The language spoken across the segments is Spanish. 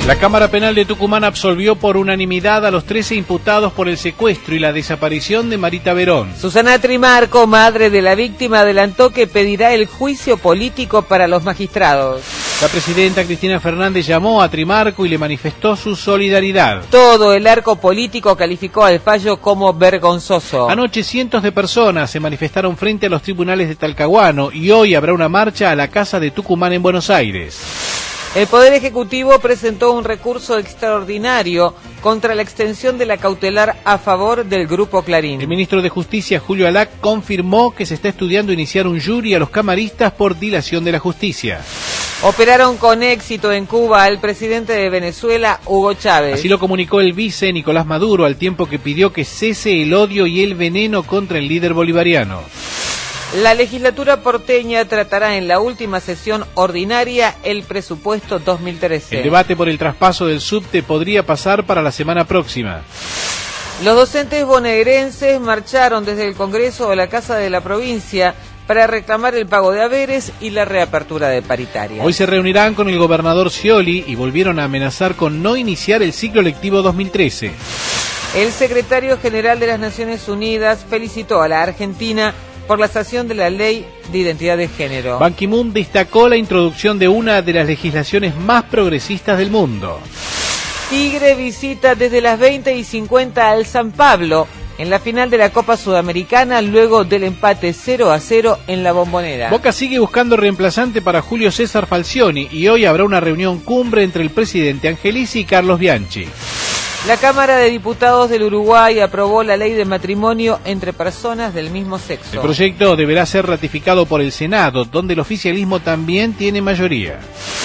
La Cámara Penal de Tucumán absolvió por unanimidad a los 13 imputados por el secuestro y la desaparición de Marita Verón. Susana Trimarco, madre de la víctima, adelantó que pedirá el juicio político para los magistrados. La presidenta Cristina Fernández llamó a Trimarco y le manifestó su solidaridad. Todo el arco político calificó al fallo como vergonzoso. Anoche cientos de personas se manifestaron frente a los tribunales de Talcahuano y hoy habrá una marcha a la Casa de Tucumán en Buenos Aires. El Poder Ejecutivo presentó un recurso extraordinario contra la extensión de la cautelar a favor del Grupo Clarín. El ministro de Justicia, Julio Alac, confirmó que se está estudiando iniciar un jury a los camaristas por dilación de la justicia. Operaron con éxito en Cuba al presidente de Venezuela, Hugo Chávez. Así lo comunicó el vice Nicolás Maduro, al tiempo que pidió que cese el odio y el veneno contra el líder bolivariano. La legislatura porteña tratará en la última sesión ordinaria el presupuesto 2013. El debate por el traspaso del subte podría pasar para la semana próxima. Los docentes bonaerenses marcharon desde el Congreso a la Casa de la Provincia para reclamar el pago de haberes y la reapertura de paritarias. Hoy se reunirán con el gobernador Scioli y volvieron a amenazar con no iniciar el ciclo lectivo 2013. El secretario general de las Naciones Unidas felicitó a la Argentina por la sanción de la Ley de Identidad de Género. Ban Ki-moon destacó la introducción de una de las legislaciones más progresistas del mundo. Tigre visita desde las 20:50 al San Pablo en la final de la Copa Sudamericana luego del empate 0-0 en la Bombonera. Boca sigue buscando reemplazante para Julio César Falcioni y hoy habrá una reunión cumbre entre el presidente Angelici y Carlos Bianchi. La Cámara de Diputados del Uruguay aprobó la ley de matrimonio entre personas del mismo sexo. El proyecto deberá ser ratificado por el Senado, donde el oficialismo también tiene mayoría.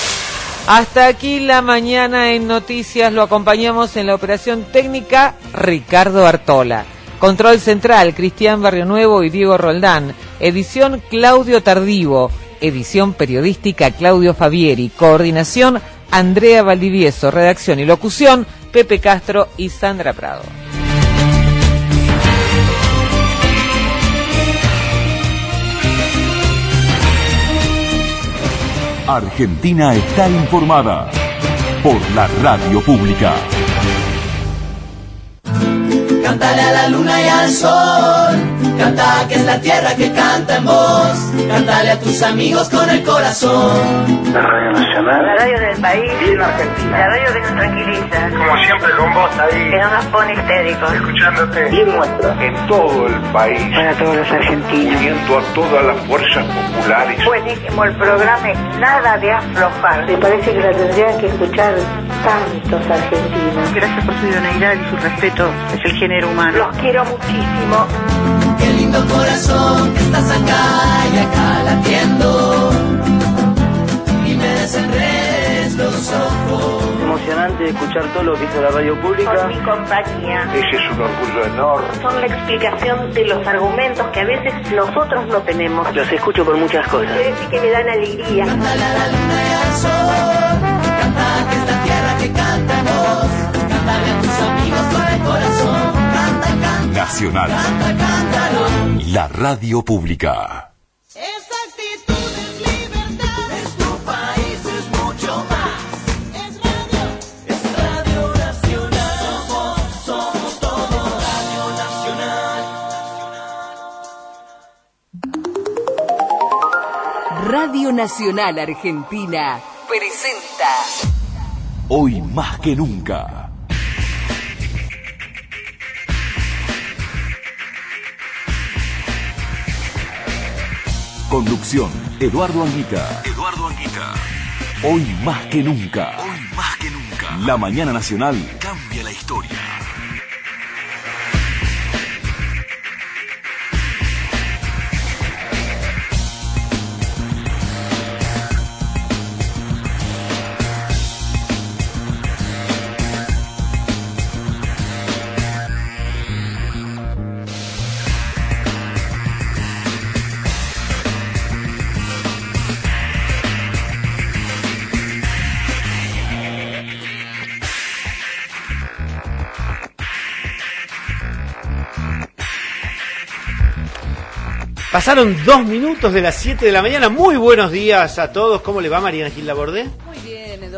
Hasta aquí la mañana en Noticias. Lo acompañamos en la operación técnica Ricardo Artola. Control central Cristian Barrionuevo y Diego Roldán. Edición Claudio Tardivo. Edición periodística Claudio Fabieri. Coordinación Andrea Valdivieso. Redacción y locución Pepe Castro y Sandra Prado. Argentina está informada por la radio pública. Cántale a la luna y al sol, canta que es la tierra que canta en vos, cántale a tus amigos con el corazón. La Radio Nacional, la radio del país, bien argentina, la radio que nos tranquiliza, como siempre con vos ahí, que no nos pone histéricos, escuchándote, bien nuestra, en todo el país, para todos los argentinos, uniendo a todas las fuerzas populares. Buenísimo el programa, es nada de aflojar. Me parece que la tendrían que escuchar tantos argentinos. Gracias por su idoneidad y su respeto, es el género humano. Los quiero muchísimo. Qué lindo corazón que estás acá y acá latiendo, y me desenredes los ojos. Emocionante escuchar todo lo que hizo la radio pública. Con mi compañía. Ese es un orgullo enorme. Son la explicación de los argumentos que a veces nosotros no tenemos. Los escucho por muchas cosas. Quiere decir que me dan alegría. Cántale a la luna y al sol, canta que es la tierra que canta en vos, cántale a tus amigos con el corazón. Canta, canta, Nacional. canta, cántalo. La radio pública. Esa actitud es libertad, es tu país, es mucho más. Es Radio Nacional, somos todo Radio Nacional. Radio Nacional Argentina presenta Hoy más que nunca. Conducción, Eduardo Anguita. Hoy más que nunca. La mañana nacional cambia la historia. Pasaron 2 minutos de las 7 de la mañana. Muy buenos días a todos. ¿Cómo le va, Mariana Gil Labordé? Muy bien, Eduardo.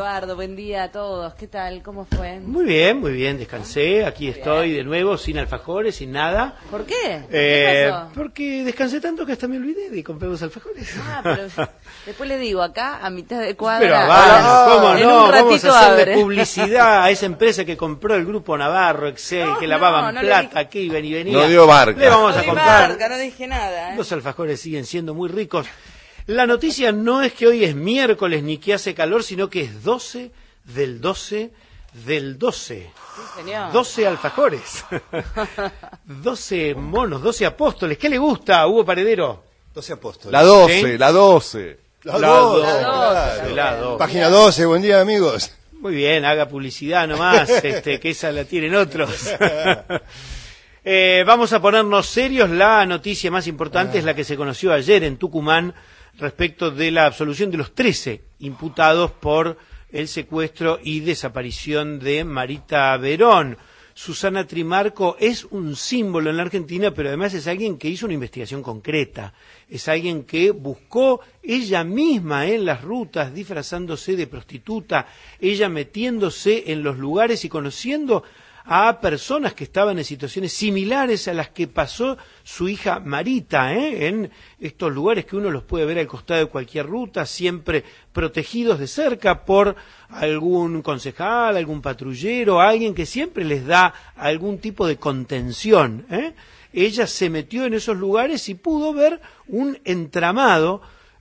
Eduardo, buen día a todos. ¿Qué tal? ¿Cómo fue? Muy bien, descansé. Aquí estoy de nuevo, sin alfajores, sin nada. ¿Por qué? ¿Qué pasó? Porque descansé tanto que hasta me olvidé de comprar los alfajores. Pero después le digo, acá, a mitad de cuadra. Pero ¿cómo en no? un ratito Vamos a hacerle abre. publicidad a esa empresa que compró el grupo Navarro, Excel, que lavaban plata aquí y venía. No dio marca. Le vamos a comprar. Marca, no dije nada. Los alfajores siguen siendo muy ricos. La noticia no es que hoy es miércoles ni que hace calor, sino que es 12 del 12 del 12. Sí, señor. 12 alfajores. 12 monos, 12 apóstoles. ¿Qué le gusta a Hugo Paredero? 12 apóstoles. La 12, ¿Sí? la 12. La 12. Claro. La 12. Página 12, buen día, amigos. Muy bien, haga publicidad nomás, que esa la tienen otros. Vamos a ponernos serios. La noticia más importante es la que se conoció ayer en Tucumán respecto de la absolución de los 13 imputados por el secuestro y desaparición de Marita Verón. Susana Trimarco es un símbolo en la Argentina, pero además es alguien que hizo una investigación concreta. Es alguien que buscó ella misma en las rutas, disfrazándose de prostituta, ella metiéndose en los lugares y conociendo a personas que estaban en situaciones similares a las que pasó su hija Marita, en estos lugares que uno los puede ver al costado de cualquier ruta, siempre protegidos de cerca por algún concejal, algún patrullero, alguien que siempre les da algún tipo de contención. Ella se metió en esos lugares y pudo ver un entramado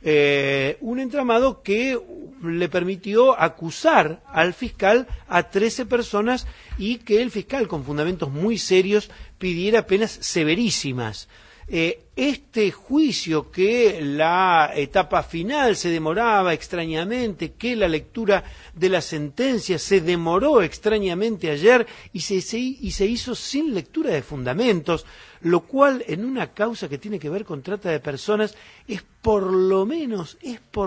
que le permitió acusar al fiscal a 13 personas y que el fiscal, con fundamentos muy serios, pidiera penas severísimas. Este juicio, que la etapa final se demoraba extrañamente, que la lectura de la sentencia se demoró extrañamente ayer y se hizo sin lectura de fundamentos, lo cual en una causa que tiene que ver con trata de personas es por lo menos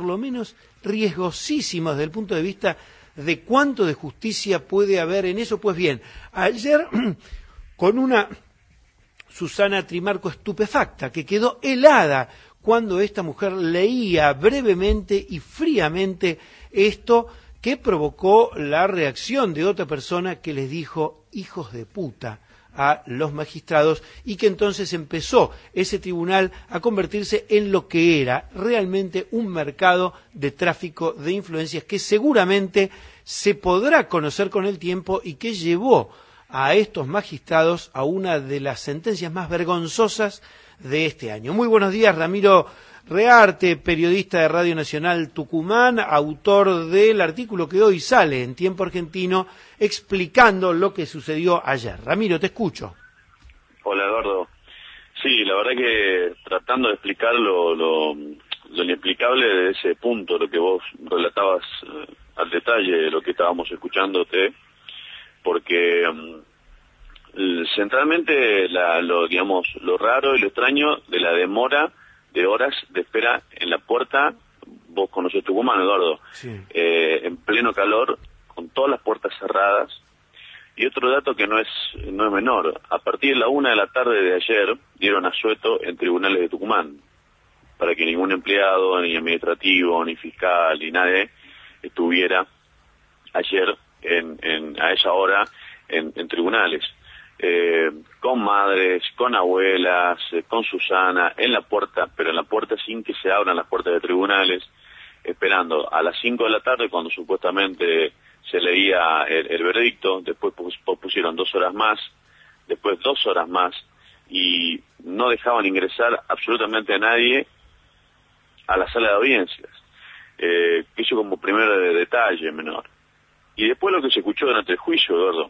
riesgosísimo desde el punto de vista de cuánto de justicia puede haber en eso. Pues bien, ayer con una Susana Trimarco estupefacta, que quedó helada cuando esta mujer leía brevemente y fríamente esto, que provocó la reacción de otra persona que les dijo hijos de puta a los magistrados, y que entonces empezó ese tribunal a convertirse en lo que era realmente un mercado de tráfico de influencias que seguramente se podrá conocer con el tiempo y que llevó a estos magistrados a una de las sentencias más vergonzosas de este año. Muy buenos días, Ramiro Rearte, periodista de Radio Nacional Tucumán, autor del artículo que hoy sale en Tiempo Argentino explicando lo que sucedió ayer. Ramiro, te escucho. Hola, Eduardo. Sí, la verdad que tratando de explicar lo inexplicable de ese punto, lo que vos relatabas al detalle, lo que estábamos escuchándote, porque centralmente lo raro y lo extraño de la demora de horas de espera en la puerta. Vos conocés Tucumán, Eduardo. Sí. En pleno calor, con todas las puertas cerradas. Y otro dato que no es menor: a partir de la 1 de la tarde de ayer dieron asueto en tribunales de Tucumán para que ningún empleado, ni administrativo, ni fiscal, ni nadie estuviera ayer a esa hora en tribunales. Con madres, con abuelas, con Susana, en la puerta, pero en la puerta sin que se abran las puertas de tribunales, esperando a las 5 de la tarde, cuando supuestamente se leía el veredicto. Después pusieron 2 horas más, después 2 horas más, y no dejaban ingresar absolutamente a nadie a la sala de audiencias. Eso como primer detalle menor. Y después lo que se escuchó durante el juicio, Eduardo,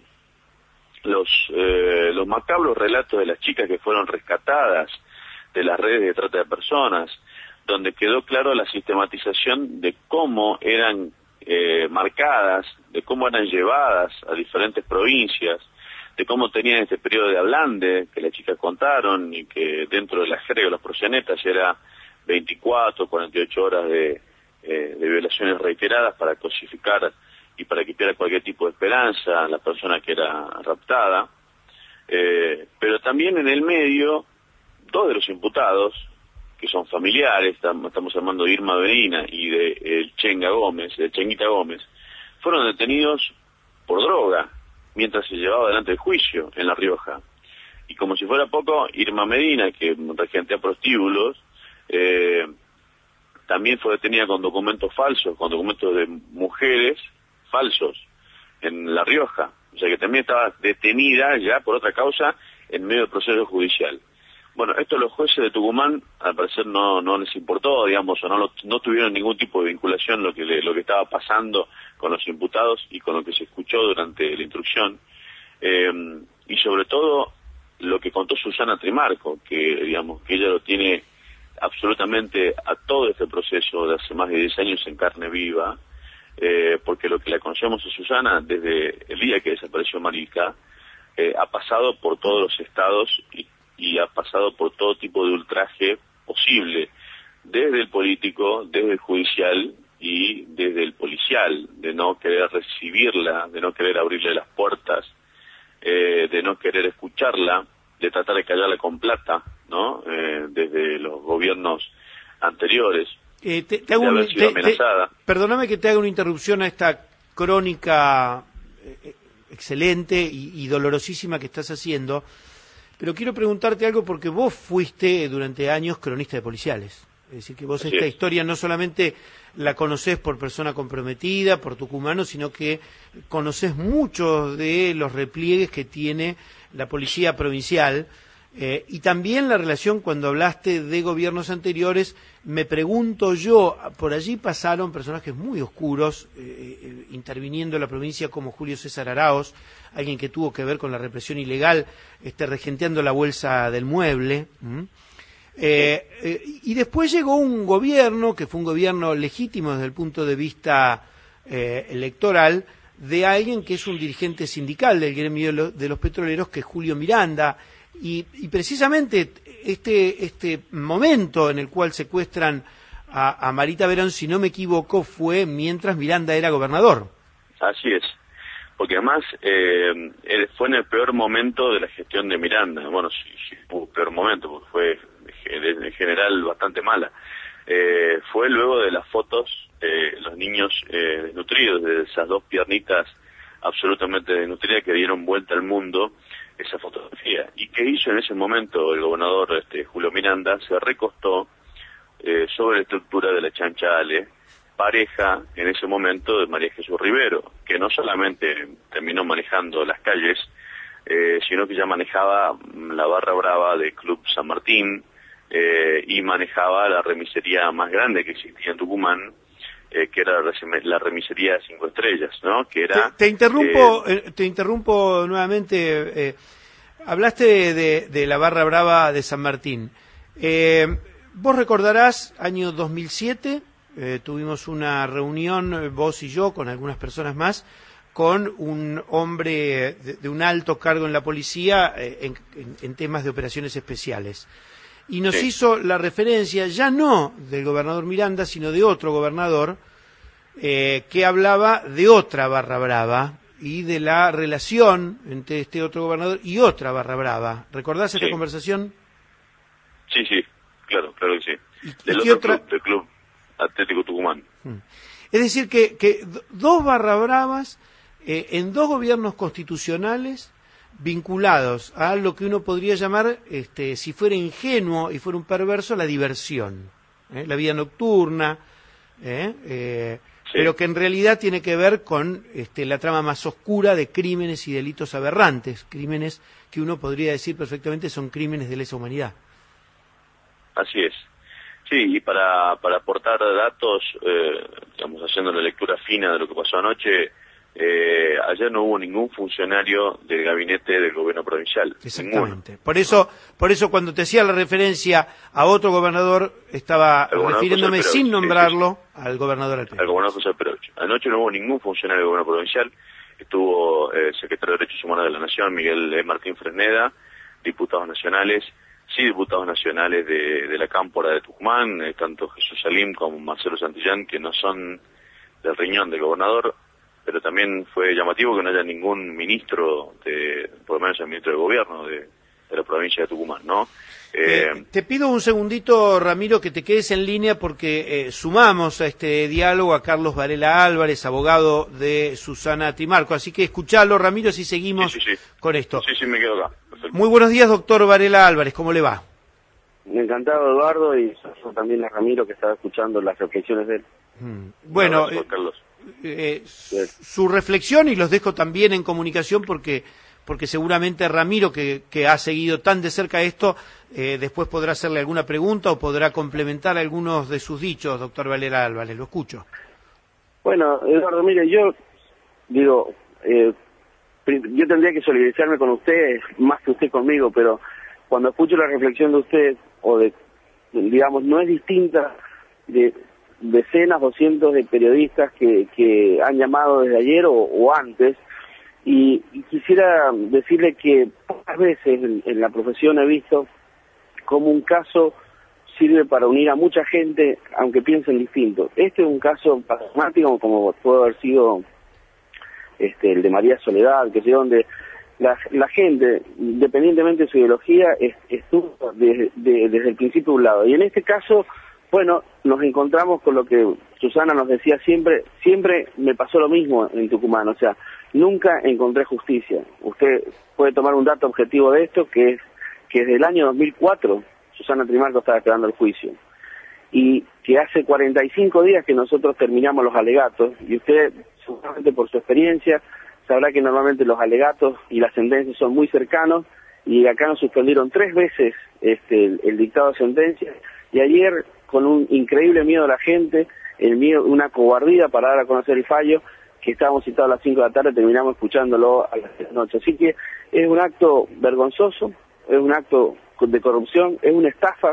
los macabros relatos de las chicas que fueron rescatadas de las redes de trata de personas, donde quedó claro la sistematización de cómo eran marcadas, de cómo eran llevadas a diferentes provincias, de cómo tenían este periodo de ablande que las chicas contaron, y que dentro de la jerga de los proxenetas era 24, 48 horas de violaciones reiteradas para cosificar y para quitar cualquier tipo de esperanza a la persona que era raptada. Pero también en el medio, 2 de los imputados, que son familiares, estamos hablando de Irma Benina y de el Chenguita Gómez, fueron detenidos por droga mientras se llevaba adelante el juicio en La Rioja. Y como si fuera poco, Irma Medina, que regentea prostíbulos, también fue detenida con documentos falsos, con documentos de mujeres falsos en La Rioja. O sea que también estaba detenida ya por otra causa en medio del proceso judicial. Bueno, esto los jueces de Tucumán al parecer no les importó, digamos, o no tuvieron ningún tipo de vinculación lo que estaba pasando con los imputados y con lo que se escuchó durante la instrucción. Y sobre todo lo que contó Susana Trimarco, que digamos que ella lo tiene absolutamente a todo este proceso de hace más de 10 años en carne viva, porque lo que le conocemos a Susana desde el día que desapareció Marica ha pasado por todos los estados y ha pasado por todo tipo de ultraje posible, desde el político, desde el judicial y desde el policial, de no querer recibirla, de no querer abrirle las puertas, de no querer escucharla, de tratar de callarla con plata, ¿no? Desde los gobiernos anteriores. Perdóname que te haga una interrupción a esta crónica excelente y dolorosísima que estás haciendo, pero quiero preguntarte algo porque vos fuiste durante años cronista de policiales. Es decir, que vos esta historia no solamente la conocés por persona comprometida, por tucumano, sino que conocés muchos de los repliegues que tiene la policía provincial. Y también la relación, cuando hablaste de gobiernos anteriores, me pregunto yo, por allí pasaron personajes muy oscuros interviniendo en la provincia, como Julio César Araoz, alguien que tuvo que ver con la represión ilegal, regenteando la bolsa del mueble. Y después llegó un gobierno, que fue un gobierno legítimo desde el punto de vista electoral, de alguien que es un dirigente sindical del gremio de los petroleros, que es Julio Miranda. Y precisamente este momento en el cual secuestran a Marita Verón, si no me equivoco, fue mientras Miranda era gobernador. Así es, porque además fue en el peor momento de la gestión de Miranda. Bueno, sí fue peor momento, porque fue en general bastante mala. Fue luego de las fotos, los niños desnutridos, de esas dos piernitas absolutamente desnutridas que dieron vuelta al mundo, esa fotografía. ¿Y qué hizo en ese momento el gobernador Julio Miranda? Se recostó sobre la estructura de la Chancha Ale, pareja en ese momento de María Jesús Rivero, que no solamente terminó manejando las calles, sino que ya manejaba la barra brava del Club San Martín y manejaba la remisería más grande que existía en Tucumán, que era la remisería 5 estrellas, ¿no? Que era te interrumpo nuevamente. Hablaste de la barra brava de San Martín. Vos recordarás, año 2007, tuvimos una reunión, vos y yo, con algunas personas más, con un hombre de un alto cargo en la policía en temas de operaciones especiales. Y nos hizo la referencia, ya no del gobernador Miranda, sino de otro gobernador, que hablaba de otra barra brava y de la relación entre este otro gobernador y otra barra brava. ¿Recordás esta conversación? Sí, claro que sí. Del Club Atlético Tucumán. Es decir, que dos barra bravas en dos gobiernos constitucionales vinculados a lo que uno podría llamar, si fuera ingenuo y fuera un perverso, la diversión, la vida nocturna, pero que en realidad tiene que ver con la trama más oscura de crímenes y delitos aberrantes, crímenes que uno podría decir perfectamente son crímenes de lesa humanidad. Así es. Sí, y para aportar datos, estamos haciendo una lectura fina de lo que pasó anoche. Ayer no hubo ningún funcionario del gabinete del gobierno provincial. Exactamente. Ninguno. Por eso cuando te hacía la referencia a otro gobernador, estaba refiriéndome sin nombrarlo al gobernador Alperovich. Al gobernador José Alperovich. Anoche no hubo ningún funcionario del gobierno provincial. Estuvo el secretario de Derechos Humanos de la Nación, Miguel Martín Fresneda, diputados nacionales, diputados nacionales de la Cámpora de Tucumán, tanto Jesús Salim como Marcelo Santillán, que no son del riñón del gobernador. Pero también fue llamativo que no haya ningún ministro, por lo menos el ministro de Gobierno de la provincia de Tucumán, ¿no? Te pido un segundito, Ramiro, que te quedes en línea porque sumamos a este diálogo a Carlos Varela Álvarez, abogado de Susana Trimarco. Así que escuchalo, Ramiro, si seguimos sí. con esto. Sí, me quedo acá. Perfecto. Muy buenos días, doctor Varela Álvarez, ¿cómo le va? Encantado, Eduardo, y también a Ramiro, que estaba escuchando las reflexiones de él. Bueno, Carlos. Su reflexión, y los dejo también en comunicación porque seguramente Ramiro, que ha seguido tan de cerca esto, después podrá hacerle alguna pregunta o podrá complementar algunos de sus dichos, doctor Varela Álvarez. Lo escucho. Bueno, Eduardo, mire, yo digo, yo tendría que solidarizarme con usted más que usted conmigo, pero cuando escucho la reflexión de usted, digamos, no es distinta de decenas o cientos de periodistas que han llamado desde ayer o antes, y quisiera decirle que pocas veces en la profesión he visto cómo un caso sirve para unir a mucha gente, aunque piensen distinto. Este es un caso paradigmático, como puede haber sido el de María Soledad, que sé donde la gente, independientemente de su ideología, estuvo desde el principio de un lado. Y en este caso, bueno, nos encontramos con lo que Susana nos decía siempre me pasó lo mismo en Tucumán, o sea, nunca encontré justicia. Usted puede tomar un dato objetivo de esto, que es que desde el año 2004 Susana Trimarco estaba esperando el juicio, y que hace 45 días que nosotros terminamos los alegatos, y usted, seguramente por su experiencia, sabrá que normalmente los alegatos y las sentencias son muy cercanos, y acá nos suspendieron 3 veces el dictado de sentencia, y ayer, con un increíble miedo a la gente, una cobardía para dar a conocer el fallo, que estábamos citados a las 5 de la tarde, terminamos escuchándolo a las 6 de la noche. Así que es un acto vergonzoso, es un acto de corrupción, es una estafa,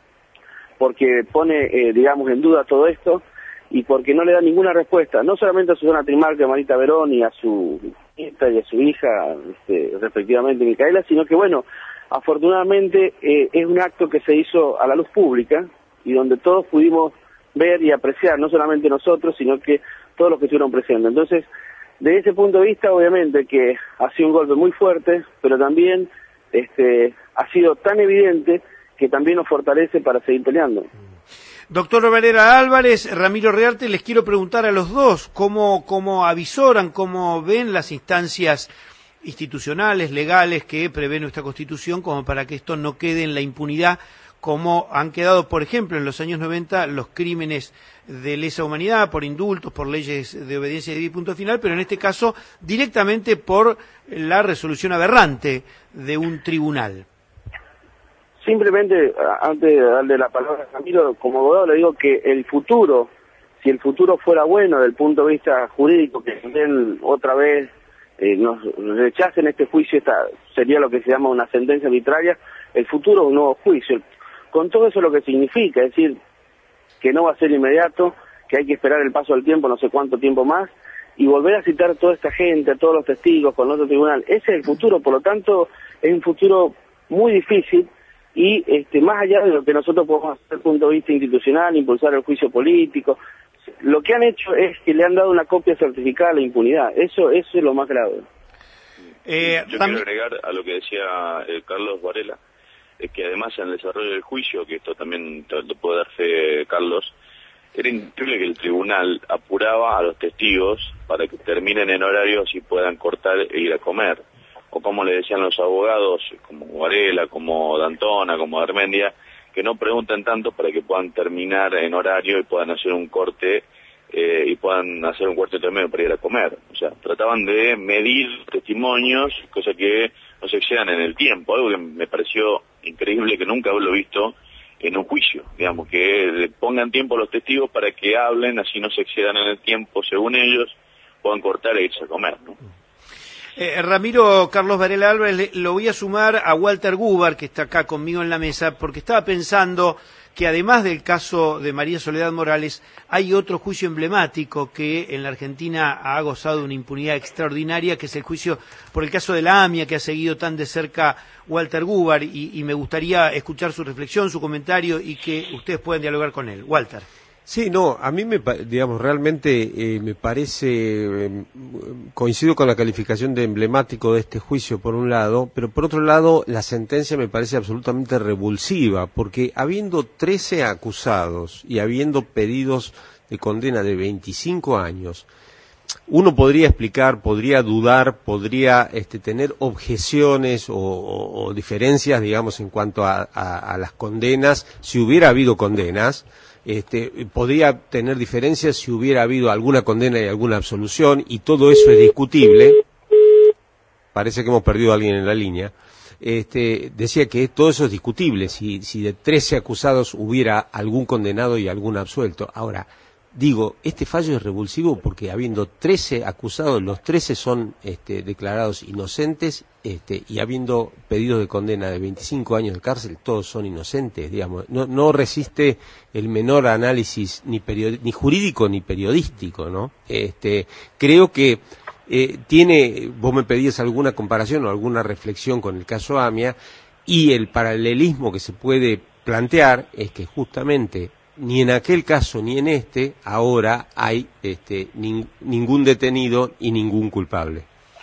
porque pone, digamos, en duda todo esto, y porque no le da ninguna respuesta, no solamente a Susana Trimarco, a Marita Verón, y a su nieta y a su hija, respectivamente, Micaela, sino que, bueno, afortunadamente es un acto que se hizo a la luz pública, y donde todos pudimos ver y apreciar, no solamente nosotros, sino que todos los que estuvieron presentes. Entonces, de ese punto de vista, obviamente que ha sido un golpe muy fuerte, pero también ha sido tan evidente que también nos fortalece para seguir peleando. Doctor Varela Álvarez, Ramiro Rearte, les quiero preguntar a los dos cómo avisoran, cómo ven las instancias institucionales, legales que prevé nuestra Constitución, como para que esto no quede en la impunidad, como han quedado, por ejemplo, en los años 90 los crímenes de lesa humanidad por indultos, por leyes de obediencia y punto final, pero en este caso directamente por la resolución aberrante de un tribunal. Simplemente, antes de darle la palabra a Ramiro, como abogado le digo que el futuro, si el futuro fuera bueno desde el punto de vista jurídico, que también otra vez nos rechacen este juicio, sería lo que se llama una sentencia arbitraria, el futuro es un nuevo juicio. Con todo eso lo que significa, es decir, que no va a ser inmediato, que hay que esperar el paso del tiempo, no sé cuánto tiempo más, y volver a citar a toda esta gente, a todos los testigos con otro tribunal. Ese es el futuro, por lo tanto, es un futuro muy difícil, y más allá de lo que nosotros podemos hacer desde el punto de vista institucional, impulsar el juicio político, lo que han hecho es que le han dado una copia certificada a la impunidad. Eso es lo más grave. Yo quiero agregar a lo que decía Carlos Varela, es que además en el desarrollo del juicio, que esto también lo puede dar fe Carlos, era increíble que el tribunal apuraba a los testigos para que terminen en horario así puedan cortar e ir a comer. O como le decían los abogados, como Varela, como D'Antona, como Armendia, que no pregunten tanto para que puedan terminar en horario y puedan hacer un corte y puedan hacer un cuarto de medio para ir a comer. O sea, trataban de medir testimonios, cosa que no se excedan en el tiempo, algo que me pareció increíble, que nunca lo he visto en un juicio, digamos, que le pongan tiempo a los testigos para que hablen, así no se excedan en el tiempo, según ellos, puedan cortar e irse a comer, ¿no? Ramiro, Carlos Varela Álvarez, lo voy a sumar a Walter Gubar, que está acá conmigo en la mesa, porque estaba pensando que además del caso de María Soledad Morales, hay otro juicio emblemático que en la Argentina ha gozado de una impunidad extraordinaria, que es el juicio por el caso de la AMIA, que ha seguido tan de cerca Walter Gubar, y me gustaría escuchar su reflexión, su comentario, y que ustedes puedan dialogar con él. Walter. Sí, no, a mí digamos, realmente me parece, coincido con la calificación de emblemático de este juicio por un lado, pero por otro lado la sentencia me parece absolutamente revulsiva, porque habiendo 13 acusados y habiendo pedidos de condena de 25 años, uno podría explicar, podría dudar, podría tener objeciones o diferencias, digamos, en cuanto a las condenas, si hubiera habido condenas. Podría tener diferencias si hubiera habido alguna condena y alguna absolución, y todo eso es discutible. Parece que hemos perdido a alguien en la línea. Decía que todo eso es discutible, si de 13 acusados hubiera algún condenado y algún absuelto. Ahora, digo, este fallo es revulsivo porque habiendo 13 acusados, los 13 son declarados inocentes, y habiendo pedidos de condena de 25 años de cárcel, todos son inocentes, digamos. No resiste el menor análisis ni jurídico ni periodístico, ¿no? Creo que vos me pedías alguna comparación o alguna reflexión con el caso AMIA, y el paralelismo que se puede plantear es que justamente ni en aquel caso ni en ahora hay ningún detenido y ningún culpable.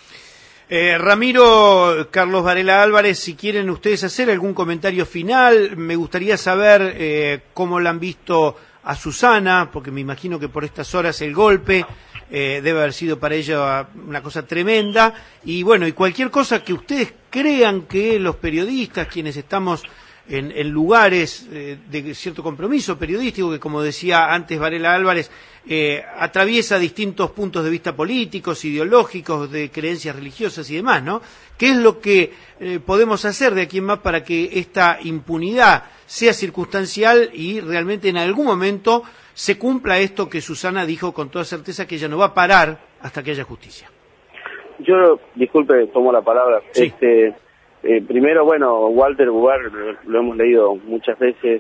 Ramiro, Carlos Varela Álvarez, si quieren ustedes hacer algún comentario final, me gustaría saber cómo la han visto a Susana, porque me imagino que por estas horas el golpe debe haber sido para ella una cosa tremenda, y bueno, y cualquier cosa que ustedes crean que los periodistas, quienes estamos en lugares de cierto compromiso periodístico, que como decía antes Varela Álvarez, atraviesa distintos puntos de vista políticos, ideológicos, de creencias religiosas y demás, ¿no? ¿Qué es lo que podemos hacer de aquí en más para que esta impunidad sea circunstancial y realmente en algún momento se cumpla esto que Susana dijo con toda certeza, que ella no va a parar hasta que haya justicia? Yo, disculpe, tomo la palabra. Sí. Primero, bueno, Walter Bubar lo hemos leído muchas veces,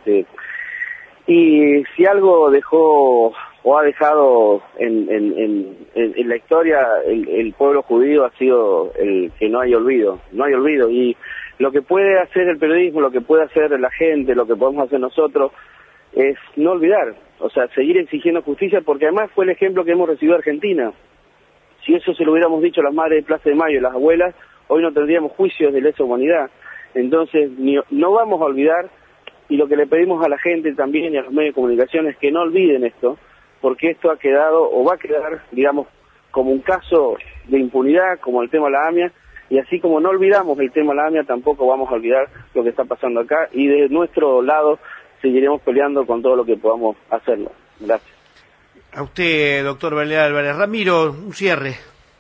y si algo dejó o ha dejado en la historia el pueblo judío, ha sido el que no hay olvido, y lo que puede hacer el periodismo, lo que puede hacer la gente, lo que podemos hacer nosotros es no olvidar, o sea, seguir exigiendo justicia, porque además fue el ejemplo que hemos recibido de Argentina. Si eso se lo hubiéramos dicho a las madres de Plaza de Mayo, las abuelas, hoy no tendríamos juicios de lesa humanidad. Entonces, no vamos a olvidar, y lo que le pedimos a la gente también y a los medios de comunicación es que no olviden esto, porque esto ha quedado, o va a quedar, digamos, como un caso de impunidad, como el tema de la AMIA, y así como no olvidamos el tema de la AMIA, tampoco vamos a olvidar lo que está pasando acá, y de nuestro lado seguiremos peleando con todo lo que podamos hacerlo. Gracias. A usted, doctor Varela Álvarez. Ramiro, un cierre.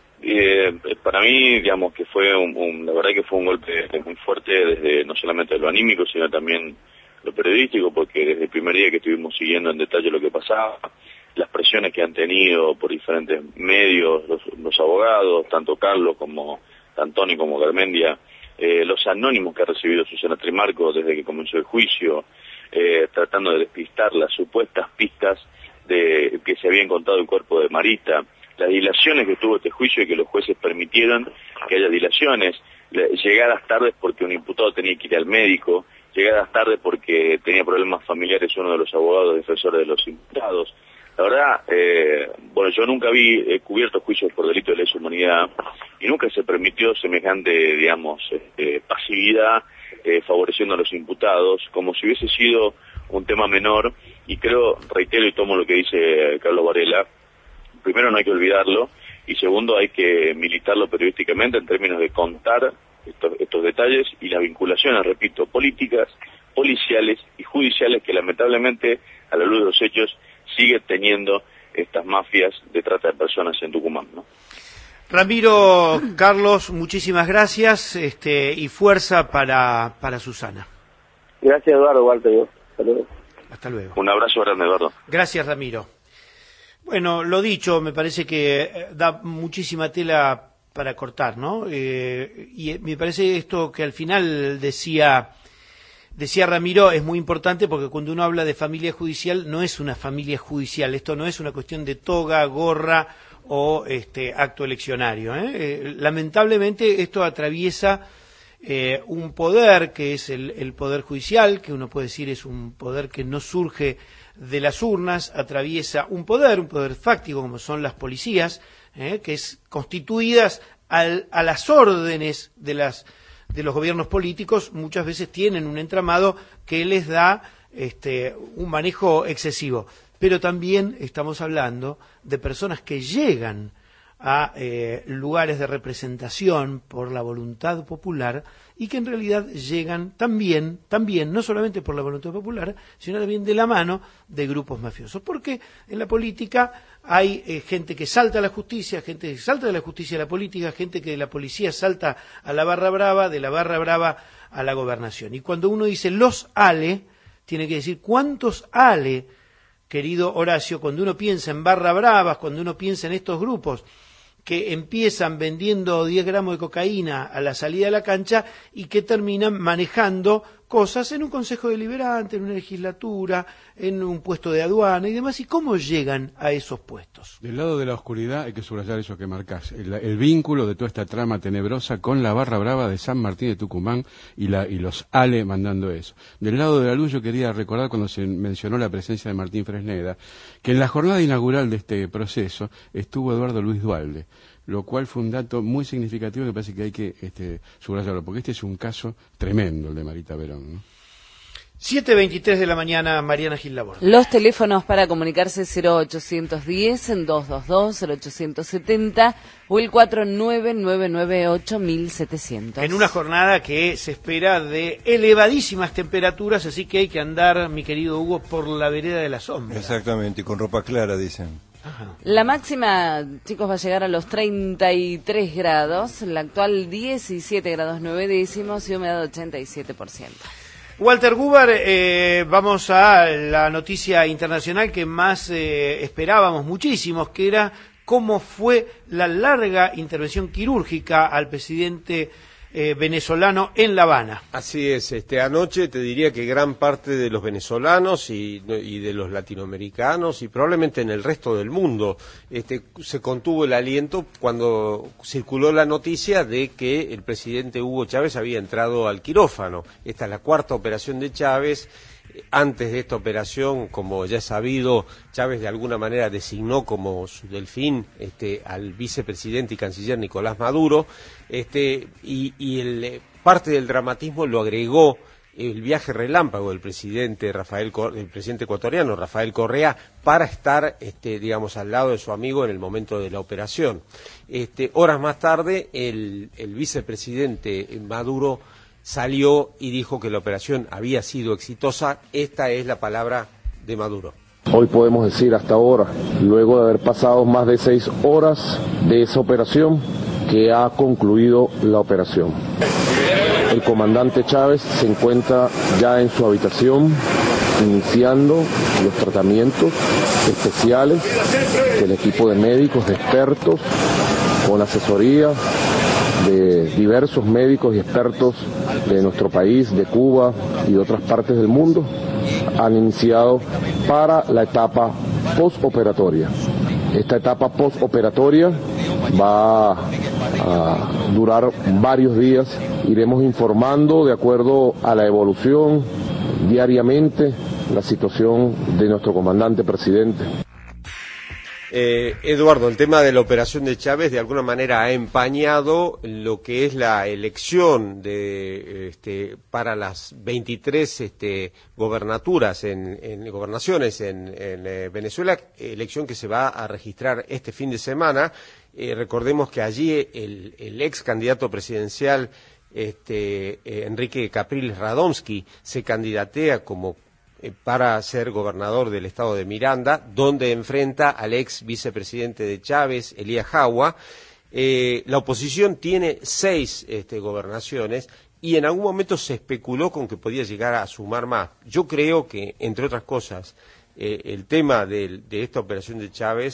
Para mí, digamos que fue la verdad que fue un golpe muy fuerte, desde no solamente lo anímico, sino también lo periodístico, porque desde el primer día que estuvimos siguiendo en detalle lo que pasaba, las presiones que han tenido por diferentes medios, los abogados, tanto Carlos como Antoni como Garmendia, los anónimos que ha recibido Susana Trimarco desde que comenzó el juicio, tratando de despistar las supuestas pistas de que se había encontrado el cuerpo de Marita, las dilaciones que tuvo este juicio y que los jueces permitieron que haya dilaciones, llegadas tardes porque un imputado tenía que ir al médico, llegadas tardes porque tenía problemas familiares uno de los abogados defensores de los imputados. La verdad, bueno, yo nunca vi cubiertos juicios por delito de lesa humanidad y nunca se permitió semejante, digamos, pasividad favoreciendo a los imputados, como si hubiese sido un tema menor. Y creo, reitero y tomo lo que dice Carlos Varela, primero no hay que olvidarlo, y segundo hay que militarlo periodísticamente en términos de contar estos detalles y las vinculaciones, repito, políticas, policiales y judiciales que lamentablemente, a la luz de los hechos, sigue teniendo estas mafias de trata de personas en Tucumán, ¿no? Ramiro, Carlos, muchísimas gracias, y fuerza para Susana. Gracias, Eduardo, Walter. Hasta luego. Hasta luego. Un abrazo grande, Eduardo. Gracias, Ramiro. Bueno, lo dicho, me parece que da muchísima tela para cortar, ¿no? Y me parece esto que al final decía Ramiro es muy importante, porque cuando uno habla de familia judicial no es una familia judicial, esto no es una cuestión de toga, gorra o acto eleccionario, Lamentablemente esto atraviesa un poder que es el poder judicial, que uno puede decir es un poder que no surge de las urnas, atraviesa un poder fáctico como son las policías, que es constituidas a las órdenes de los gobiernos políticos, muchas veces tienen un entramado que les da un manejo excesivo. Pero también estamos hablando de personas que llegan a lugares de representación por la voluntad popular y que en realidad llegan también, no solamente por la voluntad popular, sino también de la mano de grupos mafiosos. Porque en la política hay gente que salta a la justicia, gente que salta de la justicia a la política, gente que de la policía salta a la barra brava, de la barra brava a la gobernación. Y cuando uno dice los ALE, tiene que decir cuántos ALE, querido Horacio, cuando uno piensa en barra bravas, cuando uno piensa en estos grupos que empiezan vendiendo 10 gramos de cocaína a la salida de la cancha y que terminan manejando cosas en un consejo deliberante, en una legislatura, en un puesto de aduana y demás, y cómo llegan a esos puestos. Del lado de la oscuridad hay que subrayar eso que marcás, el vínculo de toda esta trama tenebrosa con la barra brava de San Martín de Tucumán y los ALE mandando eso. Del lado de la luz yo quería recordar cuando se mencionó la presencia de Martín Fresneda, que en la jornada inaugural de este proceso estuvo Eduardo Luis Duhalde, lo cual fue un dato muy significativo que parece que hay que subrayarlo, porque este es un caso tremendo, el de Marita Verón, ¿no? 7:23 de la mañana, Mariana Gil Laborde. Los teléfonos para comunicarse 0810-222-0870 o el 49998700. En una jornada que se espera de elevadísimas temperaturas, así que hay que andar, mi querido Hugo, por la vereda de la sombra. Exactamente, y con ropa clara, dicen. Ajá. La máxima, chicos, va a llegar a los 33 grados, la actual 17 grados 9 décimos y humedad 87%. Walter Gubar, vamos a la noticia internacional que más esperábamos muchísimos, que era cómo fue la larga intervención quirúrgica al presidente venezolano en La Habana. Así es, anoche te diría que gran parte de los venezolanos y de los latinoamericanos y probablemente en el resto del mundo se contuvo el aliento cuando circuló la noticia de que el presidente Hugo Chávez había entrado al quirófano. Esta es la cuarta operación de Chávez. Antes de esta operación, como ya es sabido, Chávez de alguna manera designó como su delfín al vicepresidente y canciller Nicolás Maduro, parte del dramatismo lo agregó el viaje relámpago del presidente ecuatoriano Rafael Correa para estar, al lado de su amigo en el momento de la operación. Horas más tarde, el vicepresidente Maduro salió y dijo que la operación había sido exitosa. Esta es la palabra de Maduro. Hoy podemos decir hasta ahora, luego de haber pasado más de 6 horas de esa operación, que ha concluido la operación. El comandante Chávez se encuentra ya en su habitación, iniciando los tratamientos especiales del equipo de médicos, de expertos, con asesoría de diversos médicos y expertos de nuestro país, de Cuba y de otras partes del mundo, han iniciado para la etapa postoperatoria. Esta etapa postoperatoria va a durar varios días. Iremos informando de acuerdo a la evolución diariamente la situación de nuestro comandante presidente. Eduardo, el tema de la operación de Chávez de alguna manera ha empañado lo que es la elección para las 23 gobernaturas gobernaciones en Venezuela, elección que se va a registrar este fin de semana. Recordemos que allí el ex candidato presidencial Enrique Capriles Radomski se candidatea para ser gobernador del estado de Miranda, donde enfrenta al ex vicepresidente de Chávez, Elías Jagua. La oposición tiene 6 gobernaciones y en algún momento se especuló con que podía llegar a sumar más. Yo creo que, entre otras cosas, el tema de esta operación de Chávez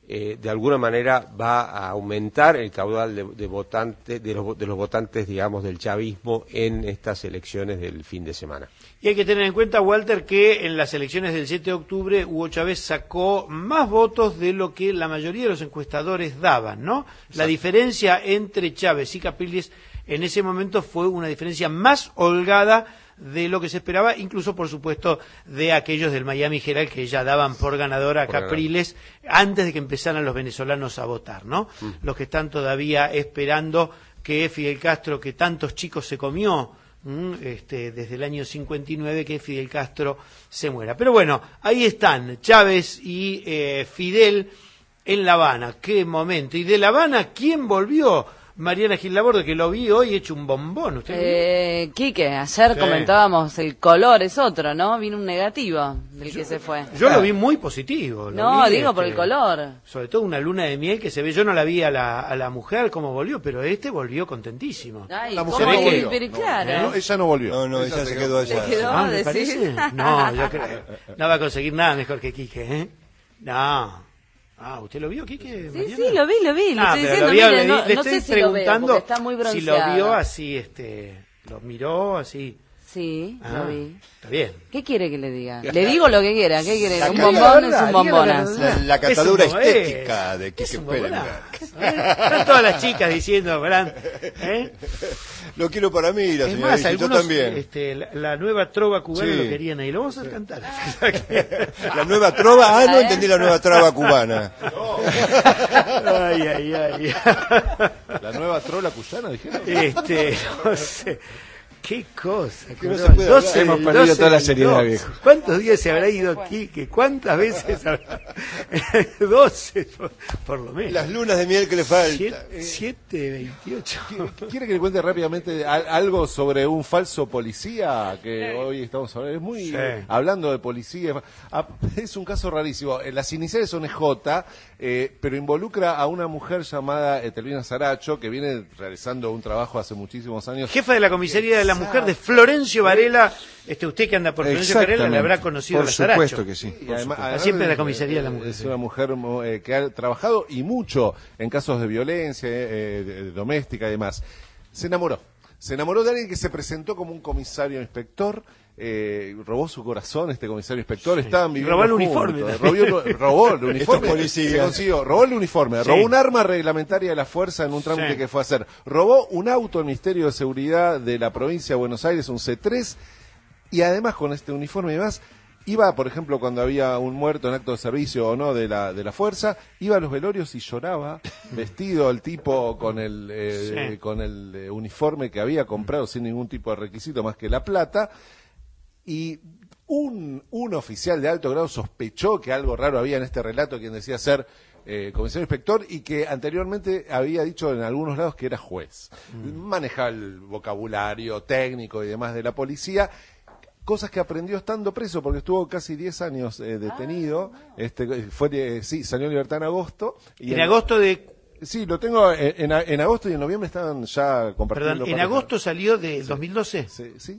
de alguna manera va a aumentar el caudal de votantes, de los votantes, digamos, del chavismo en estas elecciones del fin de semana. Y hay que tener en cuenta, Walter, que en las elecciones del 7 de octubre Hugo Chávez sacó más votos de lo que la mayoría de los encuestadores daban, ¿no? La diferencia entre Chávez y Capriles en ese momento fue una diferencia más holgada de lo que se esperaba, incluso por supuesto de aquellos del Miami Herald que ya daban por ganador a Capriles antes de que empezaran los venezolanos a votar, ¿no? Los que están todavía esperando que Fidel Castro, que tantos chicos se comió desde el año 59, que Fidel Castro se muera. Pero bueno, ahí están Chávez y Fidel en La Habana. ¡Qué momento! Y de La Habana, ¿quién volvió? Mariana Gil Laborde, que lo vi hoy hecho un bombón. ¿Usted Quique, ayer comentábamos, el color es otro, ¿no? Vino un negativo del que se fue. Yo lo vi muy positivo. Por el color. Sobre todo una luna de miel que se ve. Yo no la vi a la mujer cómo volvió, pero volvió contentísimo. Ay, la mujer no volvió. Pero claro. Ella no volvió. No, ella se quedó allá. ¿Se quedó, ¿me parece? No, yo creo. No va a conseguir nada mejor que Quique, ¿eh? No. ¿Usted lo vio, Quique? Sí, lo vi. Le estoy diciendo, le no estoy sé si lo veo, preguntando porque está muy si bronceado. lo vio así, lo miró así. Sí, lo vi. Está bien. ¿Qué quiere que le diga? Le digo lo que quiera. ¿Qué quiere? Un diga bombón la verdad, es un bombonazo. La catadura estética de Quique Pérez. Están todas las chicas diciendo, ¿verdad? Lo quiero para mí, la es señora. más, Yo algunos, también. la nueva trova cubana lo querían ahí. Lo vamos a cantar. La nueva trova. No entendí la nueva trova cubana. Ay. La nueva trola cuyana, dijeron. No sé. Qué cosa. Que no se puede hablar. Hemos perdido toda la seriedad, viejo. ¿Cuántos días se habrá ido Quique? ¿Cuántas veces habrá? 12, por lo menos. Las lunas de miel que le faltan. 7, 28. ¿Quiere que le cuente rápidamente algo sobre un falso policía que hoy estamos hablando? Es muy hablando de policía. Es un caso rarísimo. Las iniciales son EJ, pero involucra a una mujer llamada Etelvina Saracho, que viene realizando un trabajo hace muchísimos años. Jefa de la comisaría de la mujer de Florencio Varela. Usted que anda por Florencio Varela le habrá conocido a Saracho. Por supuesto que sí. Y además, siempre la comisaría de la mujer. Es una mujer que ha trabajado y mucho en casos de violencia doméstica y demás. Se enamoró de alguien que se presentó como un comisario inspector. Robó su corazón este comisario inspector. Estaban viviendo robó el juntos. uniforme. Robó el uniforme. Policías. Robó el uniforme. Robó un arma reglamentaria de la fuerza en un trámite que fue a hacer. Robó un auto del Ministerio de Seguridad de la provincia de Buenos Aires, un C3, y además con este uniforme y demás iba, por ejemplo, cuando había un muerto en acto de servicio o no de la fuerza, iba a los velorios y lloraba, vestido el tipo con el uniforme que había comprado sin ningún tipo de requisito más que la plata. Y un oficial de alto grado sospechó que algo raro había en este relato, quien decía ser comisario inspector, y que anteriormente había dicho en algunos lados que era juez. Manejaba el vocabulario técnico y demás de la policía, cosas que aprendió estando preso, porque estuvo casi 10 años detenido. Salió en libertad en agosto. Y en agosto de... Sí, lo tengo en agosto y en noviembre estaban ya compartiendo. Perdón, ¿en agosto salió del 2012? Sí.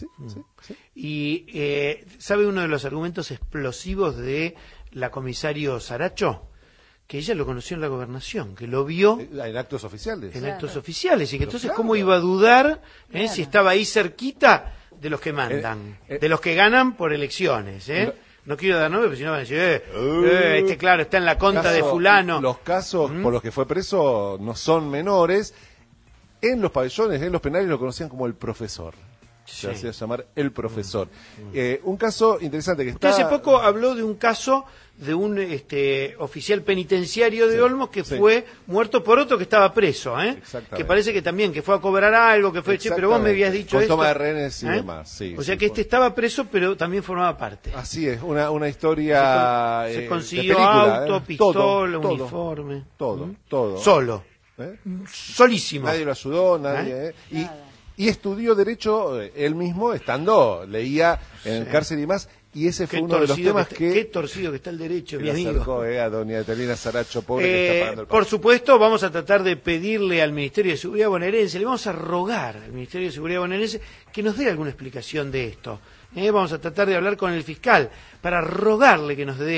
Y ¿sabe uno de los argumentos explosivos de la comisario Saracho? Que ella lo conoció en la gobernación, que lo vio en actos oficiales. En actos oficiales, y que entonces cómo iba a dudar si estaba ahí cerquita de los que mandan, de los que ganan por elecciones, No quiero dar nombre, porque si no van a decir, claro, está en la conta de fulano. Los casos por los que fue preso no son menores. En los pabellones, en los penales, lo conocían como el profesor. Se hacía llamar el profesor. Un caso interesante que está... Usted hace poco habló de un caso de un oficial penitenciario de Olmos que fue muerto por otro que estaba preso, que parece que también, que fue a cobrar algo, que fue, pero vos me habías dicho con esto. Toma de rehenes y demás, sí. O sea que estaba preso, pero también formaba parte. Así es, una historia se consiguió de película, auto, pistola, uniforme. Todo. Solo. Solísimo. Nadie lo ayudó, nadie. Y estudió Derecho él mismo, leía en cárcel y demás. Y ese fue uno de los temas Qué torcido que está el derecho, mi amigo. Acercó, a doña Etelvina Saracho, pobre que está pagando el pago. Por supuesto, vamos a tratar de pedirle al Ministerio de Seguridad bonaerense, le vamos a rogar al Ministerio de Seguridad bonaerense que nos dé alguna explicación de esto. Vamos a tratar de hablar con el fiscal para rogarle que nos dé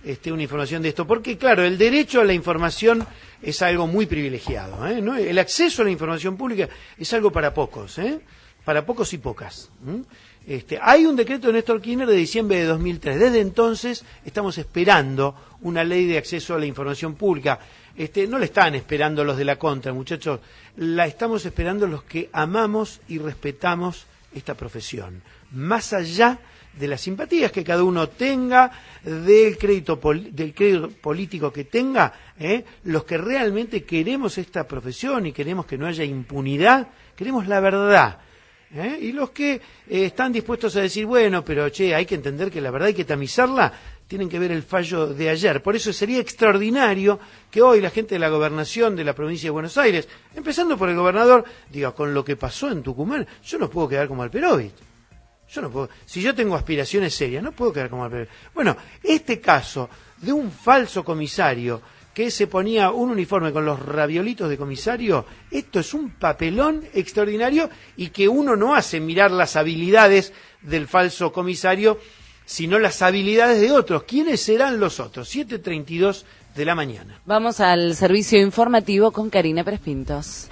una información de esto, porque claro, el derecho a la información es algo muy privilegiado, ¿no? El acceso a la información pública es algo para pocos, para pocos y pocas. Hay un decreto de Néstor Kirchner de diciembre de 2003. Desde entonces estamos esperando una ley de acceso a la información pública. No la están esperando los de la contra, muchachos, la estamos esperando los que amamos y respetamos esta profesión, más allá de las simpatías que cada uno tenga, del crédito político que tenga, los que realmente queremos esta profesión y queremos que no haya impunidad, queremos la verdad. Y los que están dispuestos a decir, bueno, pero hay que entender que la verdad hay que tamizarla, tienen que ver el fallo de ayer. Por eso sería extraordinario que hoy la gente de la gobernación de la provincia de Buenos Aires, empezando por el gobernador, diga, con lo que pasó en Tucumán, yo no puedo quedar como Alperovich. Yo no puedo, si yo tengo aspiraciones serias, no puedo quedar como Alperovich. Bueno, este caso de un falso comisario que se ponía un uniforme con los raviolitos de comisario, esto es un papelón extraordinario y que uno no hace mirar las habilidades del falso comisario, sino las habilidades de otros. ¿Quiénes serán los otros? 7:32 de la mañana. Vamos al servicio informativo con Karina Pérez Pintos.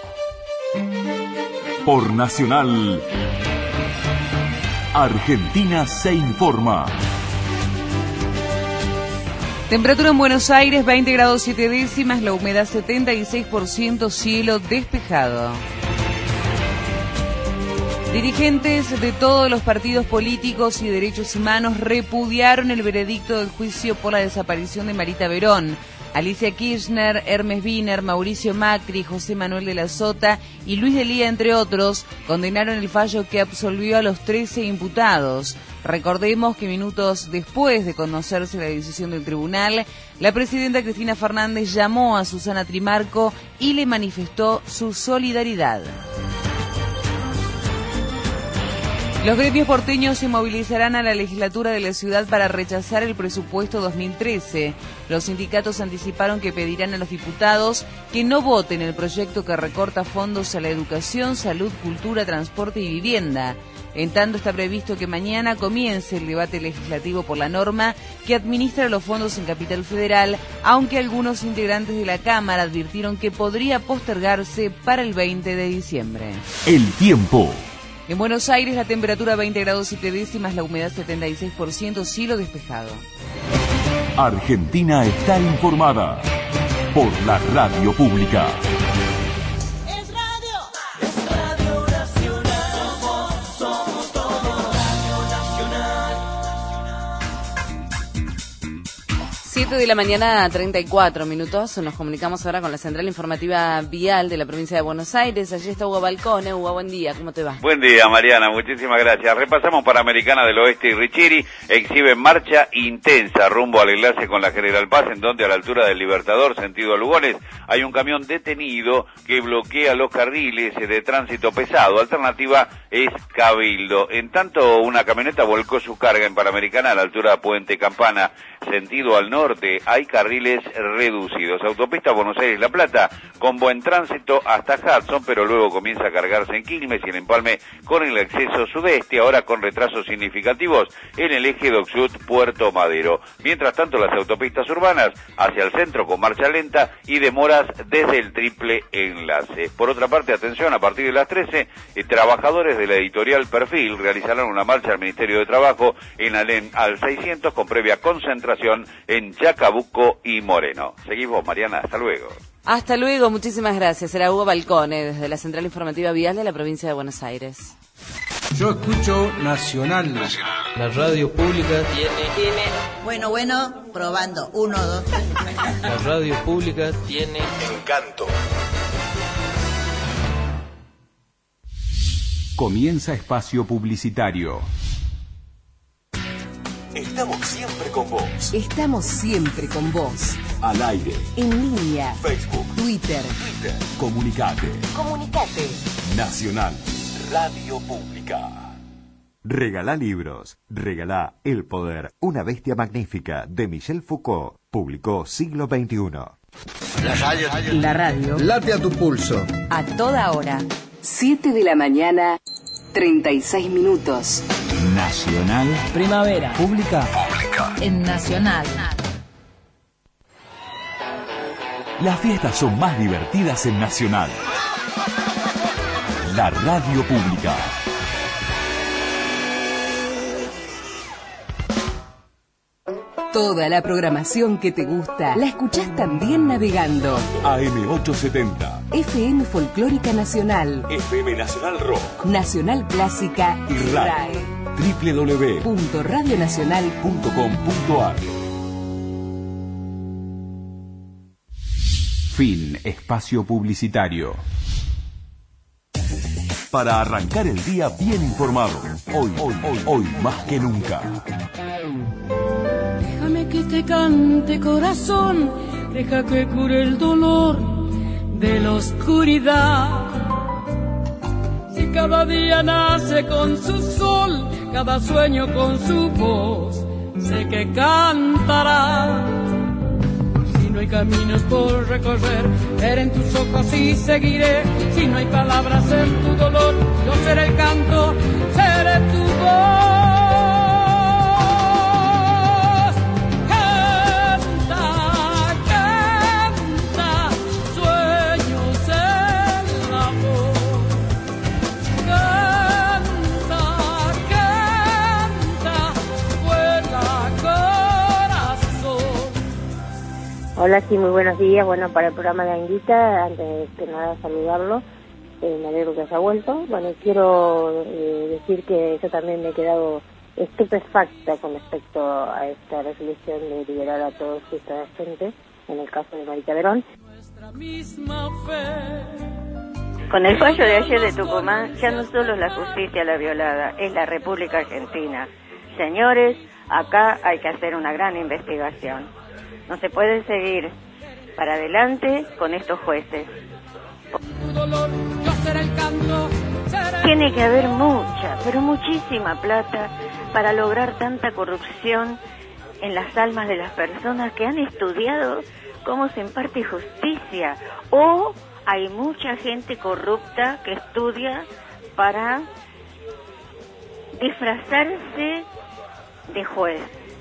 Por Nacional, Argentina se informa. Temperatura en Buenos Aires, 20 grados 7 décimas, la humedad 76%, cielo despejado. Dirigentes de todos los partidos políticos y derechos humanos repudiaron el veredicto del juicio por la desaparición de Marita Verón. Alicia Kirchner, Hermes Wiener, Mauricio Macri, José Manuel de la Sota y Luis Delía, entre otros, condenaron el fallo que absolvió a los 13 imputados. Recordemos que minutos después de conocerse la decisión del tribunal, la presidenta Cristina Fernández llamó a Susana Trimarco y le manifestó su solidaridad. Los gremios porteños se movilizarán a la legislatura de la ciudad para rechazar el presupuesto 2013. Los sindicatos anticiparon que pedirán a los diputados que no voten el proyecto que recorta fondos a la educación, salud, cultura, transporte y vivienda. En tanto, está previsto que mañana comience el debate legislativo por la norma que administra los fondos en Capital Federal, aunque algunos integrantes de la Cámara advirtieron que podría postergarse para el 20 de diciembre. El tiempo. En Buenos Aires la temperatura 20 grados 7 décimas, la humedad 76%, cielo despejado. Argentina está informada por la radio pública. Es Radio Nacional, somos todo Radio Nacional. 7 de la mañana, 34 minutos. Nos comunicamos ahora con la Central Informativa Vial de la provincia de Buenos Aires. Allí está Hugo Balcone. Hugo, buen día. ¿Cómo te va? Buen día, Mariana. Muchísimas gracias. Repasamos Panamericana del Oeste y Richiri. Exhibe marcha intensa rumbo al enlace con la General Paz, en donde a la altura del Libertador, sentido a Lugones, hay un camión detenido que bloquea los carriles de tránsito pesado. Alternativa es Cabildo. En tanto, una camioneta volcó su carga en Panamericana a la altura de Puente Campana, sentido al norte. Hay carriles reducidos. Autopista Buenos Aires-La Plata, con buen tránsito hasta Hudson, pero luego comienza a cargarse en Quilmes y en Empalme con el acceso sudeste, ahora con retrasos significativos en el eje Docksud-Puerto Madero. Mientras tanto, las autopistas urbanas hacia el centro con marcha lenta y demoras desde el triple enlace. Por otra parte, atención, a partir de las 13, trabajadores de la editorial Perfil realizarán una marcha al Ministerio de Trabajo en Alem al 600 con previa concentración en Chacabuco y Moreno. Seguimos, Mariana, hasta luego. Hasta luego, muchísimas gracias. Era Hugo Balcone, desde la Central Informativa Vial de la provincia de Buenos Aires. Yo escucho Nacional. La radio pública tiene... Bueno, probando. 1, 2, 3. La radio pública tiene... encanto. Comienza espacio publicitario. Estamos siempre con vos. Estamos siempre con vos. Al aire. En línea. Facebook. Twitter. Comunicate. Nacional. Radio Pública. Regalá libros. Regalá El Poder, una bestia magnífica, de Michel Foucault. Publicó Siglo XXI. La radio. Late a tu pulso. A toda hora. 7 de la mañana, 36 minutos. Nacional. Primavera. Pública. En Nacional. Las fiestas son más divertidas en Nacional. La radio pública. Toda la programación que te gusta la escuchás también navegando. AM870. FM Folclórica Nacional. FM Nacional Rock. Nacional Clásica y RAE. www.radionacional.com.ar. Fin espacio publicitario. Para arrancar el día bien informado. Hoy más que nunca. Déjame que te cante, corazón, deja que cure el dolor de la oscuridad. Si cada día nace con su sol, cada sueño con su voz, sé que cantará. Si no hay caminos por recorrer, veré en tus ojos y seguiré. Si no hay palabras en tu dolor, yo seré el canto, seré tu voz. Hola, sí, muy buenos días. Bueno, para el programa de Anguita, antes que nada saludarlo, me alegro que haya vuelto. Bueno, quiero decir que yo también me he quedado estupefacta con respecto a esta resolución de liberar a todos esta gente, en el caso de Marita Verón. Con el fallo de ayer de Tucumán, ya no solo es la justicia la violada, es la República Argentina. Señores, acá hay que hacer una gran investigación. No se puede seguir para adelante con estos jueces. Tiene que haber mucha, pero muchísima plata para lograr tanta corrupción en las almas de las personas que han estudiado cómo se imparte justicia. O hay mucha gente corrupta que estudia para disfrazarse de juez.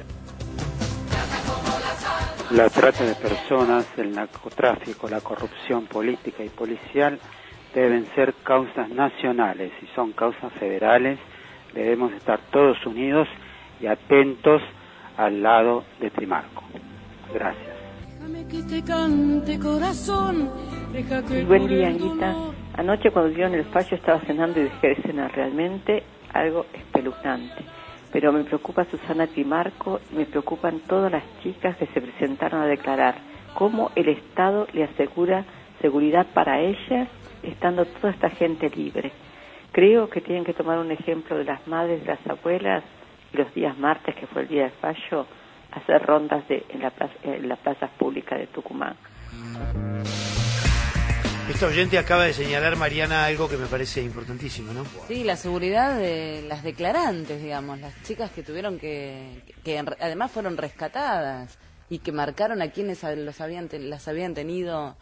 La trata de personas, el narcotráfico, la corrupción política y policial deben ser causas nacionales y son causas federales. Debemos estar todos unidos y atentos al lado de Trimarco. Gracias. Buen día, Anguita. Anoche cuando dieron el fallo estaba cenando y dejé de cenar. Realmente algo espeluznante. Pero me preocupa Susana Trimarco, me preocupan todas las chicas que se presentaron a declarar. ¿Cómo el Estado le asegura seguridad para ellas, estando toda esta gente libre? Creo que tienen que tomar un ejemplo de las madres, de las abuelas, y los días martes, que fue el día del fallo, hacer rondas en las plazas públicas de Tucumán. Esta oyente acaba de señalar, Mariana, algo que me parece importantísimo, ¿no? Sí, la seguridad de las declarantes, digamos, las chicas que tuvieron que además fueron rescatadas y que marcaron a quienes las habían tenido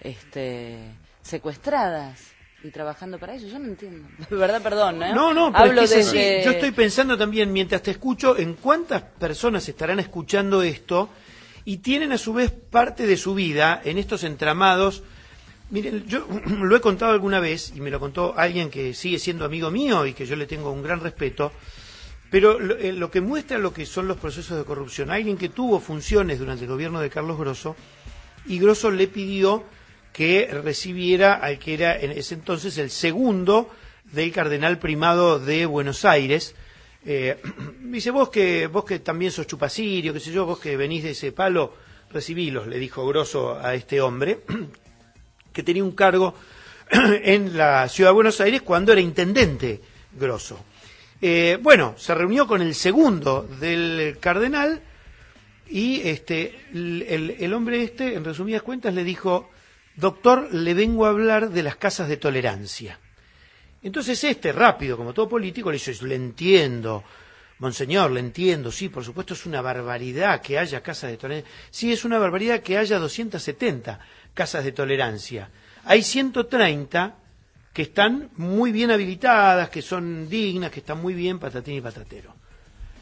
secuestradas y trabajando para ellos. Yo no entiendo. De verdad, perdón, ¿eh? No, pero hablo es que desde... Yo estoy pensando también, mientras te escucho, en cuántas personas estarán escuchando esto y tienen a su vez parte de su vida en estos entramados. Miren, yo lo he contado alguna vez y me lo contó alguien que sigue siendo amigo mío y que yo le tengo un gran respeto, pero lo que muestra lo que son los procesos de corrupción. Alguien que tuvo funciones durante el gobierno de Carlos Grosso y Grosso le pidió que recibiera al que era en ese entonces el segundo del cardenal primado de Buenos Aires. Dice, vos que también sos chupacirio, qué sé yo, vos que venís de ese palo, recibilos, le dijo Grosso a este hombre, que tenía un cargo en la ciudad de Buenos Aires cuando era intendente Grosso. Bueno, se reunió con el segundo del cardenal y el hombre en resumidas cuentas, le dijo: doctor, le vengo a hablar de las casas de tolerancia. Entonces rápido, como todo político, le dice: le entiendo, monseñor, le entiendo, sí, por supuesto es una barbaridad que haya casas de tolerancia. Sí, es una barbaridad que haya 270 casas de tolerancia. Hay 130 que están muy bien habilitadas, que son dignas, que están muy bien, patatín y patatero.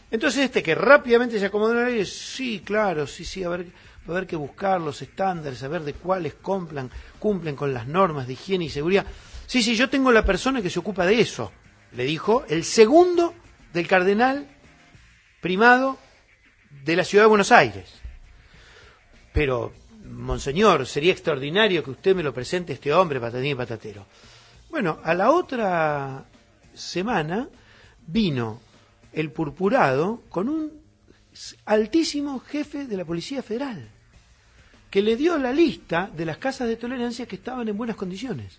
Entonces que rápidamente se acomodó en la ley, sí, claro, sí, a ver que buscar los estándares, a ver de cuáles cumplen con las normas de higiene y seguridad. Sí, yo tengo la persona que se ocupa de eso, le dijo el segundo del cardenal primado de la ciudad de Buenos Aires. Pero, monseñor, sería extraordinario que usted me lo presente este hombre, patatín y patatero. Bueno, a la otra semana vino el purpurado con un altísimo jefe de la Policía Federal, que le dio la lista de las casas de tolerancia que estaban en buenas condiciones.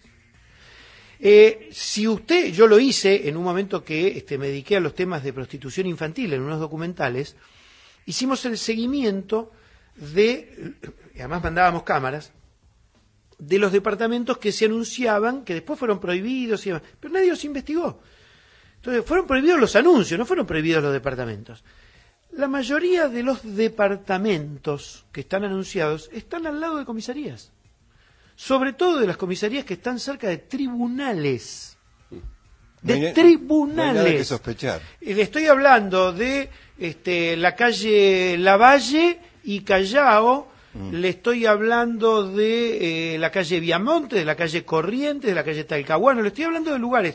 Yo lo hice en un momento que me dediqué a los temas de prostitución infantil en unos documentales, hicimos el seguimiento además mandábamos cámaras, de los departamentos que se anunciaban, que después fueron prohibidos, y demás, pero nadie los investigó. Entonces, fueron prohibidos los anuncios, no fueron prohibidos los departamentos. La mayoría de los departamentos que están anunciados están al lado de comisarías. Sobre todo de las comisarías que están cerca de tribunales. Tribunales. No hay nada que sospechar. Le estoy hablando de la calle Lavalle y Callao, le estoy hablando de la calle Viamonte, de la calle Corrientes, de la calle Talcahuano, le estoy hablando de lugares.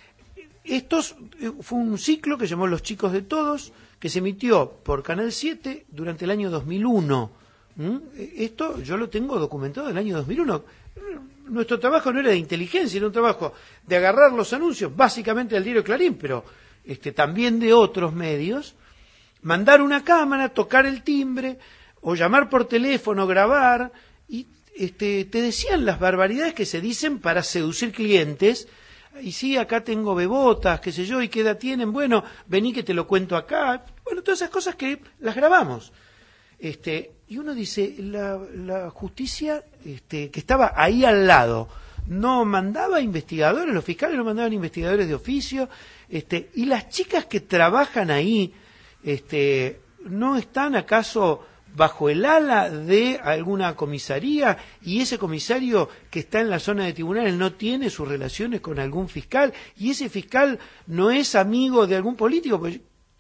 Fue un ciclo que llamó Los Chicos de Todos, que se emitió por Canal 7 durante el año 2001. Esto yo lo tengo documentado del año 2001. Nuestro trabajo no era de inteligencia, era un trabajo de agarrar los anuncios, básicamente del diario Clarín, pero también de otros medios, mandar una cámara, tocar el timbre, o llamar por teléfono, grabar, y te decían las barbaridades que se dicen para seducir clientes. Y sí, acá tengo bebotas, qué sé yo, y qué edad tienen, bueno, vení que te lo cuento acá. Bueno, todas esas cosas que las grabamos. Y uno dice, la justicia que estaba ahí al lado no mandaba investigadores, los fiscales no mandaban investigadores de oficio, y las chicas que trabajan ahí, ¿no están acaso bajo el ala de alguna comisaría, y ese comisario que está en la zona de tribunales no tiene sus relaciones con algún fiscal, y ese fiscal no es amigo de algún político? Pues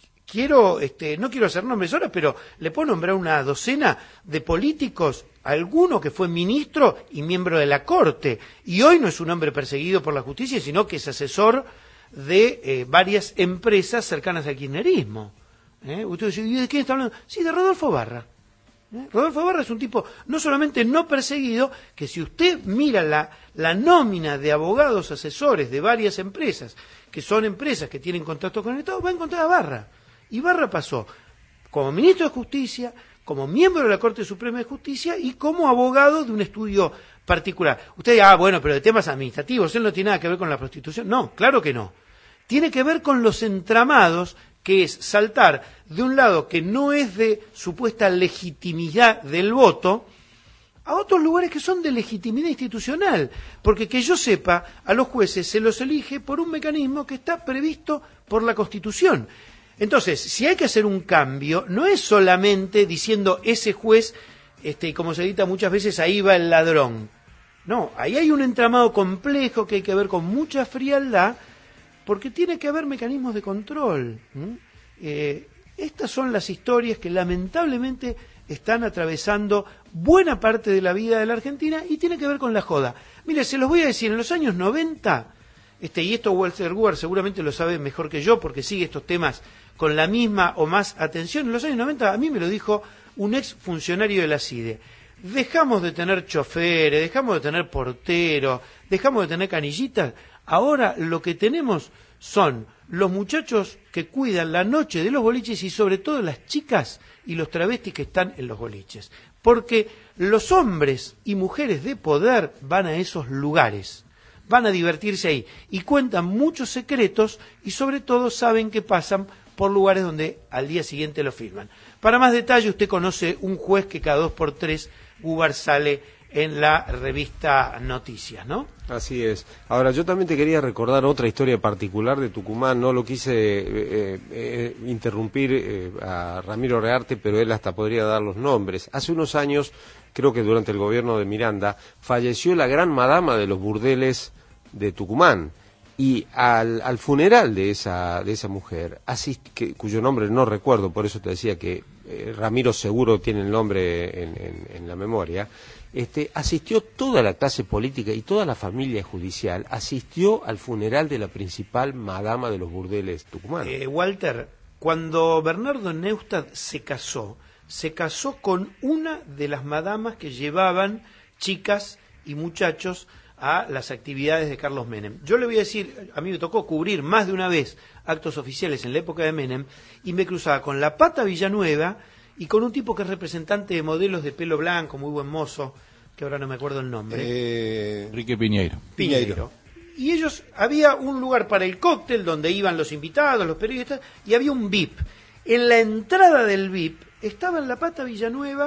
no quiero hacer nombres ahora, pero le puedo nombrar una docena de políticos, alguno que fue ministro y miembro de la Corte, y hoy no es un hombre perseguido por la justicia, sino que es asesor de varias empresas cercanas al kirchnerismo. Usted dice, ¿y de quién está hablando? Sí, de Rodolfo Barra. Rodolfo Barra es un tipo no solamente no perseguido, que si usted mira la nómina de abogados asesores de varias empresas, que son empresas que tienen contacto con el Estado, va a encontrar a Barra. Y Barra pasó como ministro de Justicia, como miembro de la Corte Suprema de Justicia y como abogado de un estudio particular. Usted dice, bueno, pero de temas administrativos, él no tiene nada que ver con la prostitución. No, claro que no. Tiene que ver con los entramados, que es saltar de un lado que no es de supuesta legitimidad del voto a otros lugares que son de legitimidad institucional, porque que yo sepa, a los jueces se los elige por un mecanismo que está previsto por la Constitución. Entonces, si hay que hacer un cambio, no es solamente diciendo ese juez, y como se edita muchas veces, ahí va el ladrón. No, ahí hay un entramado complejo que hay que ver con mucha frialdad, porque tiene que haber mecanismos de control. Estas son las historias que lamentablemente están atravesando buena parte de la vida de la Argentina y tiene que ver con la joda. Mire, se los voy a decir, en los años 90, y esto Walter Guar seguramente lo sabe mejor que yo porque sigue estos temas con la misma o más atención, en los años 90 a mí me lo dijo un ex funcionario de la CIDE. Dejamos de tener choferes, dejamos de tener porteros, dejamos de tener canillitas. Ahora lo que tenemos son los muchachos que cuidan la noche de los boliches y sobre todo las chicas y los travestis que están en los boliches. Porque los hombres y mujeres de poder van a esos lugares, van a divertirse ahí y cuentan muchos secretos y sobre todo saben que pasan por lugares donde al día siguiente lo filman. Para más detalle usted conoce un juez que cada 2 por 3 Gubar sale en la revista Noticias, ¿no? Así es. Ahora, yo también te quería recordar otra historia particular de Tucumán. No lo quise interrumpir a Ramiro Rearte, pero él hasta podría dar los nombres. Hace unos años, creo que durante el gobierno de Miranda, falleció la gran madama de los burdeles de Tucumán. Y al funeral de esa mujer, cuyo nombre no recuerdo, por eso te decía que Ramiro seguro tiene el nombre en la memoria, asistió toda la clase política y toda la familia judicial, asistió al funeral de la principal madama de los burdeles tucumanos. Walter, cuando Bernardo Neustadt se casó con una de las madamas que llevaban chicas y muchachos a las actividades de Carlos Menem. Yo le voy a decir, a mí me tocó cubrir más de una vez actos oficiales en la época de Menem y me cruzaba con la Pata Villanueva y con un tipo que es representante de modelos de pelo blanco, muy buen mozo, que ahora no me acuerdo el nombre. Enrique Piñeiro. Y ellos, había un lugar para el cóctel donde iban los invitados, los periodistas, y había un VIP. En la entrada del VIP estaba en la Pata Villanueva,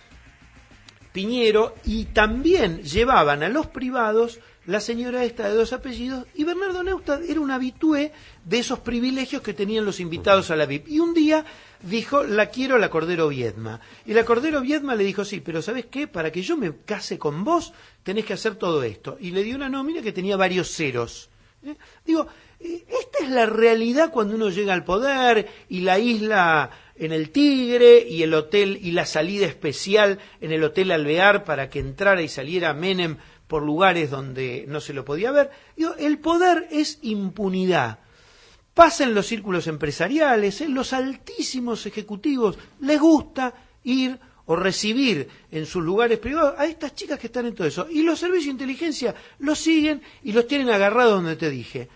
Piñero, y también llevaban a los privados la señora esta de 2 apellidos, y Bernardo Neustadt era un habitué de esos privilegios que tenían los invitados a la VIP. Y un día dijo, la quiero a la Cordero Viedma. Y la Cordero Viedma le dijo, sí, pero ¿sabés qué? Para que yo me case con vos, tenés que hacer todo esto. Y le dio una nómina que tenía varios ceros. Digo, esta es la realidad cuando uno llega al poder, y la isla en el Tigre, y el hotel, y la salida especial en el Hotel Alvear para que entrara y saliera Menem por lugares donde no se lo podía ver. Digo, el poder es impunidad. Pasa en los círculos empresariales, en los altísimos ejecutivos, les gusta ir o recibir en sus lugares privados a estas chicas que están en todo eso. Y los servicios de inteligencia los siguen y los tienen agarrados donde te dije.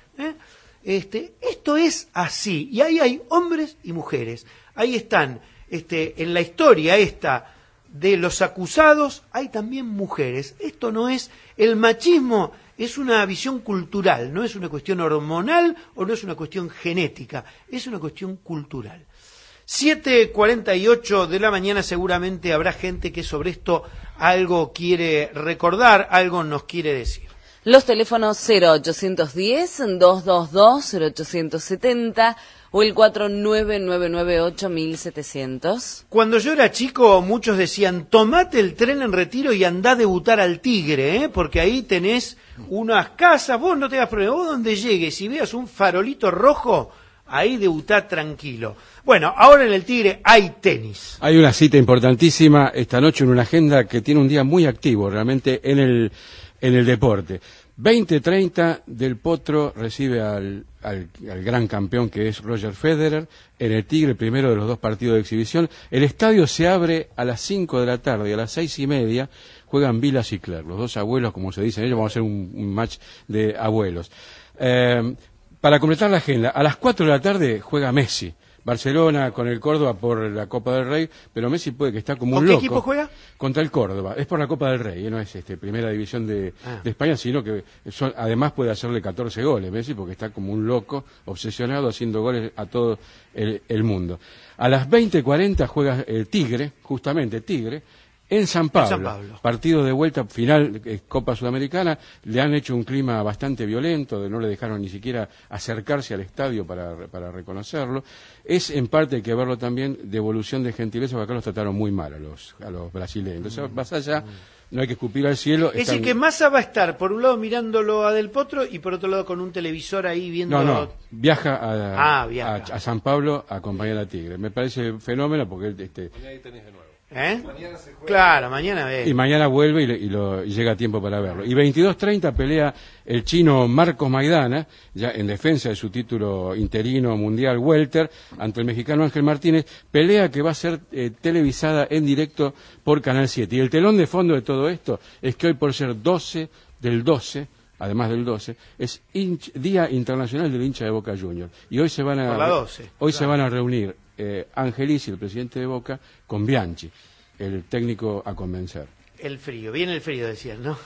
Esto es así, y ahí hay hombres y mujeres. Ahí están, en la historia esta de los acusados, hay también mujeres. Esto no es, el machismo es una visión cultural, no es una cuestión hormonal o no es una cuestión genética, es una cuestión cultural. 7:48 de la mañana, seguramente habrá gente que sobre esto algo quiere recordar, algo nos quiere decir. Los teléfonos 0810-222-0870 o el 49998700. Cuando yo era chico, muchos decían, tomate el tren en Retiro y andá a debutar al Tigre, porque ahí tenés unas casas, vos no tengas problema, vos donde llegues y veas un farolito rojo, ahí debutá tranquilo. Bueno, ahora en el Tigre hay tenis. Hay una cita importantísima esta noche en una agenda que tiene un día muy activo realmente en el deporte. 20:30 del Potro recibe al gran campeón que es Roger Federer en el Tigre, el primero de los 2 partidos de exhibición. El estadio se abre a las 5 de la tarde y a las 6:30 juegan Vilas y Clerc, los 2 abuelos, como se dicen ellos. Vamos a hacer un match de abuelos. Para completar la agenda, a las 4 de la tarde juega Messi. Barcelona con el Córdoba por la Copa del Rey, pero Messi puede que está como un loco. ¿Con qué equipo juega? Contra el Córdoba. Es por la Copa del Rey, no es primera división de España, sino que además puede hacerle 14 goles Messi, porque está como un loco, obsesionado, haciendo goles a todo el mundo. A las 20:40 juega el Tigre, justamente Tigre, en San Pablo. Partido de vuelta final, Copa Sudamericana. Le han hecho un clima bastante violento, no le dejaron ni siquiera acercarse al estadio para reconocerlo. Es en parte, hay que verlo también, devolución de gentileza, porque acá los trataron muy mal a los brasileños. Entonces vas allá, no hay que escupir al cielo. Es decir, que Massa va a estar por un lado mirándolo a Del Potro y por otro lado con un televisor ahí viendo... No, viaja a San Pablo a acompañar a Tigre. Me parece fenómeno porque Mañana hay tenis de nuevo. Mañana se juega. Claro, mañana ve. Y mañana vuelve y llega a tiempo para verlo. Y 22:30 pelea el chino Marcos Maidana, ya en defensa de su título interino mundial welter, ante el mexicano Ángel Martínez, pelea que va a ser televisada en directo por Canal 7. Y el telón de fondo de todo esto es que hoy, por ser 12 del 12, además del 12, es Día Internacional del Hincha de Boca Juniors. Y hoy se van a se van a reunir Angelici, el presidente de Boca, con Bianchi, el técnico a convencer. El frío, viene el frío, decían, ¿no?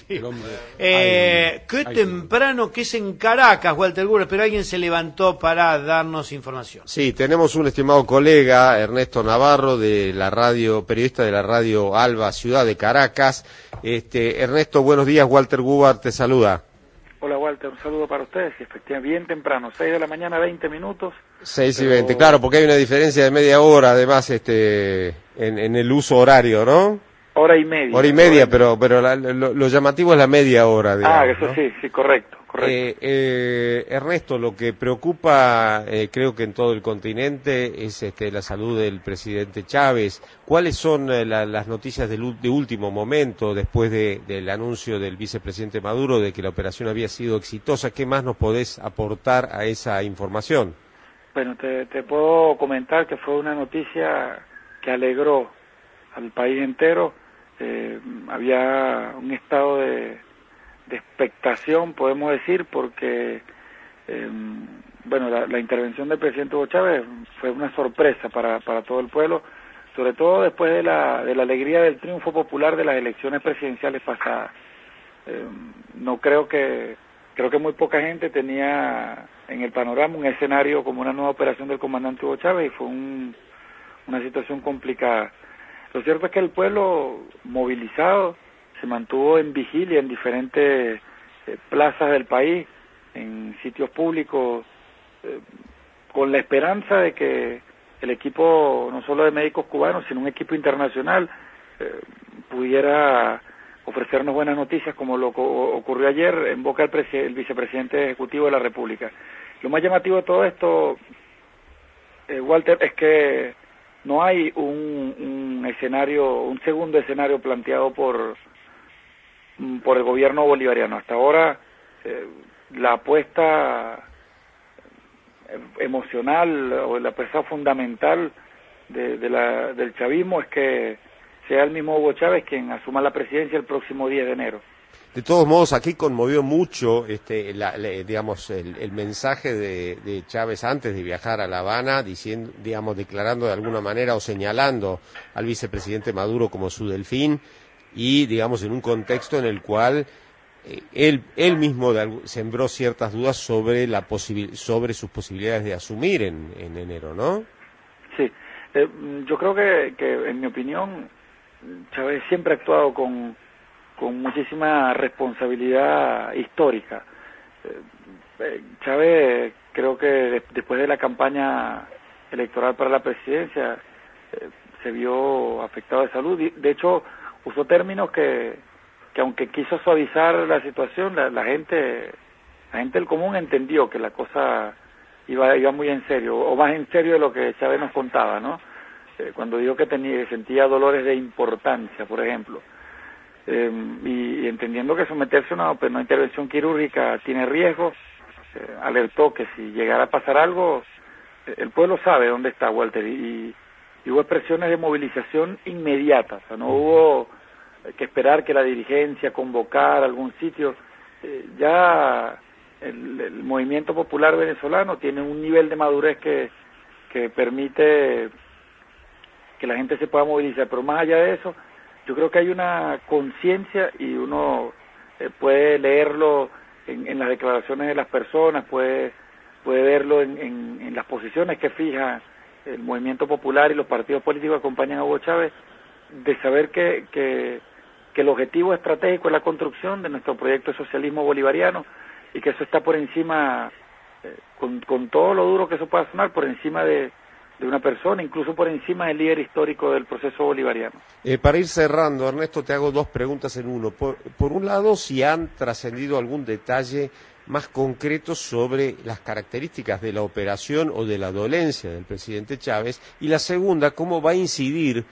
Qué temprano que es en Caracas, Walter Gura, pero alguien se levantó para darnos información. Sí, tenemos un estimado colega, Ernesto Navarro, de la radio, periodista de la radio Alba, ciudad de Caracas. Ernesto, buenos días, Walter Gubar te saluda. Hola Walter, un saludo para ustedes, y efectivamente bien temprano, 6 de la mañana, 20 minutos. 6:20, claro, porque hay una diferencia de media hora, además, en el uso horario, ¿no? hora y media. Hora y media, pero lo llamativo es la media hora. Digamos, eso ¿no? sí, correcto. Ernesto, lo que preocupa, creo que en todo el continente, es la salud del presidente Chávez. ¿Cuáles son las noticias de último momento, después del anuncio del vicepresidente Maduro de que la operación había sido exitosa? ¿Qué más nos podés aportar a esa información? Bueno, te puedo comentar que fue una noticia que alegró al país entero. Había un estado de expectación, podemos decir, porque la intervención del presidente Hugo Chávez fue una sorpresa para todo el pueblo, sobre todo después de la alegría del triunfo popular de las elecciones presidenciales pasadas. Creo que muy poca gente tenía en el panorama un escenario como una nueva operación del comandante Hugo Chávez, y fue una situación complicada. Lo cierto es que el pueblo movilizado se mantuvo en vigilia en diferentes plazas del país, en sitios públicos, con la esperanza de que el equipo, no solo de médicos cubanos, sino un equipo internacional, pudiera ofrecernos buenas noticias, como lo ocurrió ayer en boca del vicepresidente ejecutivo de la República. Lo más llamativo de todo esto, Walter, es que no hay un segundo escenario planteado por el gobierno bolivariano. Hasta ahora la apuesta emocional o la apuesta fundamental del chavismo es que sea el mismo Hugo Chávez quien asuma la presidencia el próximo 10 de enero. De todos modos, aquí conmovió mucho el mensaje de Chávez antes de viajar a La Habana, declarando de alguna manera o señalando al vicepresidente Maduro como su delfín, y en un contexto en el cual él mismo sembró ciertas dudas sobre sobre sus posibilidades de asumir en enero, ¿no? Sí, yo creo que en mi opinión Chávez siempre ha actuado con muchísima responsabilidad histórica. Chávez, creo que después de la campaña electoral para la presidencia, se vio afectado de salud. De hecho, usó términos que aunque quiso suavizar la situación, la gente del común entendió que la cosa iba muy en serio, o más en serio de lo que Chávez nos contaba, ¿no? Cuando dijo que sentía dolores de importancia, por ejemplo. Y entendiendo que someterse a una intervención quirúrgica tiene riesgos, alertó que si llegara a pasar algo, el pueblo sabe dónde está, Walter, y hubo expresiones de movilización inmediata. O sea, no hubo que esperar que la dirigencia convocara algún sitio. Ya el movimiento popular venezolano tiene un nivel de madurez que permite que la gente se pueda movilizar, pero más allá de eso, yo creo que hay una conciencia, y uno puede leerlo en las declaraciones de las personas, puede verlo en las posiciones que fija el movimiento popular y los partidos políticos que acompañan a Hugo Chávez, de saber que el objetivo estratégico es la construcción de nuestro proyecto de socialismo bolivariano, y que eso está por encima, con todo lo duro que eso pueda sonar, por encima de una persona, incluso por encima del líder histórico del proceso bolivariano. Para ir cerrando, Ernesto, te hago dos preguntas en uno. Por un lado, si han trascendido algún detalle más concreto sobre las características de la operación o de la dolencia del presidente Chávez, y la segunda, cómo va a incidir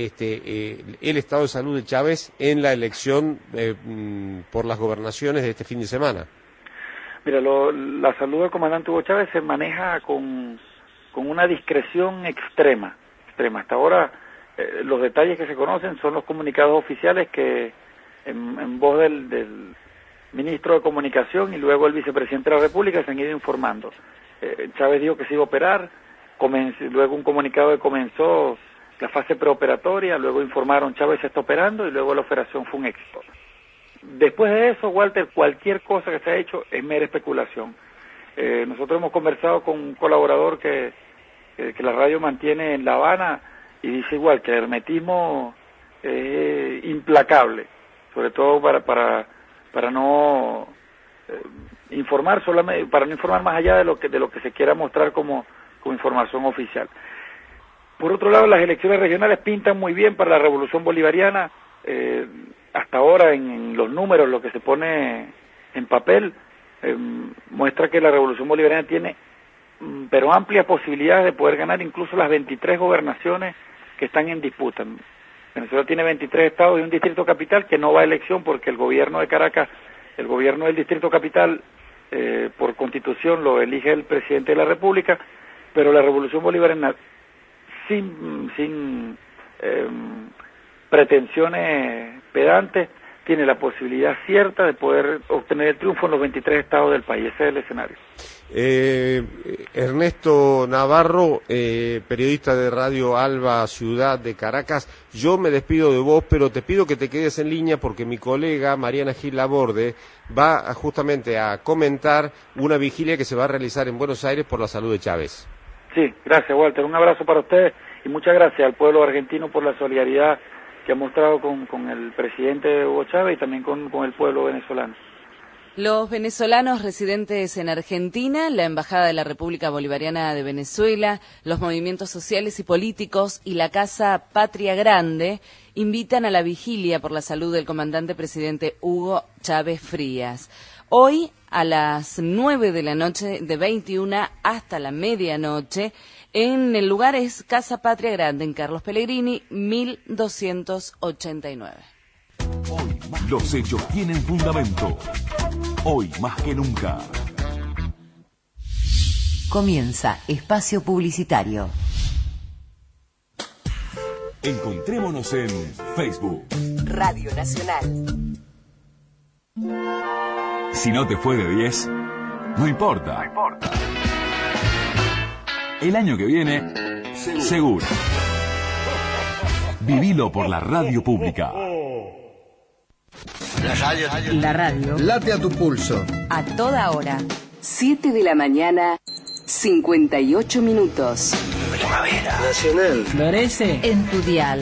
el estado de salud de Chávez en la elección por las gobernaciones de este fin de semana. Mira, la salud del comandante Hugo Chávez se maneja con una discreción extrema. Hasta ahora, los detalles que se conocen son los comunicados oficiales que, en voz del ministro de Comunicación y luego el vicepresidente de la República, se han ido informando. Chávez dijo que se iba a operar, luego un comunicado que comenzó la fase preoperatoria, luego informaron Chávez se está operando, y luego la operación fue un éxito. Después de eso, Walter, cualquier cosa que se ha hecho es mera especulación. Nosotros hemos conversado con un colaborador que la radio mantiene en La Habana, y dice igual que el hermetismo es implacable, sobre todo para no informar solamente, para no informar más allá de lo que se quiera mostrar como información oficial. Por otro lado, las elecciones regionales pintan muy bien para la revolución bolivariana. hasta ahora en los números, lo que se pone en papel, muestra que la Revolución Bolivariana tiene, pero amplias posibilidades de poder ganar incluso las 23 gobernaciones que están en disputa. Venezuela tiene 23 estados y un distrito capital que no va a elección porque el gobierno de Caracas, el gobierno del distrito capital, por constitución lo elige el presidente de la República, pero la Revolución Bolivariana, sin pretensiones pedantes, tiene la posibilidad cierta de poder obtener el triunfo en los 23 estados del país. Ese es el escenario. Ernesto Navarro, periodista de Radio Alba Ciudad de Caracas, yo me despido de vos, pero te pido que te quedes en línea porque mi colega Mariana Gil Laborde va justamente a comentar una vigilia que se va a realizar en Buenos Aires por la salud de Chávez. Sí, gracias, Walter. Un abrazo para ustedes y muchas gracias al pueblo argentino por la solidaridad que ha mostrado con el presidente Hugo Chávez y también con el pueblo venezolano. Los venezolanos residentes en Argentina, la Embajada de la República Bolivariana de Venezuela, los movimientos sociales y políticos y la Casa Patria Grande invitan a la vigilia por la salud del comandante presidente Hugo Chávez Frías. Hoy a las 9 de la noche, de 21 hasta la medianoche, en el lugar es Casa Patria Grande, en Carlos Pellegrini, 1289. Los hechos tienen fundamento. Hoy más que nunca. Comienza Espacio Publicitario. Encontrémonos en Facebook. Radio Nacional. Si no te fue de 10, no importa. El año que viene, seguro. Vivilo por la radio pública. La radio. Late a tu pulso. A toda hora. 7 de la mañana, 58 minutos. Primavera. Nacional. Florece en tu dial.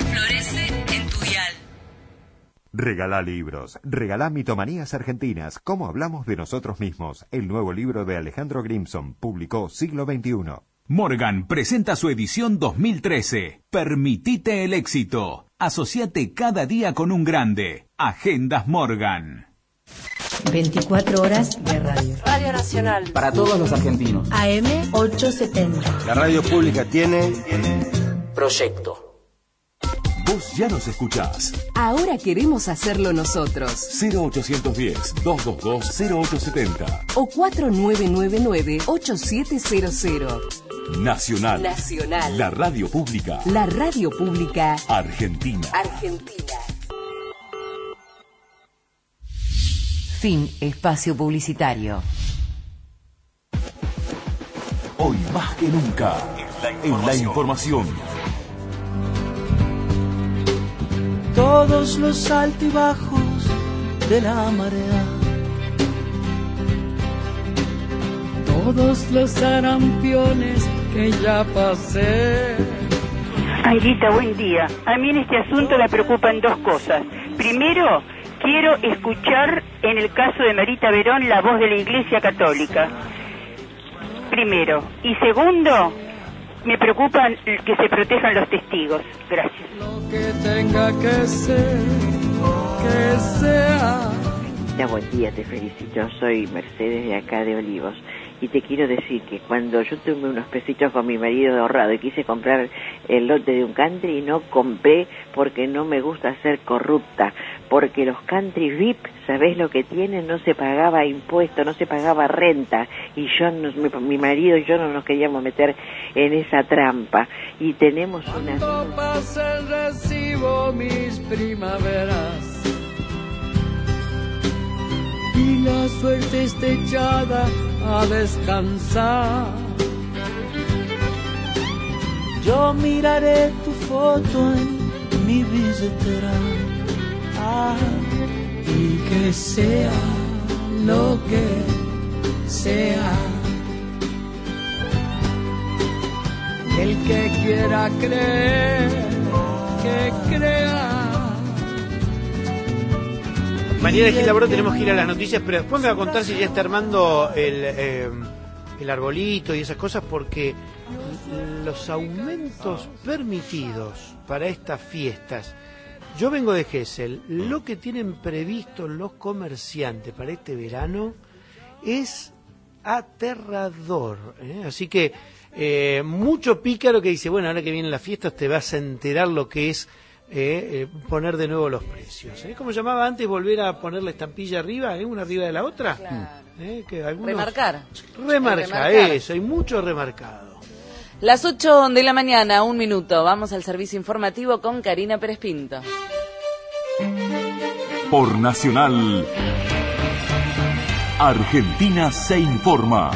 Regalá libros. Regalá Mitomanías Argentinas. ¿Cómo hablamos de nosotros mismos? El nuevo libro de Alejandro Grimson. Publicó Siglo XXI. Morgan presenta su edición 2013. Permitite el éxito. Asociate cada día con un grande. Agendas Morgan. 24 horas de radio. Radio Nacional. Para todos los argentinos. AM 870. La radio pública tiene proyecto. Vos ya nos escuchás. Ahora queremos hacerlo nosotros. 0810-222-0870. O 4999-8700. Nacional. Nacional. La radio pública. La radio pública. Argentina. Fin espacio publicitario. Hoy más que nunca. En la información. Todos los altibajos de la marea, todos los sarampiones que ya pasé. Anguita, buen día. A mí en este asunto me preocupan dos cosas. Primero, quiero escuchar en el caso de Marita Verón la voz de la Iglesia Católica. Primero. Y segundo, me preocupan que se protejan los testigos. Gracias. Lo que tenga que ser, que sea. Anguita, buen día, te felicito. Soy Mercedes de acá de Olivos. Y te quiero decir que cuando yo tuve unos pesitos con mi marido de ahorrado y quise comprar el lote de un country, no compré porque no me gusta ser corrupta, porque los country VIP, ¿sabés lo que tienen? No se pagaba impuesto, no se pagaba renta, y yo, mi marido y yo no nos queríamos meter en esa trampa, y tenemos una... Cuando pase el recibo mis primaveras y la suerte esté echada a descansar, yo miraré tu foto en mi billetera, y que sea lo que sea, el que quiera creer, que crea. Mariana Gil Laborde, tenemos que ir a las noticias, pero después me va a contar si ya está armando el arbolito y esas cosas, porque los aumentos permitidos para estas fiestas Yo vengo de Gesell. Lo que tienen previsto los comerciantes para este verano es aterrador, ¿eh? Así que mucho pícaro que dice, bueno, ahora que vienen las fiestas te vas a enterar lo que es poner de nuevo los precios. ¿Cómo llamaba antes volver a poner la estampilla arriba, una arriba de la otra? Claro. Que algunos... Remarcar, eso, hay mucho remarcado. Las 8 de la mañana, 1 minuto. Vamos al servicio informativo con Karina Pérez Pinto. Por Nacional, Argentina se informa.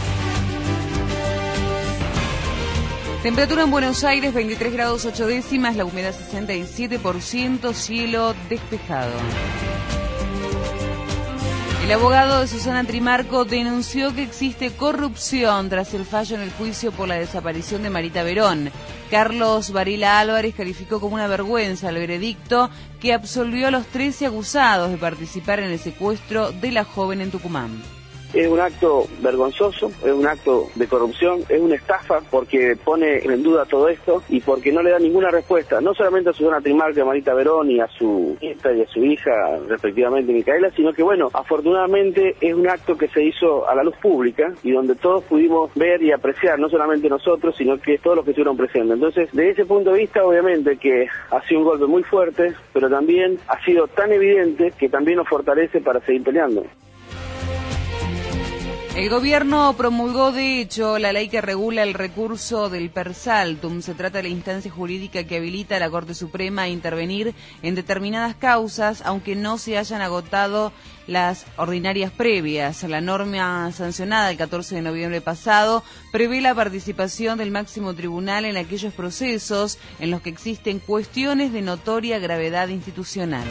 Temperatura en Buenos Aires, 23 grados 8 décimas, la humedad 67%, cielo despejado. El abogado de Susana Trimarco denunció que existe corrupción tras el fallo en el juicio por la desaparición de Marita Verón. Carlos Varela Álvarez calificó como una vergüenza el veredicto que absolvió a los 13 acusados de participar en el secuestro de la joven en Tucumán. Es un acto vergonzoso, es un acto de corrupción, es una estafa porque pone en duda todo esto y porque no le da ninguna respuesta, no solamente a Susana Trimarco, a Marita Verón y a su nieta y a su hija, respectivamente Micaela, sino que bueno, afortunadamente es un acto que se hizo a la luz pública y donde todos pudimos ver y apreciar, no solamente nosotros, sino que todos los que estuvieron presentes. Entonces, de ese punto de vista, obviamente que ha sido un golpe muy fuerte, pero también ha sido tan evidente que también nos fortalece para seguir peleando. El gobierno promulgó, de hecho, la ley que regula el recurso del persaltum. Se trata de la instancia jurídica que habilita a la Corte Suprema a intervenir en determinadas causas, aunque no se hayan agotado las ordinarias previas. La norma sancionada el 14 de noviembre pasado prevé la participación del máximo tribunal en aquellos procesos en los que existen cuestiones de notoria gravedad institucional.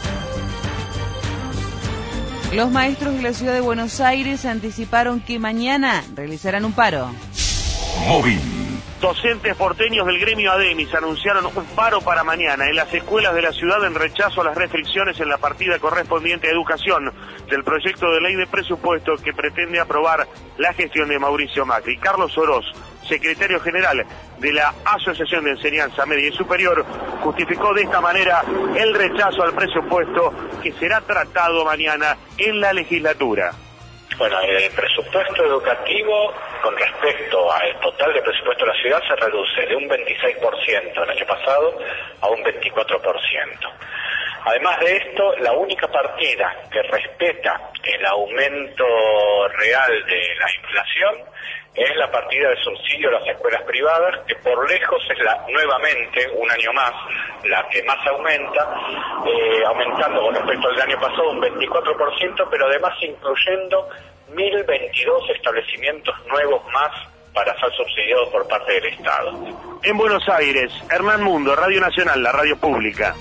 Los maestros de la ciudad de Buenos Aires anticiparon que mañana realizarán un paro. Móvil. Docentes porteños del gremio ADEMIS anunciaron un paro para mañana en las escuelas de la ciudad en rechazo a las restricciones en la partida correspondiente a educación del proyecto de ley de presupuesto que pretende aprobar la gestión de Mauricio Macri. Carlos Oroz, secretario general de la Asociación de Enseñanza Media y Superior, justificó de esta manera el rechazo al presupuesto que será tratado mañana en la legislatura. Bueno, el presupuesto educativo con respecto al total de presupuesto de la ciudad se reduce de un 26% el año pasado a un 24%. Además de esto, la única partida que respeta el aumento real de la inflación es la partida de subsidio a las escuelas privadas, que por lejos es nuevamente, un año más, la que más aumenta, aumentando con respecto al año pasado un 24%, pero además incluyendo 1.022 establecimientos nuevos más para ser subsidiados por parte del Estado. En Buenos Aires, Hernán Mundo, Radio Nacional, la radio pública.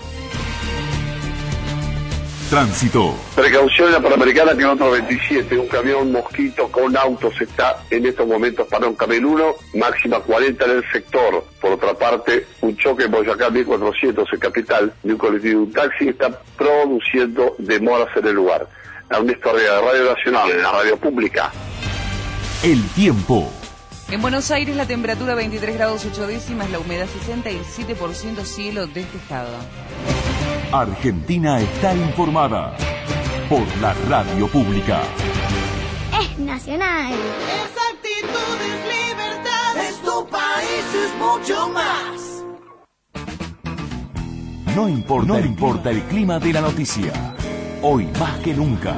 Tránsito. Precaución en la Panamericana, kilómetro 27, un camión Mosquito con autos está en estos momentos para un camión 1, máxima 40 en el sector. Por otra parte, un choque en Boyacá 1400 en Capital de un colectivo y un taxi está produciendo demoras en el lugar. Ernesto Arriaga, Radio Nacional, la radio pública. El tiempo. En Buenos Aires la temperatura 23 grados 8 décimas, la humedad 67%, cielo despejado. Argentina está informada por la radio pública. Es nacional. Esa actitud es libertad. Es tu país, es mucho más. No importa el clima de la noticia. Hoy más que nunca.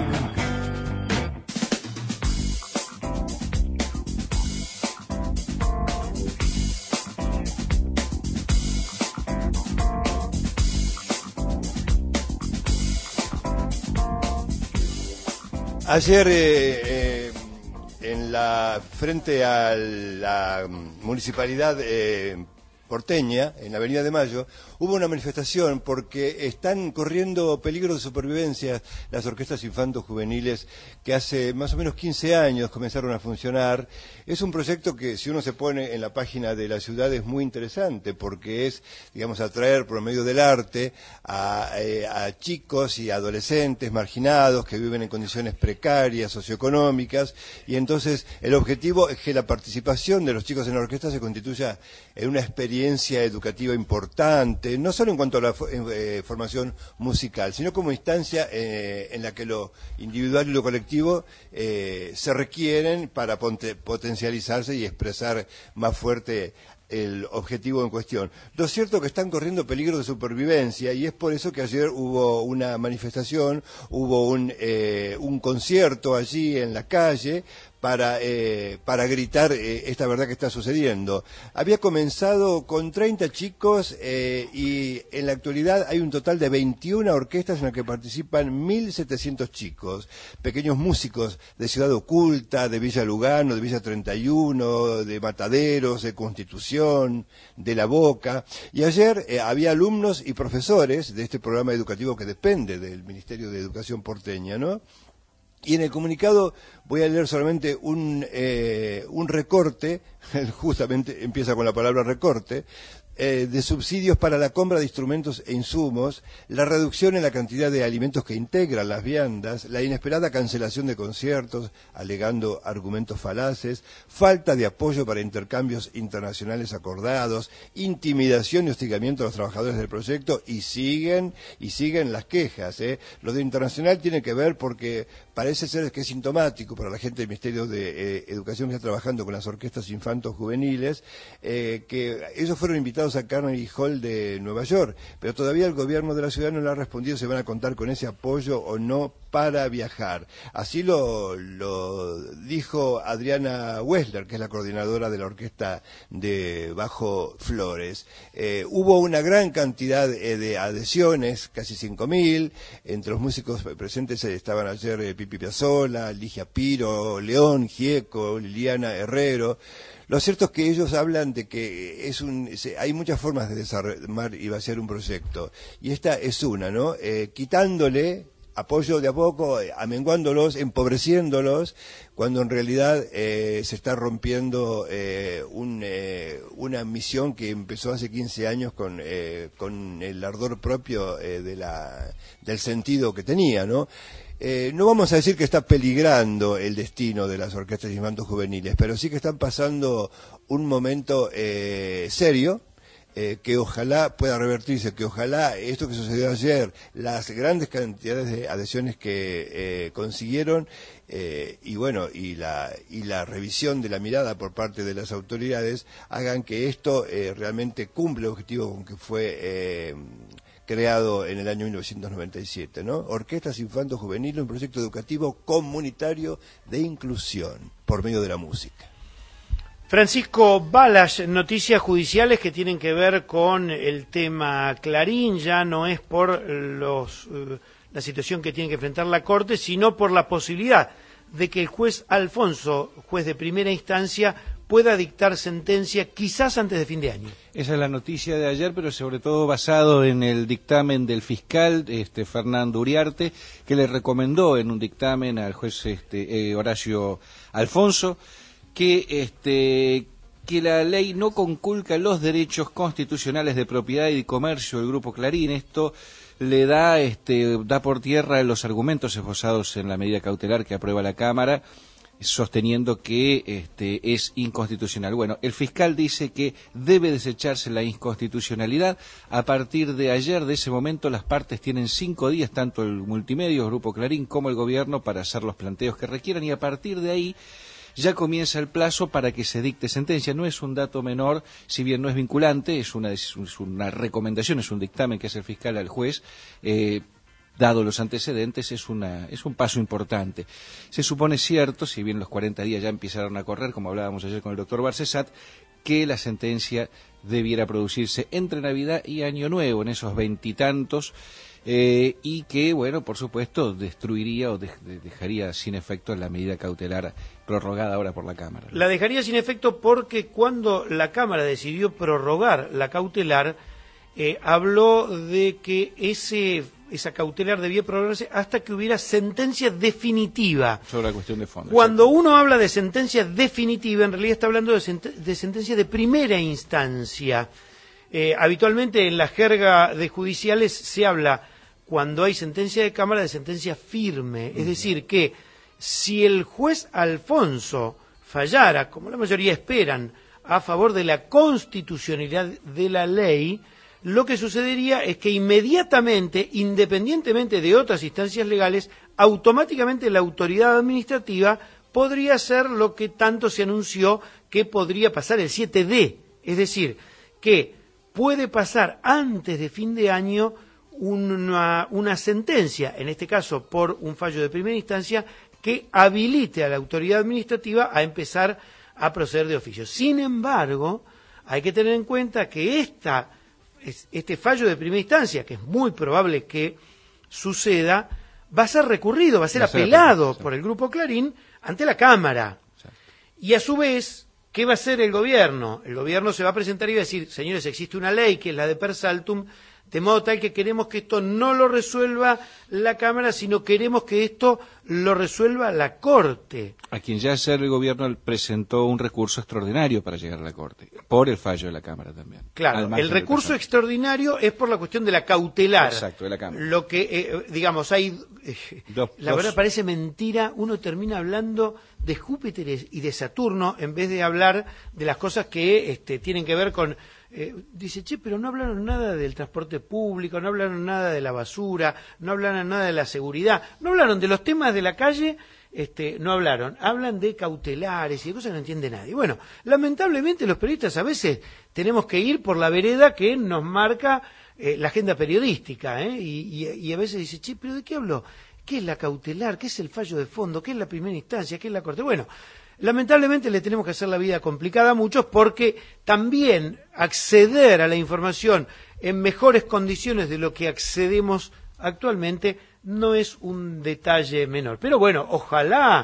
Ayer, frente a la municipalidad porteña, en la Avenida de Mayo, hubo una manifestación porque están corriendo peligro de supervivencia las orquestas infanto-juveniles que hace más o menos 15 años comenzaron a funcionar. Es un proyecto que, si uno se pone en la página de la ciudad, es muy interesante porque es, digamos, atraer por medio del arte a chicos y adolescentes marginados que viven en condiciones precarias, socioeconómicas, y entonces el objetivo es que la participación de los chicos en la orquesta se constituya en una experiencia experiencia educativa importante, no solo en cuanto a la formación musical, sino como instancia en la que lo individual y lo colectivo se requieren para potencializarse y expresar más fuerte el objetivo en cuestión. Lo cierto es que están corriendo peligro de supervivencia y es por eso que ayer hubo una manifestación, hubo un concierto allí en la calle para gritar esta verdad que está sucediendo. Había comenzado con 30 chicos y en la actualidad hay un total de 21 orquestas en las que participan 1.700 chicos, pequeños músicos de Ciudad Oculta, de Villa Lugano, de Villa 31, de Mataderos, de Constitución, de La Boca. Y ayer había alumnos y profesores de este programa educativo que depende del Ministerio de Educación porteña, ¿no? Y en el comunicado voy a leer solamente un recorte, justamente empieza con la palabra recorte, de subsidios para la compra de instrumentos e insumos, la reducción en la cantidad de alimentos que integran las viandas, la inesperada cancelación de conciertos, alegando argumentos falaces, falta de apoyo para intercambios internacionales acordados, intimidación y hostigamiento a los trabajadores del proyecto, y siguen las quejas. Lo de internacional tiene que ver porque parece ser que es sintomático para la gente del Ministerio de Educación que está trabajando con las orquestas infantos juveniles, que ellos fueron invitados a Carnegie Hall de Nueva York, pero todavía el gobierno de la ciudad no le ha respondido si van a contar con ese apoyo o no para viajar. Así lo dijo Adriana Wessler, que es la coordinadora de la orquesta de Bajo Flores. Hubo una gran cantidad de adhesiones, casi 5.000, entre los músicos presentes estaban ayer Pipi Piazzolla, Ligia Piro, León Gieco, Liliana Herrero. Lo cierto es que ellos hablan de que hay muchas formas de desarmar y vaciar un proyecto, y esta es una, ¿no? Quitándole apoyo de a poco, amenguándolos, empobreciéndolos, cuando en realidad se está rompiendo una misión que empezó hace 15 años con el ardor propio del sentido que tenía, ¿no? No vamos a decir que está peligrando el destino de las orquestas infantos juveniles, pero sí que están pasando un momento serio, que ojalá pueda revertirse, que ojalá esto que sucedió ayer, las grandes cantidades de adhesiones que consiguieron, y la revisión de la mirada por parte de las autoridades hagan que esto realmente cumpla el objetivo con que fue creado en el año 1997, ¿no? Orquestas Infantos Juveniles, un proyecto educativo comunitario de inclusión por medio de la música. Francisco Balas, noticias judiciales que tienen que ver con el tema Clarín, ya no es por la situación que tiene que enfrentar la Corte, sino por la posibilidad de que el juez Alfonso, juez de primera instancia, pueda dictar sentencia quizás antes de fin de año. Esa es la noticia de ayer, pero sobre todo basado en el dictamen del fiscal Fernando Uriarte, que le recomendó en un dictamen al juez Horacio Alfonso que la ley no conculca los derechos constitucionales de propiedad y de comercio del Grupo Clarín. Esto le da por tierra los argumentos esbozados en la medida cautelar que aprueba la Cámara, sosteniendo que es inconstitucional. Bueno, el fiscal dice que debe desecharse la inconstitucionalidad. A partir de ayer, de ese momento, las partes tienen 5 días, tanto el multimedio, Grupo Clarín, como el gobierno, para hacer los planteos que requieran, y a partir de ahí ya comienza el plazo para que se dicte sentencia. No es un dato menor, si bien no es vinculante, es una recomendación, es un dictamen que hace el fiscal al juez. Dado los antecedentes, es un paso importante. Se supone cierto, si bien los 40 días ya empezaron a correr, como hablábamos ayer con el doctor Barcesat, que la sentencia debiera producirse entre Navidad y Año Nuevo, en esos 20 y tantos, y que, bueno, por supuesto, destruiría o dejaría sin efecto la medida cautelar prorrogada ahora por la Cámara. La dejaría sin efecto porque cuando la Cámara decidió prorrogar la cautelar, habló de que esa cautelar debía prorrogarse hasta que hubiera sentencia definitiva. Sobre la cuestión de fondo. Cuando uno habla de sentencia definitiva, en realidad está hablando de sentencia de primera instancia. Habitualmente en la jerga de judiciales se habla, cuando hay sentencia de Cámara, de sentencia firme. Es decir, que si el juez Alfonso fallara, como la mayoría esperan, a favor de la constitucionalidad de la ley, lo que sucedería es que inmediatamente, independientemente de otras instancias legales, automáticamente la autoridad administrativa podría hacer lo que tanto se anunció que podría pasar, el 7D, es decir, que puede pasar antes de fin de año una sentencia, en este caso por un fallo de primera instancia, que habilite a la autoridad administrativa a empezar a proceder de oficio. Sin embargo, hay que tener en cuenta que este fallo de primera instancia, que es muy probable que suceda, va a ser recurrido, va a ser apelado por el Grupo Clarín ante la Cámara. Y a su vez, ¿qué va a hacer el gobierno? El gobierno se va a presentar y va a decir, señores, existe una ley que es la de Per Saltum, de modo tal que queremos que esto no lo resuelva la Cámara, sino queremos que esto lo resuelva la Corte. A quien ya ayer el gobierno presentó un recurso extraordinario para llegar a la Corte, por el fallo de la Cámara también. Claro, el recurso extraordinario es por la cuestión de la cautelar. Exacto, de la Cámara. Lo que, digamos, hay... la verdad parece mentira, uno termina hablando de Júpiter y de Saturno en vez de hablar de las cosas que tienen que ver con... dice, pero no hablaron nada del transporte público, no hablaron nada de la basura, no hablaron nada de la seguridad, no hablaron de los temas de la calle, no hablan de cautelares y de cosas que no entiende nadie. Bueno, lamentablemente los periodistas a veces tenemos que ir por la vereda que nos marca la agenda periodística, y a veces dice, pero ¿de qué hablo? ¿Qué es la cautelar? ¿Qué es el fallo de fondo? ¿Qué es la primera instancia? ¿Qué es la Corte? Bueno, lamentablemente le tenemos que hacer la vida complicada a muchos porque también acceder a la información en mejores condiciones de lo que accedemos actualmente no es un detalle menor. Pero bueno, ojalá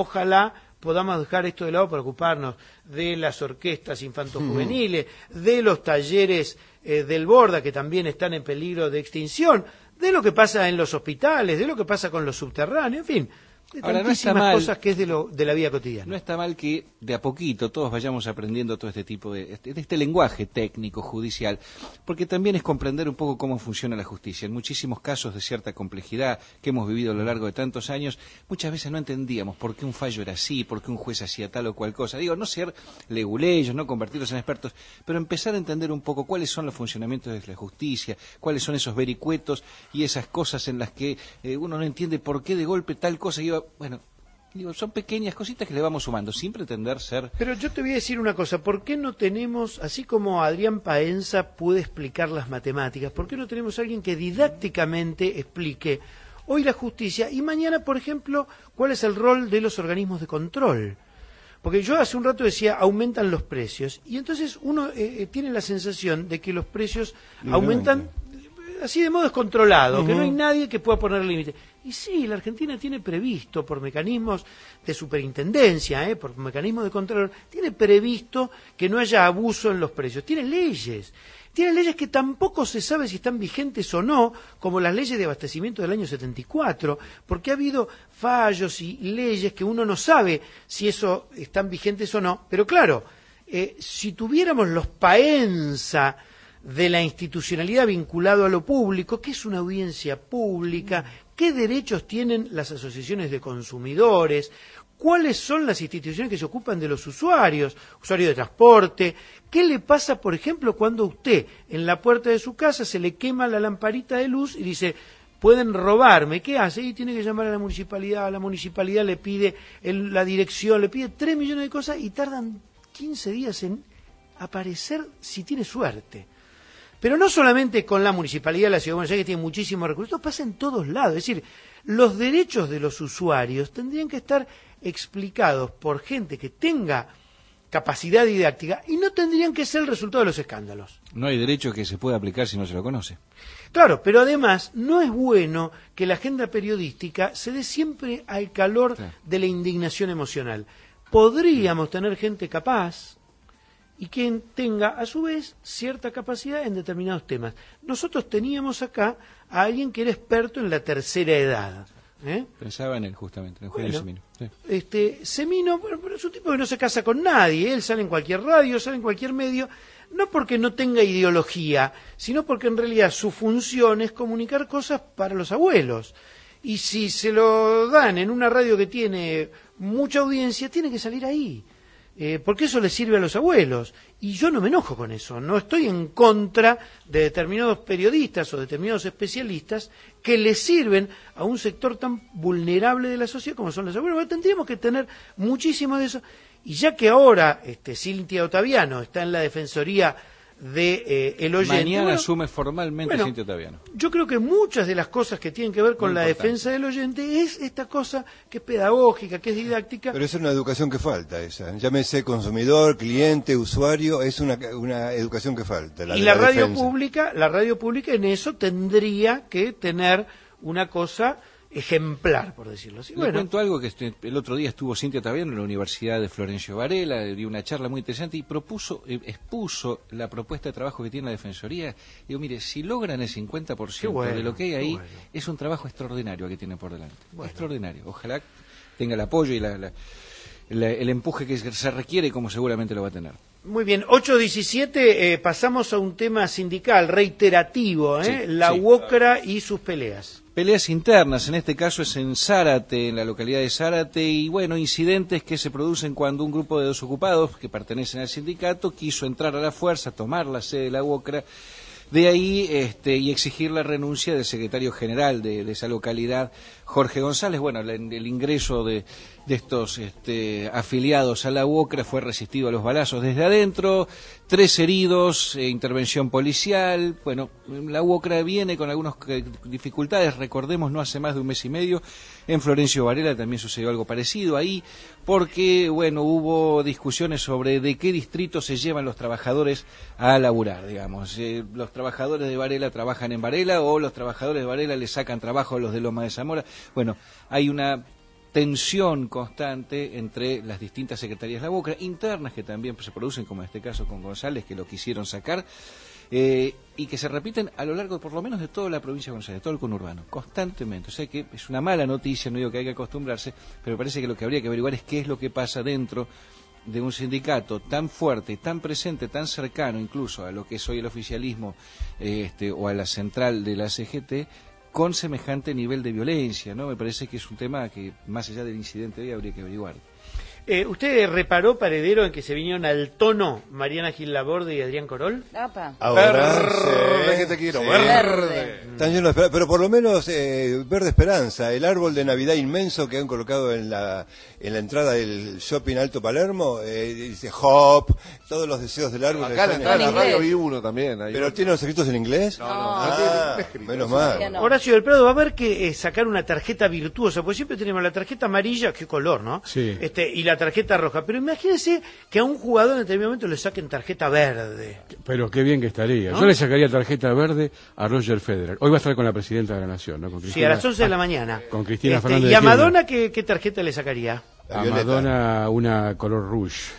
podamos dejar esto de lado para ocuparnos de las orquestas infantojuveniles, de los talleres del Borda que también están en peligro de extinción, de lo que pasa en los hospitales, de lo que pasa con los subterráneos, en fin. Ahora, no está mal, cosas que es de la vida cotidiana. No está mal que de a poquito todos vayamos aprendiendo todo este tipo de este lenguaje técnico, judicial, porque también es comprender un poco cómo funciona la justicia. En muchísimos casos de cierta complejidad que hemos vivido a lo largo de tantos años, muchas veces no entendíamos por qué un fallo era así, por qué un juez hacía tal o cual cosa. Digo, no ser leguleyos, no convertirlos en expertos, pero empezar a entender un poco cuáles son los funcionamientos de la justicia, cuáles son esos vericuetos y esas cosas en las que uno no entiende por qué de golpe tal cosa iba. Bueno, son pequeñas cositas que le vamos sumando, sin pretender ser... Pero yo te voy a decir una cosa, ¿por qué no tenemos, así como Adrián Paenza puede explicar las matemáticas, por qué no tenemos alguien que didácticamente explique hoy la justicia y mañana, por ejemplo, cuál es el rol de los organismos de control? Porque yo hace un rato decía, aumentan los precios, y entonces uno tiene la sensación de que los precios aumentan así de modo descontrolado, que no hay nadie que pueda poner límite. Y sí, la Argentina tiene previsto, por mecanismos de superintendencia, por mecanismos de control, tiene previsto que no haya abuso en los precios. Tiene leyes que tampoco se sabe si están vigentes o no, como las leyes de abastecimiento del año 74, porque ha habido fallos y leyes que uno no sabe si eso están vigentes o no. Pero claro, si tuviéramos los Paenza de la institucionalidad vinculado a lo público, ¿qué es una audiencia pública? ¿Qué derechos tienen las asociaciones de consumidores? ¿Cuáles son las instituciones que se ocupan de los usuarios de transporte? ¿Qué le pasa, por ejemplo, cuando a usted en la puerta de su casa se le quema la lamparita de luz y dice, pueden robarme? ¿Qué hace? Y tiene que llamar a la municipalidad le pide la dirección, le pide 3 millones de cosas y tardan 15 días en aparecer si tiene suerte. Pero no solamente con la municipalidad de la Ciudad de Buenos Aires, que tiene muchísimos recursos, esto pasa en todos lados. Es decir, los derechos de los usuarios tendrían que estar explicados por gente que tenga capacidad didáctica y no tendrían que ser el resultado de los escándalos. No hay derecho que se pueda aplicar si no se lo conoce. Claro, pero además no es bueno que la agenda periodística se dé siempre al calor de la indignación emocional. Podríamos tener gente capaz y quien tenga, a su vez, cierta capacidad en determinados temas. Nosotros teníamos acá a alguien que era experto en la tercera edad. Pensaba en él, justamente, en Eugenio Semino. Sí. Semino, pero es un tipo que no se casa con nadie. Él sale en cualquier radio, sale en cualquier medio, no porque no tenga ideología, sino porque en realidad su función es comunicar cosas para los abuelos. Y si se lo dan en una radio que tiene mucha audiencia, tiene que salir ahí. porque eso les sirve a los abuelos. Y yo no me enojo con eso, no estoy en contra de determinados periodistas o determinados especialistas que les sirven a un sector tan vulnerable de la sociedad como son los abuelos. Bueno, tendríamos que tener muchísimo de eso. Y ya que ahora Cintia Ottaviano está en la Defensoría de el oyente. Mañana asume formalmente Cintia Ottaviano. Yo creo que muchas de las cosas que tienen que ver con la defensa del oyente es esta cosa que es pedagógica, que es didáctica. Pero es una educación que falta esa. Llámese consumidor, cliente, usuario, es una educación que falta. Y la radio pública en eso tendría que tener una cosa ejemplar, por decirlo así. Le cuento algo que el otro día estuvo Cintia Ottaviano en la Universidad de Florencio Varela, dio una charla muy interesante y expuso la propuesta de trabajo que tiene la Defensoría. Digo, mire, si logran el 50% de lo que hay ahí, es un trabajo extraordinario que tienen por delante. Extraordinario. Ojalá tenga el apoyo y el empuje que se requiere, como seguramente lo va a tener. Muy bien, 8:17, pasamos a un tema sindical reiterativo, la UOCRA y sus peleas. Peleas internas, en este caso es en Zárate, en la localidad de Zárate, y bueno, incidentes que se producen cuando un grupo de desocupados que pertenecen al sindicato quiso entrar a la fuerza, tomar la sede de la UOCRA, de ahí y exigir la renuncia del secretario general de esa localidad, Jorge González. Bueno, el ingreso de estos afiliados a la UOCRA fue resistido a los balazos desde adentro, 3 heridos, intervención policial. Bueno, la UOCRA viene con algunas dificultades, recordemos, no hace más de un mes y medio, en Florencio Varela también sucedió algo parecido ahí, porque, bueno, hubo discusiones sobre de qué distrito se llevan los trabajadores a laburar, digamos. Los trabajadores de Varela trabajan en Varela o los trabajadores de Varela le sacan trabajo a los de Loma de Zamora. Bueno, hay una tensión constante entre las distintas secretarías de la UOCRA, internas que también se producen, como en este caso con González, que lo quisieron sacar, y que se repiten a lo largo, por lo menos, de toda la provincia de Buenos Aires, de todo el conurbano, constantemente. O sea que es una mala noticia, no digo que hay que acostumbrarse, pero parece que lo que habría que averiguar es qué es lo que pasa dentro de un sindicato tan fuerte, tan presente, tan cercano incluso a lo que es hoy el oficialismo o a la central de la CGT, con semejante nivel de violencia, ¿no? Me parece que es un tema que, más allá del incidente de hoy, habría que averiguar. ¿Usted reparó, Paredero, en que se vinieron al tono Mariana Gil Laborde y Adrián Corol? Ahora que te quiero, verde. Están llenos de pero por lo menos verde esperanza. El árbol de Navidad inmenso que han colocado en la entrada del shopping Alto Palermo, dice Hop, todos los deseos del árbol. Acá en la radio vi uno también. ¿Pero tiene los escritos en inglés? No. Menos mal. Horacio del Prado, va a haber que sacar una tarjeta virtuosa, porque siempre tenemos la tarjeta amarilla, qué color, ¿no? Sí. Y la tarjeta roja, pero imagínense que a un jugador en determinado momento le saquen tarjeta verde. Pero qué bien que estaría. ¿No? Yo le sacaría tarjeta verde a Roger Federer. Hoy va a estar con la presidenta de la Nación, ¿no? Con Cristina, sí, a las 11 de la mañana. Con Cristina Fernández. ¿Y a Madonna qué tarjeta le sacaría? A Madonna una color rouge.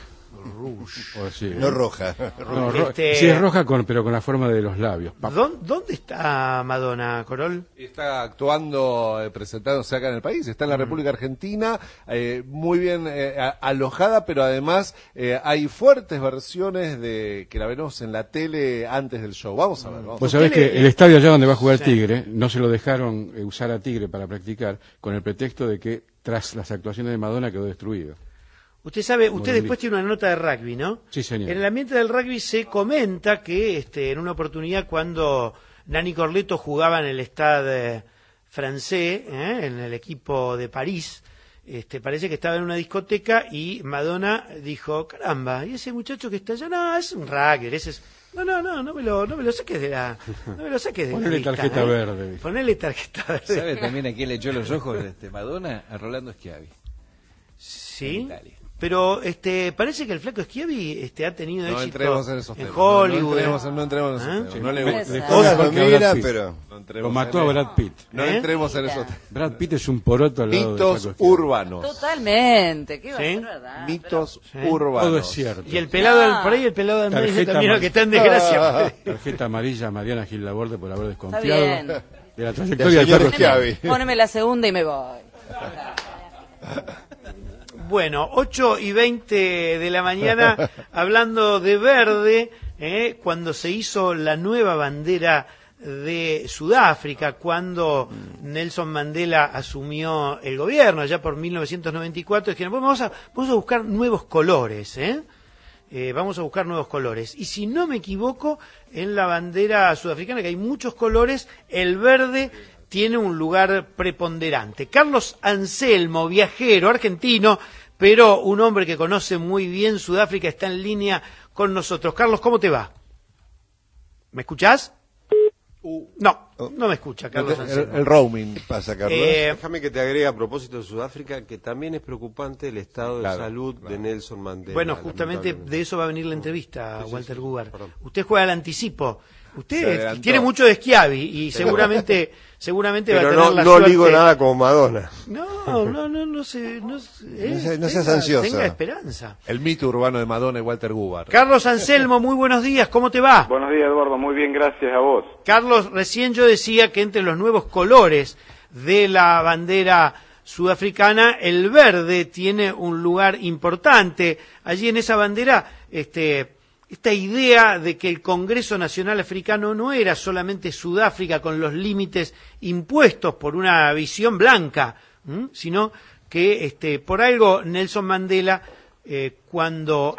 No roja. No, sí, es roja, pero con la forma de los labios. ¿Dónde está Madonna, Corol? Está actuando, presentándose acá en el país. Está en la República Argentina, muy bien alojada, pero además hay fuertes versiones de que la vemos en la tele antes del show. Vamos a ver. Vos sabés que el estadio allá donde va a jugar Tigre, no se lo dejaron usar a Tigre para practicar, con el pretexto de que tras las actuaciones de Madonna quedó destruido. Usted sabe, después tiene una nota de rugby, ¿no? Sí, señor. En el ambiente del rugby se comenta que en una oportunidad cuando Nani Corletto jugaba en el Stade Francés, en el equipo de París, parece que estaba en una discoteca y Madonna dijo, caramba, ¿y ese muchacho que está allá? No, es un rugby, ese es... No me lo saques de la... No me lo saques de Ponele tarjeta verde. Ponele tarjeta verde. ¿Sabe también a quién le echó los ojos Madonna? A Rolando Schiavi. Sí. Pero parece que el flaco Schiavi ha tenido éxito entremos en esos temas. Hollywood. No entremos en esos temas. No le gusta. Todas lo mira, pero... Lo mató a Brad Pitt. No entremos en esos temas. Brad Pitt es un poroto al lado Mitos urbanos. Totalmente. ¿Qué va a ser verdad? Mitos urbanos. Todo es cierto. Y el pelado por ahí, el pelado del medio también, que está en desgracia. Tarjeta amarilla a Mariana Gil Laborde por haber desconfiado de la trayectoria del perro Schiavi. Póneme la segunda y me voy. Bueno, 8:20 de la mañana, hablando de verde, cuando se hizo la nueva bandera de Sudáfrica cuando Nelson Mandela asumió el gobierno, allá por 1994, dijeron, bueno, vamos a buscar nuevos colores, vamos a buscar nuevos colores. Y si no me equivoco, en la bandera sudafricana, que hay muchos colores, el verde tiene un lugar preponderante. Carlos Anselmo, viajero argentino, pero un hombre que conoce muy bien Sudáfrica, está en línea con nosotros. Carlos, ¿cómo te va? ¿Me escuchás? No me escucha, Carlos Anselmo. El roaming pasa, Carlos. Déjame que te agregue a propósito de Sudáfrica que también es preocupante el estado de salud de Nelson Mandela. Bueno, justamente de eso va a venir la entrevista, sí, Walter Gubar. Usted juega al anticipo. Usted tiene mucho de Schiavi y seguramente va a tener la suerte. No digo nada como Madonna. No seas ansioso. Tenga esperanza. El mito urbano de Madonna y Walter Gubar. Carlos Anselmo, muy buenos días, ¿cómo te va? Buenos días, Eduardo, muy bien, gracias a vos. Carlos, recién yo decía que entre los nuevos colores de la bandera sudafricana, el verde tiene un lugar importante. Allí en esa bandera, esta idea de que el Congreso Nacional Africano no era solamente Sudáfrica con los límites impuestos por una visión blanca, sino que por algo Nelson Mandela, cuando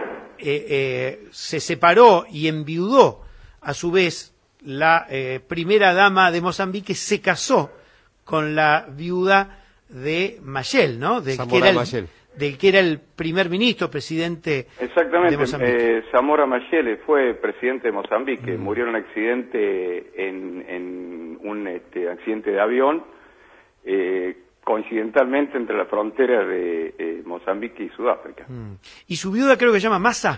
se separó y enviudó a su vez la primera dama de Mozambique, se casó con la viuda de Machel, ¿no? Del que era el primer ministro, presidente de Mozambique. Samora Machel fue presidente de Mozambique, murió en un accidente, en un accidente de avión, coincidentalmente entre la frontera de Mozambique y Sudáfrica. ¿Y su viuda creo que se llama Massa?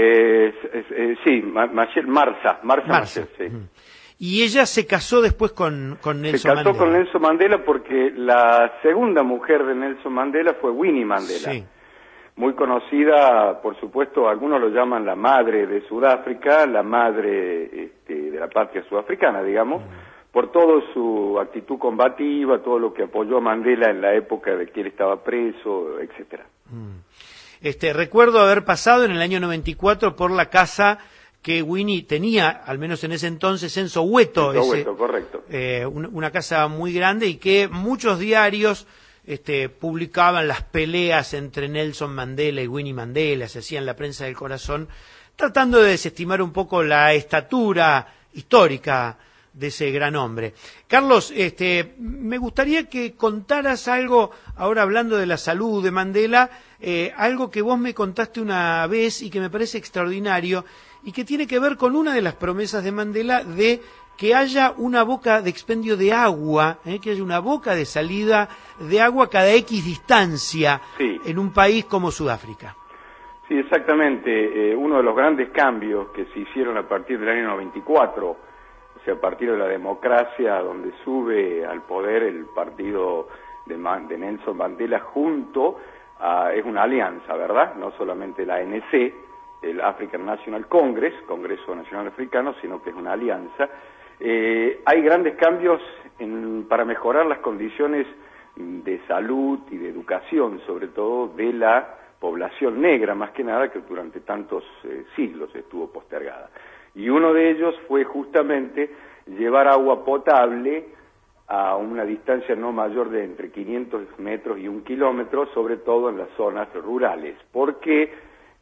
Sí, Marsa Machel, sí. Y ella se casó después con Nelson Mandela. Se casó con Nelson Mandela porque la segunda mujer de Nelson Mandela fue Winnie Mandela. Sí. Muy conocida, por supuesto, algunos lo llaman la madre de Sudáfrica, la madre de la patria sudafricana, digamos, por toda su actitud combativa, todo lo que apoyó a Mandela en la época de que él estaba preso, etcétera. Recuerdo haber pasado en el año 94 por la casa que Winnie tenía, al menos en ese entonces, en Soweto. Correcto. Una casa muy grande y que muchos diarios publicaban las peleas entre Nelson Mandela y Winnie Mandela, se hacían la prensa del corazón, tratando de desestimar un poco la estatura histórica de ese gran hombre. Carlos, me gustaría que contaras algo, ahora hablando de la salud de Mandela, algo que vos me contaste una vez y que me parece extraordinario, y que tiene que ver con una de las promesas de Mandela de que haya una boca de expendio de agua, que haya una boca de salida de agua cada X distancia en un país como Sudáfrica. Sí, exactamente. Uno de los grandes cambios que se hicieron a partir del año 94, o sea, a partir de la democracia, donde sube al poder el partido de Nelson Mandela junto a, es una alianza, ¿verdad? No solamente la ANC, el African National Congress, Congreso Nacional Africano, sino que es una alianza. Hay grandes cambios para mejorar las condiciones de salud y de educación, sobre todo de la población negra, más que nada, que durante tantos siglos estuvo postergada. Y uno de ellos fue justamente llevar agua potable a una distancia no mayor de entre 500 metros y 1 kilómetro, sobre todo en las zonas rurales, porque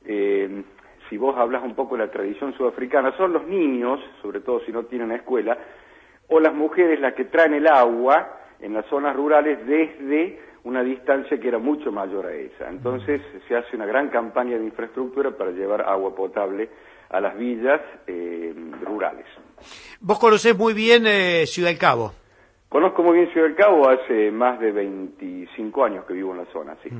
si vos hablas un poco de la tradición sudafricana, son los niños, sobre todo si no tienen escuela, o las mujeres las que traen el agua en las zonas rurales desde una distancia que era mucho mayor a esa. Entonces se hace una gran campaña de infraestructura para llevar agua potable a las villas rurales. Vos conocés muy bien Ciudad del Cabo. Conozco muy bien Ciudad del Cabo, hace más de 25 años que vivo en la zona, sí.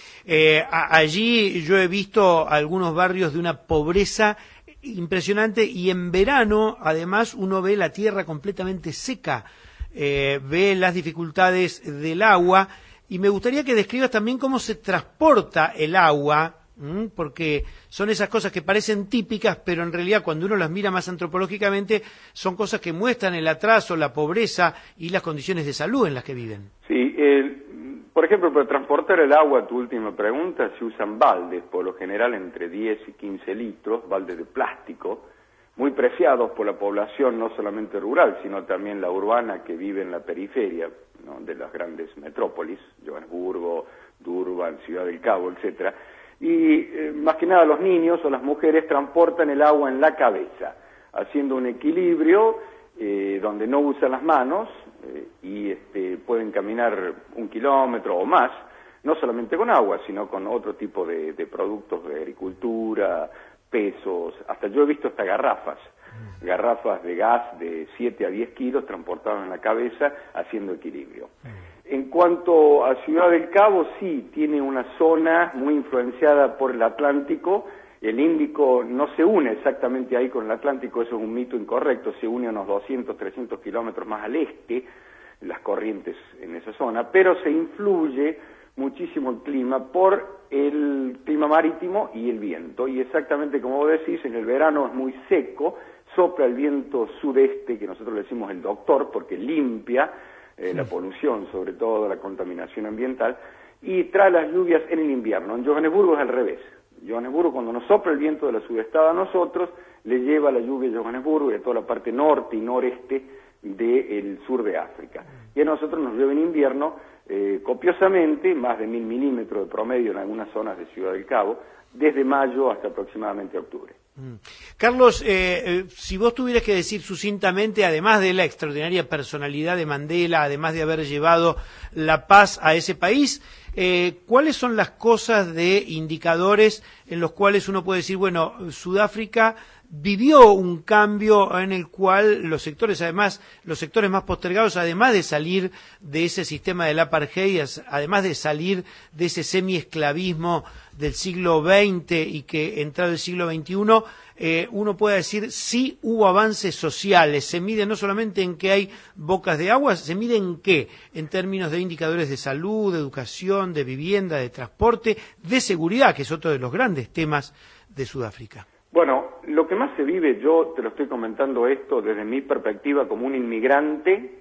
Allí yo he visto algunos barrios de una pobreza impresionante y en verano, además, uno ve la tierra completamente seca, ve las dificultades del agua y me gustaría que describas también cómo se transporta el agua, porque son esas cosas que parecen típicas, pero en realidad cuando uno las mira más antropológicamente son cosas que muestran el atraso, la pobreza y las condiciones de salud en las que viven. Sí, por ejemplo, para transportar el agua, tu última pregunta, se usan baldes, por lo general entre 10 y 15 litros, baldes de plástico, muy preciados por la población, no solamente rural, sino también la urbana que vive en la periferia, ¿no?, de las grandes metrópolis, Johannesburgo, Durban, Ciudad del Cabo, etcétera. Y más que nada los niños o las mujeres transportan el agua en la cabeza, haciendo un equilibrio donde no usan las manos y pueden caminar 1 kilómetro o más, no solamente con agua, sino con otro tipo de productos de agricultura, pesos, hasta yo he visto hasta garrafas de gas de 7 a 10 kilos transportadas en la cabeza haciendo equilibrio. En cuanto a Ciudad del Cabo, sí, tiene una zona muy influenciada por el Atlántico. El Índico no se une exactamente ahí con el Atlántico, eso es un mito incorrecto, se une a unos 200, 300 kilómetros más al este, las corrientes en esa zona, pero se influye muchísimo el clima por el clima marítimo y el viento, y exactamente como vos decís, en el verano es muy seco, sopla el viento sudeste, que nosotros le decimos el doctor, porque limpia la polución, sobre todo la contaminación ambiental, y trae las lluvias en el invierno. En Johannesburgo es al revés. Johannesburgo, cuando nos sopla el viento de la sudestada a nosotros, le lleva la lluvia a Johannesburgo y a toda la parte norte y noreste del sur de África. Y a nosotros nos llueve en invierno copiosamente, más de 1000 milímetros de promedio en algunas zonas de Ciudad del Cabo, desde mayo hasta aproximadamente octubre. Carlos, si vos tuvieras que decir sucintamente, además de la extraordinaria personalidad de Mandela, además de haber llevado la paz a ese país, ¿cuáles son las cosas de indicadores en los cuales uno puede decir, bueno, Sudáfrica vivió un cambio en el cual los sectores, además, los sectores más postergados, además de salir de ese sistema del apartheid, además de salir de ese semi-esclavismo del siglo XX y que entrado el siglo XXI, uno puede decir sí hubo avances sociales, se mide no solamente en que hay bocas de agua, se mide en qué, en términos de indicadores de salud, de educación, de vivienda, de transporte, de seguridad, que es otro de los grandes temas de Sudáfrica. Bueno, lo que más se vive, yo te lo estoy comentando esto desde mi perspectiva como un inmigrante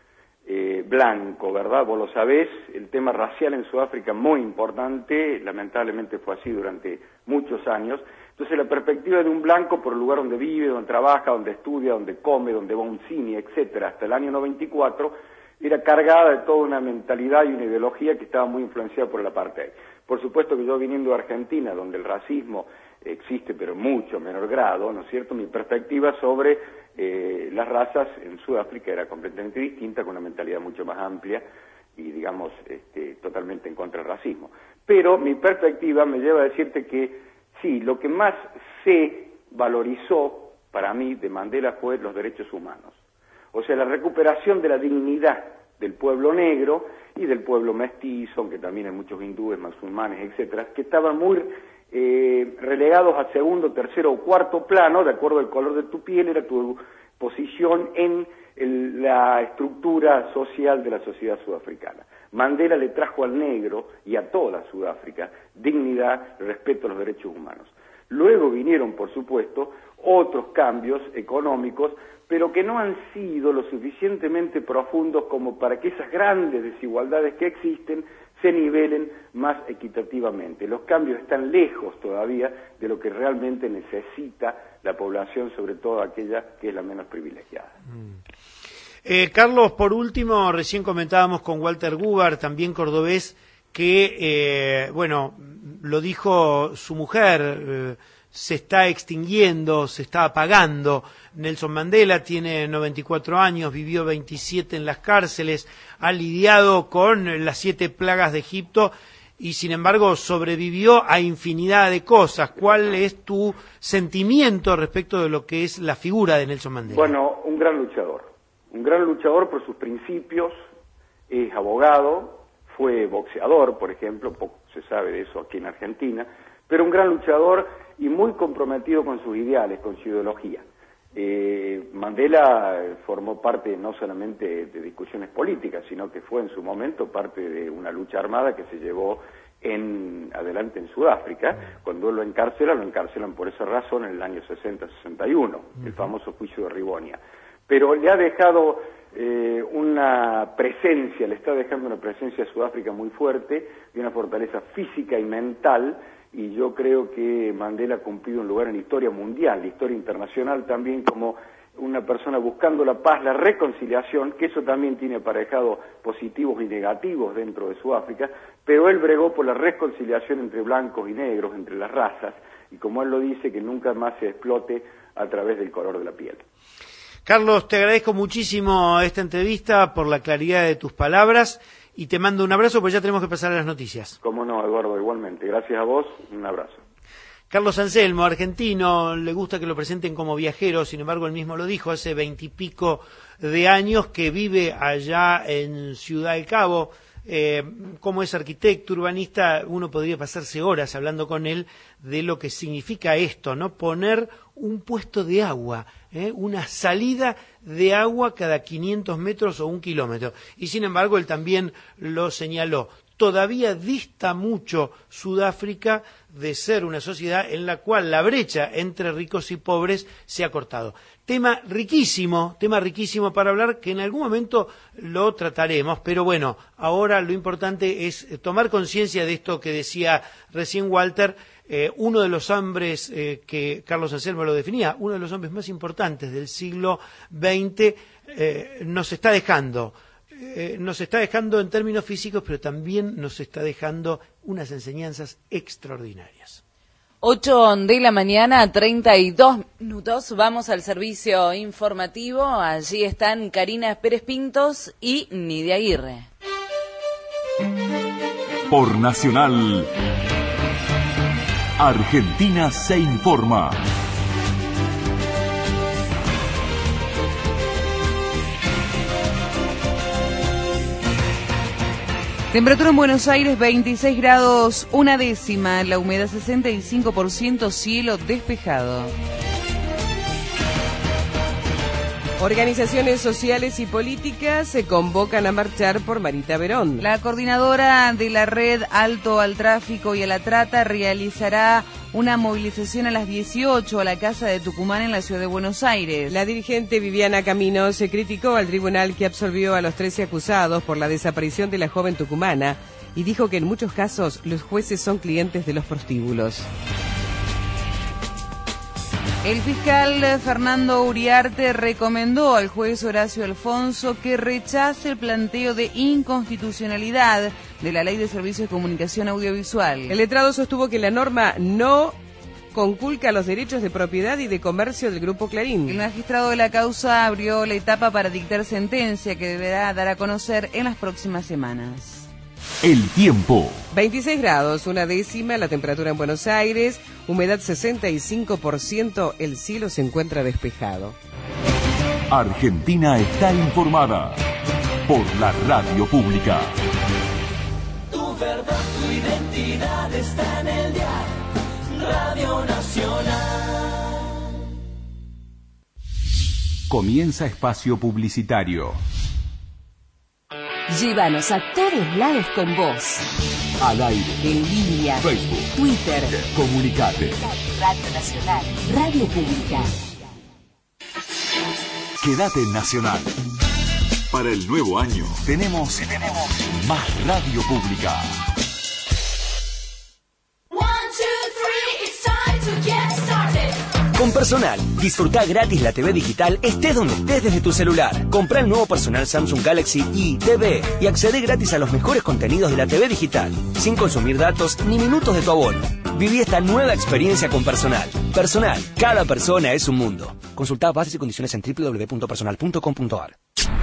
blanco, ¿verdad? Vos lo sabés, el tema racial en Sudáfrica muy importante, lamentablemente fue así durante muchos años. Entonces la perspectiva de un blanco por el lugar donde vive, donde trabaja, donde estudia, donde come, donde va a un cine, etcétera, hasta el año 94, era cargada de toda una mentalidad y una ideología que estaba muy influenciada por el apartheid. Por supuesto que yo viniendo de Argentina, donde el racismo existe pero en mucho menor grado, ¿no es cierto?, mi perspectiva sobre las razas en Sudáfrica era completamente distinta, con una mentalidad mucho más amplia y, digamos, totalmente en contra del racismo. Pero mi perspectiva me lleva a decirte que sí, lo que más se valorizó para mí de Mandela fue los derechos humanos. O sea, la recuperación de la dignidad del pueblo negro y del pueblo mestizo, aunque también hay muchos hindúes, musulmanes, etcétera, que estaban muy relegados a segundo, tercero o cuarto plano, de acuerdo al color de tu piel, era tu posición en la estructura social de la sociedad sudafricana. Mandela le trajo al negro y a toda Sudáfrica dignidad, respeto a los derechos humanos. Luego vinieron, por supuesto, otros cambios económicos, pero que no han sido lo suficientemente profundos como para que esas grandes desigualdades que existen se nivelen más equitativamente. Los cambios están lejos todavía de lo que realmente necesita la población, sobre todo aquella que es la menos privilegiada. Carlos, por último, recién comentábamos con Walter Gubar, también cordobés, que, bueno, lo dijo su mujer, se está extinguiendo, se está apagando. Nelson Mandela tiene 94 años, vivió 27 en las cárceles, ha lidiado con las 7 plagas de Egipto y sin embargo sobrevivió a infinidad de cosas. ¿Cuál es tu sentimiento respecto de lo que es la figura de Nelson Mandela? Bueno, un gran luchador por sus principios, es abogado, fue boxeador, por ejemplo, poco se sabe de eso aquí en Argentina, pero un gran luchador y muy comprometido con sus ideales, con su ideología. Mandela formó parte no solamente de discusiones políticas, sino que fue en su momento parte de una lucha armada que se llevó adelante en Sudáfrica. Cuando lo encarcelan por esa razón en el año 60-61, el famoso juicio de Rivonia. Pero le ha dejado le está dejando una presencia a Sudáfrica muy fuerte, de una fortaleza física y mental, y yo creo que Mandela ha cumplido un lugar en la historia mundial, la historia internacional también, como una persona buscando la paz, la reconciliación, que eso también tiene aparejado positivos y negativos dentro de Sudáfrica, pero él bregó por la reconciliación entre blancos y negros, entre las razas, y como él lo dice, que nunca más se explote a través del color de la piel. Carlos, te agradezco muchísimo esta entrevista por la claridad de tus palabras y te mando un abrazo, pues ya tenemos que pasar a las noticias. Cómo no, Eduardo, igualmente. Gracias a vos, un abrazo. Carlos Anselmo, argentino, le gusta que lo presenten como viajero, sin embargo él mismo lo dijo, hace 20 y pico de años que vive allá en Ciudad del Cabo. Como es arquitecto, urbanista, uno podría pasarse horas hablando con él de lo que significa esto, ¿no? Poner un puesto de agua, una salida de agua cada 500 metros o 1 kilómetro. Y sin embargo él también lo señaló. Todavía dista mucho Sudáfrica de ser una sociedad en la cual la brecha entre ricos y pobres se ha cortado. Tema riquísimo para hablar, que en algún momento lo trataremos, pero bueno, ahora lo importante es tomar conciencia de esto que decía recién Walter, uno de los hombres que Carlos Anselmo lo definía, uno de los hombres más importantes del siglo XX, nos está dejando en términos físicos, pero también nos está dejando unas enseñanzas extraordinarias. 8 de la mañana, 32 minutos, vamos al servicio informativo, allí están Karina Pérez Pintos y Nidia Aguirre. Por Nacional, Argentina se informa. Temperatura en Buenos Aires 26 grados, 1/10, la humedad 65%, cielo despejado. Organizaciones sociales y políticas se convocan a marchar por Marita Verón. La coordinadora de la red Alto al Tráfico y a la Trata realizará una movilización a las 18 a la Casa de Tucumán en la ciudad de Buenos Aires. La dirigente Viviana Camino se criticó al tribunal que absolvió a los 13 acusados por la desaparición de la joven tucumana y dijo que en muchos casos los jueces son clientes de los prostíbulos. El fiscal Fernando Uriarte recomendó al juez Horacio Alfonso que rechace el planteo de inconstitucionalidad de la Ley de Servicios de Comunicación Audiovisual. El letrado sostuvo que la norma no conculca los derechos de propiedad y de comercio del Grupo Clarín. El magistrado de la causa abrió la etapa para dictar sentencia que deberá dar a conocer en las próximas semanas. El tiempo. 26 grados, 1/10, la temperatura en Buenos Aires, humedad 65%, el cielo se encuentra despejado. Argentina está informada por la radio pública. Tu verdad, tu identidad está en el diario Radio Nacional. Comienza espacio publicitario. Llévanos a todos lados con vos. Al aire. En línea. Facebook. Twitter. Comunicate. Radio Nacional. Radio Pública. Quédate en Nacional. Para el nuevo año tenemos más radio pública. 1, 2, 3, it's time to get started. Con Personal, disfruta gratis la TV digital estés donde estés desde tu celular. Comprá el nuevo Personal Samsung Galaxy i TV y accede gratis a los mejores contenidos de la TV digital, sin consumir datos ni minutos de tu abono. Viví esta nueva experiencia con Personal. Personal, cada persona es un mundo. Consulta bases y condiciones en www.personal.com.ar.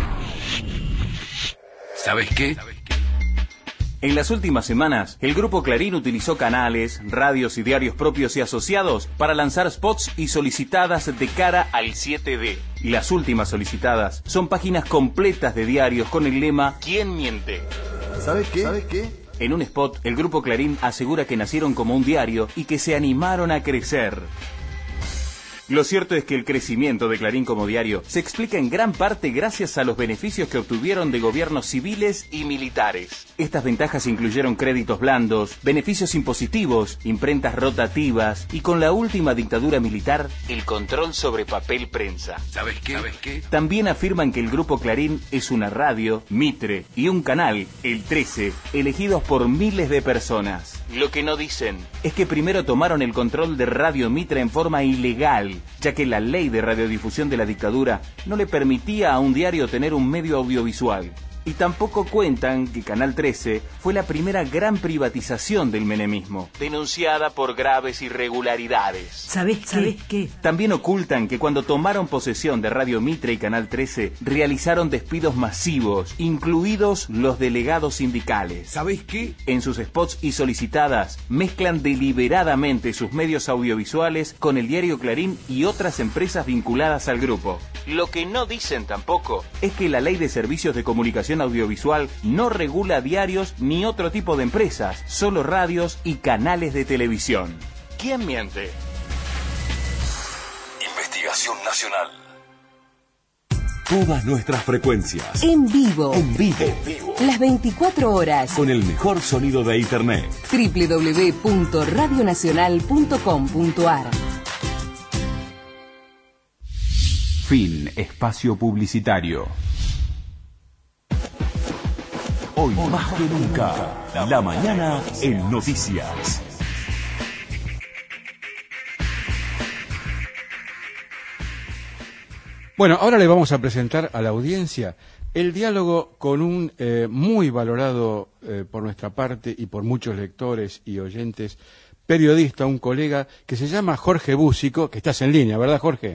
¿Sabes qué? En las últimas semanas, el Grupo Clarín utilizó canales, radios y diarios propios y asociados para lanzar spots y solicitadas de cara al 7D. Y las últimas solicitadas son páginas completas de diarios con el lema ¿Quién miente? ¿Sabes qué? En un spot, el Grupo Clarín asegura que nacieron como un diario y que se animaron a crecer. Lo cierto es que el crecimiento de Clarín como diario se explica en gran parte gracias a los beneficios que obtuvieron de gobiernos civiles y militares. Estas ventajas incluyeron créditos blandos, beneficios impositivos, imprentas rotativas y con la última dictadura militar, el control sobre papel prensa. ¿Sabes qué? También afirman que el Grupo Clarín es una radio, mitre y un canal, el 13, elegidos por miles de personas. Lo que no dicen es que primero tomaron el control de Radio Mitre en forma ilegal, ya que la ley de radiodifusión de la dictadura no le permitía a un diario tener un medio audiovisual. Y tampoco cuentan que Canal 13 fue la primera gran privatización del menemismo, denunciada por graves irregularidades. ¿Sabés qué? También ocultan que cuando tomaron posesión de Radio Mitre y Canal 13, realizaron despidos masivos, incluidos los delegados sindicales. ¿Sabés qué? En sus spots y solicitadas, mezclan deliberadamente sus medios audiovisuales con el diario Clarín y otras empresas vinculadas al grupo. Lo que no dicen tampoco es que la Ley de Servicios de Comunicación Audiovisual no regula diarios ni otro tipo de empresas, solo radios y canales de televisión. ¿Quién miente? Investigación Nacional. Todas nuestras frecuencias. En vivo. En vivo. Las 24 horas. Con el mejor sonido de Internet. www.radionacional.com.ar. Fin. Espacio publicitario. Hoy más que nunca, la mañana en Noticias. Bueno, ahora le vamos a presentar a la audiencia el diálogo con un muy valorado por nuestra parte y por muchos lectores y oyentes, periodista, un colega que se llama Jorge Búsico, que estás en línea, ¿verdad, Jorge?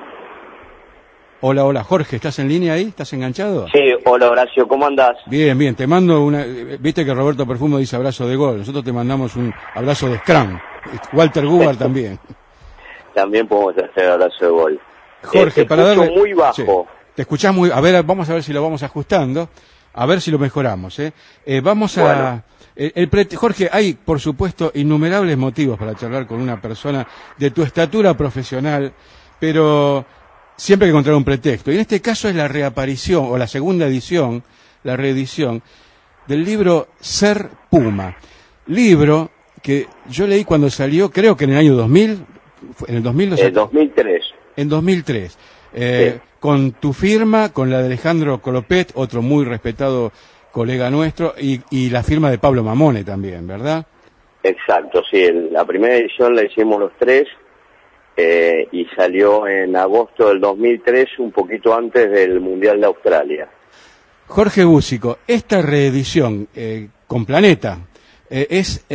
Hola, Jorge, ¿estás en línea ahí? ¿Estás enganchado? Sí, hola Horacio, ¿cómo andás? Bien, te mando una... Viste que Roberto Perfumo dice abrazo de gol, nosotros te mandamos un abrazo de Scrum, Walter Gubar también. También podemos hacer abrazo de gol. Jorge, para darle... muy bajo. Sí, te escuchás muy... A ver, vamos a ver si lo vamos ajustando, a ver si lo mejoramos, vamos a... Bueno. Jorge, hay, por supuesto, innumerables motivos para charlar con una persona de tu estatura profesional, pero... siempre hay que encontrar un pretexto. Y en este caso es la reaparición, o la segunda edición, la reedición, del libro Ser Puma. Libro que yo leí cuando salió, creo que en el año 2000, en el 2000... 2003. En 2003. Sí. Con tu firma, con la de Alejandro Colopet, otro muy respetado colega nuestro, y la firma de Pablo Mamone también, ¿verdad? Exacto, sí. La primera edición la hicimos los tres. Y salió en agosto del 2003, un poquito antes del Mundial de Australia. Jorge Búsico, esta reedición con Planeta, ¿es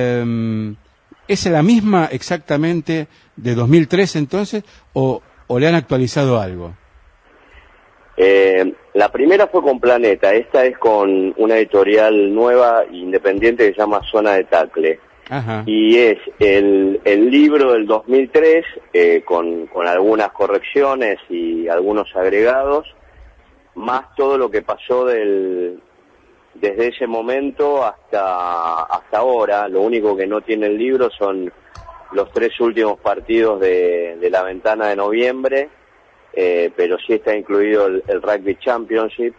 la misma exactamente de 2003 entonces o le han actualizado algo? La primera fue con Planeta, esta es con una editorial nueva, independiente, que se llama Zona de Tacle. Ajá. Y es el libro del 2003 con algunas correcciones y algunos agregados, más todo lo que pasó desde ese momento hasta ahora. Lo único que no tiene el libro son los 3 últimos partidos de la ventana de noviembre, pero sí está incluido el Rugby Championship.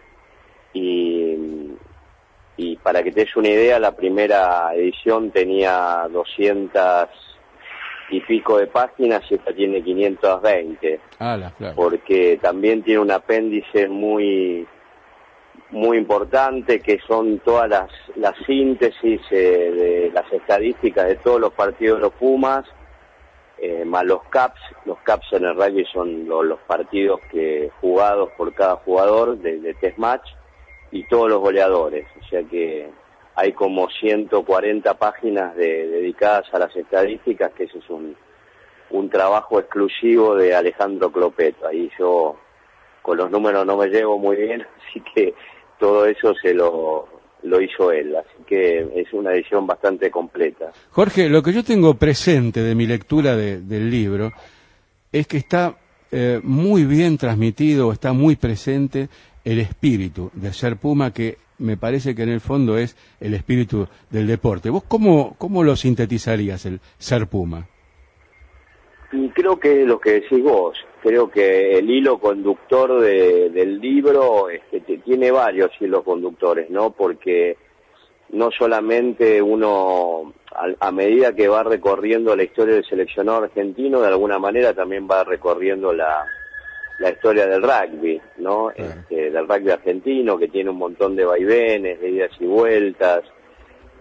Y para que te des una idea, la primera edición tenía 200 y pico de páginas y esta tiene 520. Claro. Porque también tiene un apéndice muy importante, que son todas las síntesis de las estadísticas de todos los partidos de los Pumas, más los caps. Los caps en el rugby son los partidos jugados por cada jugador de test match, y todos los goleadores, o sea que hay como 140 páginas dedicadas a las estadísticas, que ese es un trabajo exclusivo de Alejandro Clopet. Ahí yo con los números no me llevo muy bien, así que todo eso se lo hizo él, así que es una edición bastante completa. Jorge, lo que yo tengo presente de mi lectura del libro es que está muy bien transmitido, está muy presente el espíritu de Ser Puma, que me parece que en el fondo es el espíritu del deporte. ¿Vos cómo lo sintetizarías, el Ser Puma? Y creo que lo que decís vos, creo que el hilo conductor del libro tiene varios hilos conductores, ¿no? Porque no solamente uno, a medida que va recorriendo la historia del seleccionado argentino, de alguna manera también va recorriendo la historia del rugby, ¿no? Del rugby argentino, que tiene un montón de vaivenes, de idas y vueltas,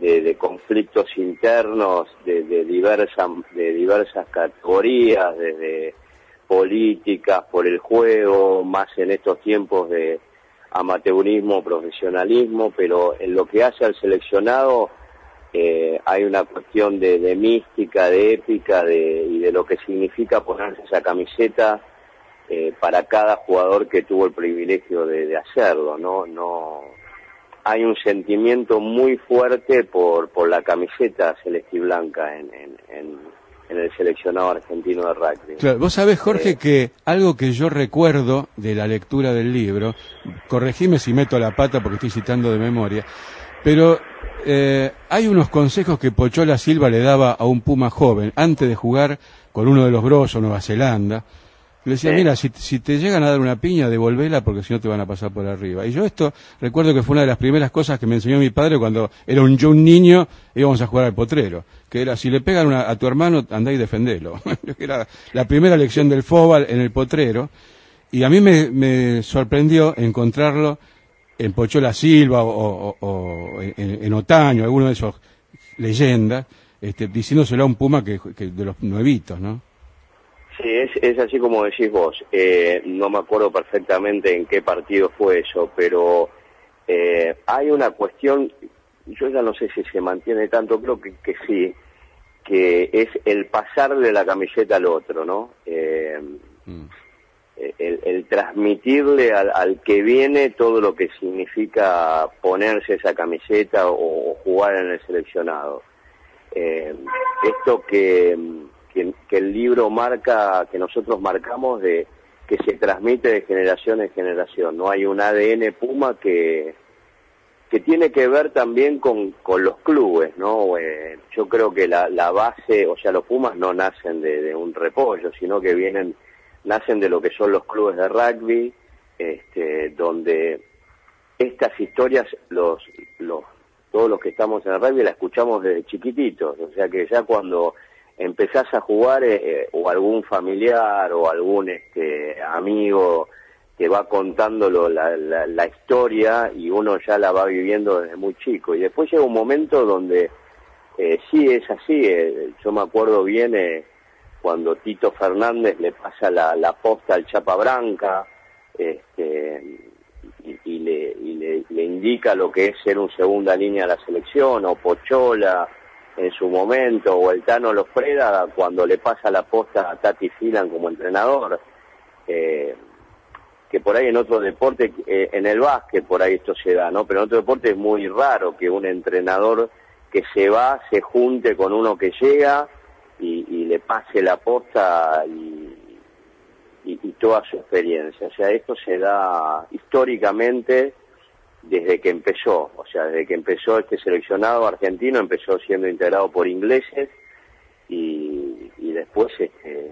de conflictos internos de diversas categorías, desde políticas, por el juego, más en estos tiempos de amateurismo, profesionalismo, pero en lo que hace al seleccionado hay una cuestión de mística, de épica, y de lo que significa ponerse esa camiseta para cada jugador que tuvo el privilegio de hacerlo, no hay un sentimiento muy fuerte por la camiseta celestiblanca en el seleccionado argentino de rugby. Claro, vos sabés, Jorge, que algo que yo recuerdo de la lectura del libro, corregime si meto la pata porque estoy citando de memoria, pero hay unos consejos que Pochola Silva le daba a un puma joven antes de jugar con uno de los Bros o Nueva Zelanda. Le decía, mira, si te llegan a dar una piña, devolvela porque si no te van a pasar por arriba. Y yo esto recuerdo que fue una de las primeras cosas que me enseñó mi padre cuando era yo un niño, íbamos a jugar al potrero. Que era, si le pegan a tu hermano, andá y defendelo. Era la primera lección del fútbol en el potrero. Y a mí me sorprendió encontrarlo en Pochola Silva o en Otaño, alguno de esos leyendas, diciéndoselo a un puma que de los nuevitos, ¿no? Sí, es así como decís vos. No me acuerdo perfectamente en qué partido fue eso, pero hay una cuestión, yo ya no sé si se mantiene tanto, creo que sí, que es el pasar de la camiseta al otro, ¿no? El transmitirle al que viene todo lo que significa ponerse esa camiseta o jugar en el seleccionado. Esto que el libro marca, que nosotros marcamos, de que se transmite de generación en generación. No hay un ADN Puma que tiene que ver también con los clubes, ¿no? Yo creo que la base, o sea, los Pumas no nacen de un repollo, sino que nacen de lo que son los clubes de rugby, donde estas historias todos los que estamos en el rugby la escuchamos desde chiquititos, o sea que ya cuando empezás a jugar o algún familiar o algún amigo te va contando la historia y uno ya la va viviendo desde muy chico, y después llega un momento donde sí es así. Yo me acuerdo bien cuando Tito Fernández le pasa la posta al Chapa Branca y le indica lo que es ser un segunda línea de la selección, o Pochola en su momento, o el Tano Lofreda cuando le pasa la posta a Tati Filan como entrenador, que por ahí en otro deporte, en el básquet por ahí esto se da, ¿no? Pero en otro deporte es muy raro que un entrenador que se va se junte con uno que llega y le pase la posta y toda su experiencia. O sea, esto se da históricamente desde que empezó, o sea, desde que empezó este seleccionado argentino, empezó siendo integrado por ingleses y después se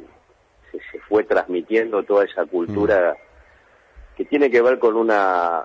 fue transmitiendo toda esa cultura que tiene que ver con una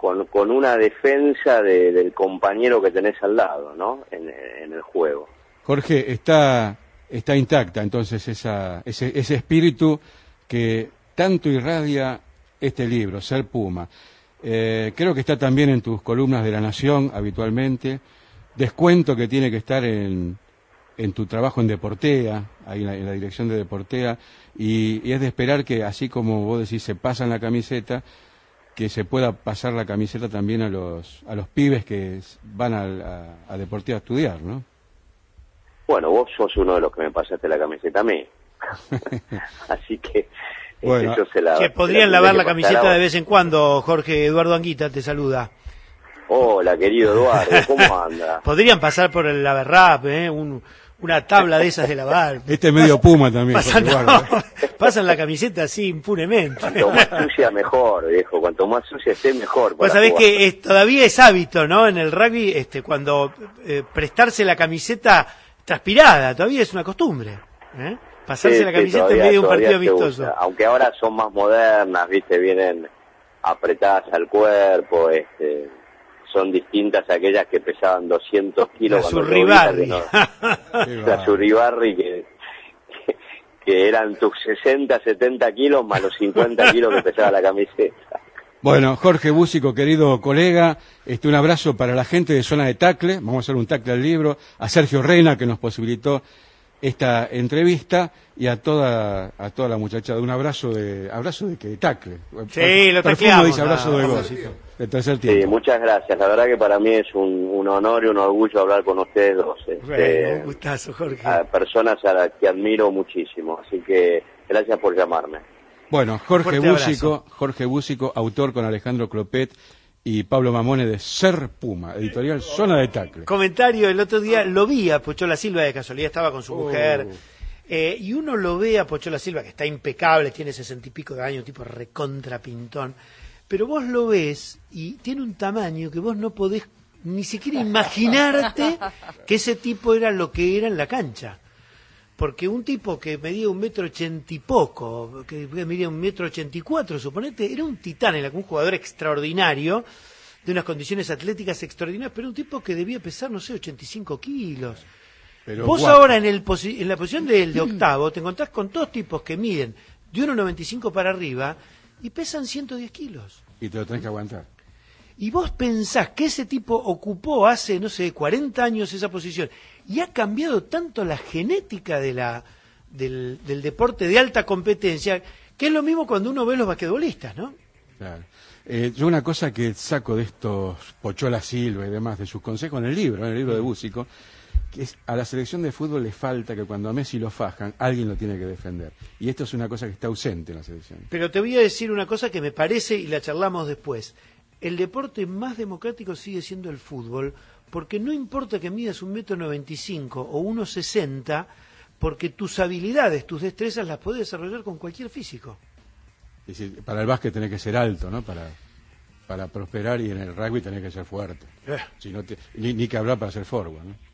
defensa del compañero que tenés al lado, ¿no? En el juego. Jorge, está intacta entonces ese espíritu que tanto irradia este libro, Ser Puma. Creo que está también en tus columnas de La Nación habitualmente. Descuento que tiene que estar en tu trabajo en Deportea, ahí en la dirección de Deportea, y es de esperar que, así como vos decís, se pasan la camiseta, que se pueda pasar la camiseta también a los pibes que van a Deportea a estudiar, ¿no? Bueno, vos sos uno de los que me pasaste la camiseta a mí. Así que... Bueno, que podrían lavar la camiseta de vez en cuando. Jorge, Eduardo Anguita te saluda. Hola, querido Eduardo, ¿cómo anda? Podrían pasar por el lavarrap, una tabla de esas de lavar. Este es medio Puma también. Pasan la camiseta así impunemente. Cuanto más sucia mejor, viejo, cuanto más sucia esté mejor. Pues sabés que todavía es hábito, ¿no? En el rugby, cuando prestarse la camiseta transpirada, todavía es una costumbre, pasarse la camiseta en medio de un partido amistoso. Aunque ahora son más modernas, viste, vienen apretadas al cuerpo, son distintas a aquellas que pesaban 200 kilos. La Surribarri. La Surribarri que eran tus 60, 70 kilos más los 50 kilos que pesaba la camiseta. Bueno, Jorge Búsico, querido colega, un abrazo para la gente de Zona de Tacle, vamos a hacer un tacle al libro, a Sergio Reina, que nos posibilitó esta entrevista, y a toda la muchachada. Un abrazo de tacle. Sí, lo tacleamos. Dice abrazo de gol. De tercer tiempo. Sí, muchas gracias. La verdad que para mí es un honor y un orgullo hablar con ustedes dos. Un gustazo, Jorge. A personas a las que admiro muchísimo. Así que gracias por llamarme. Bueno, Jorge Búsico, autor con Alejandro Clopet y Pablo Mamone de Ser Puma, editorial Zona de Tacle. Comentario, el otro día lo vi a Pochola Silva, de casualidad estaba con su mujer, y uno lo ve a Pochola Silva, que está impecable, tiene 60 y pico de años, tipo recontra pintón, pero vos lo ves y tiene un tamaño que vos no podés ni siquiera imaginarte que ese tipo era lo que era en la cancha. Porque un tipo que medía 1,80 y poco, que medía 1,84 m, suponete, era un titán, era un jugador extraordinario, de unas condiciones atléticas extraordinarias, pero un tipo que debía pesar, no sé, 85 kilos. Pero vos ahora en la posición de octavo te encontrás con todos tipos que miden de 1,95 para arriba y pesan 110 kilos. Y te lo tenés que aguantar. Y vos pensás que ese tipo ocupó hace, no sé, 40 años esa posición y ha cambiado tanto la genética del deporte de alta competencia, que es lo mismo cuando uno ve los basquetbolistas, ¿no? Claro. Yo una cosa que saco de estos Pochola Silva y demás, de sus consejos en el libro de Búsico, que es, a la selección de fútbol le falta que cuando a Messi lo fajan, alguien lo tiene que defender. Y esto es una cosa que está ausente en la selección. Pero te voy a decir una cosa que me parece, y la charlamos después. El deporte más democrático sigue siendo el fútbol, porque no importa que midas 1,95 m o 1,60 m, porque tus habilidades, tus destrezas las podés desarrollar con cualquier físico. Es decir, para el básquet tenés que ser alto, ¿no? Para prosperar, y en el rugby tenés que ser fuerte. Si no ni que hablar para ser forward, ¿no?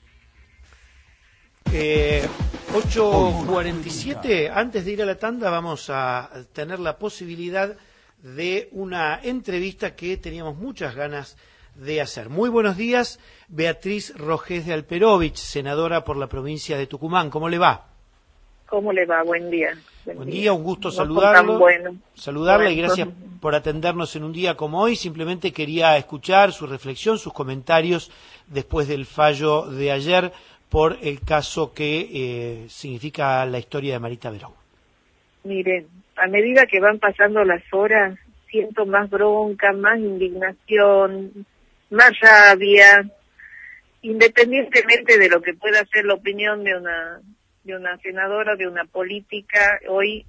8:47, antes de ir a la tanda vamos a tener la posibilidad de una entrevista que teníamos muchas ganas de hacer. Muy buenos días, Beatriz Rogés de Alperovich, senadora por la provincia de Tucumán. ¿Cómo le va? ¿Cómo le va? Buen día. Buen día, un gusto No saludarlo. Saludarla Bueno. Y gracias por atendernos en un día como hoy. Simplemente quería escuchar su reflexión, sus comentarios después del fallo de ayer por el caso que significa la historia de Marita Verón. Miren, a medida que van pasando las horas, siento más bronca, más indignación, más rabia, independientemente de lo que pueda ser la opinión de una senadora, de una política. Hoy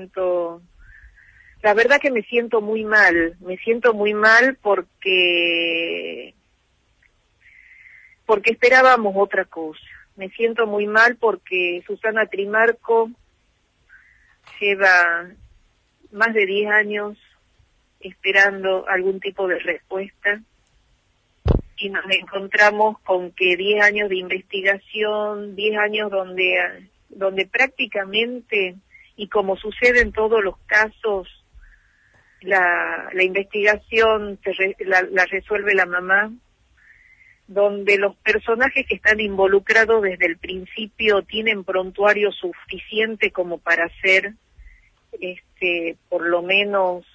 la verdad que me siento muy mal porque esperábamos otra cosa. Me siento muy mal porque Susana Trimarco lleva más de 10 años esperando algún tipo de respuesta y nos encontramos con que 10 años de investigación, 10 años donde prácticamente, y como sucede en todos los casos, la investigación la resuelve la mamá, donde los personajes que están involucrados desde el principio tienen prontuario suficiente como para ser, por lo menos,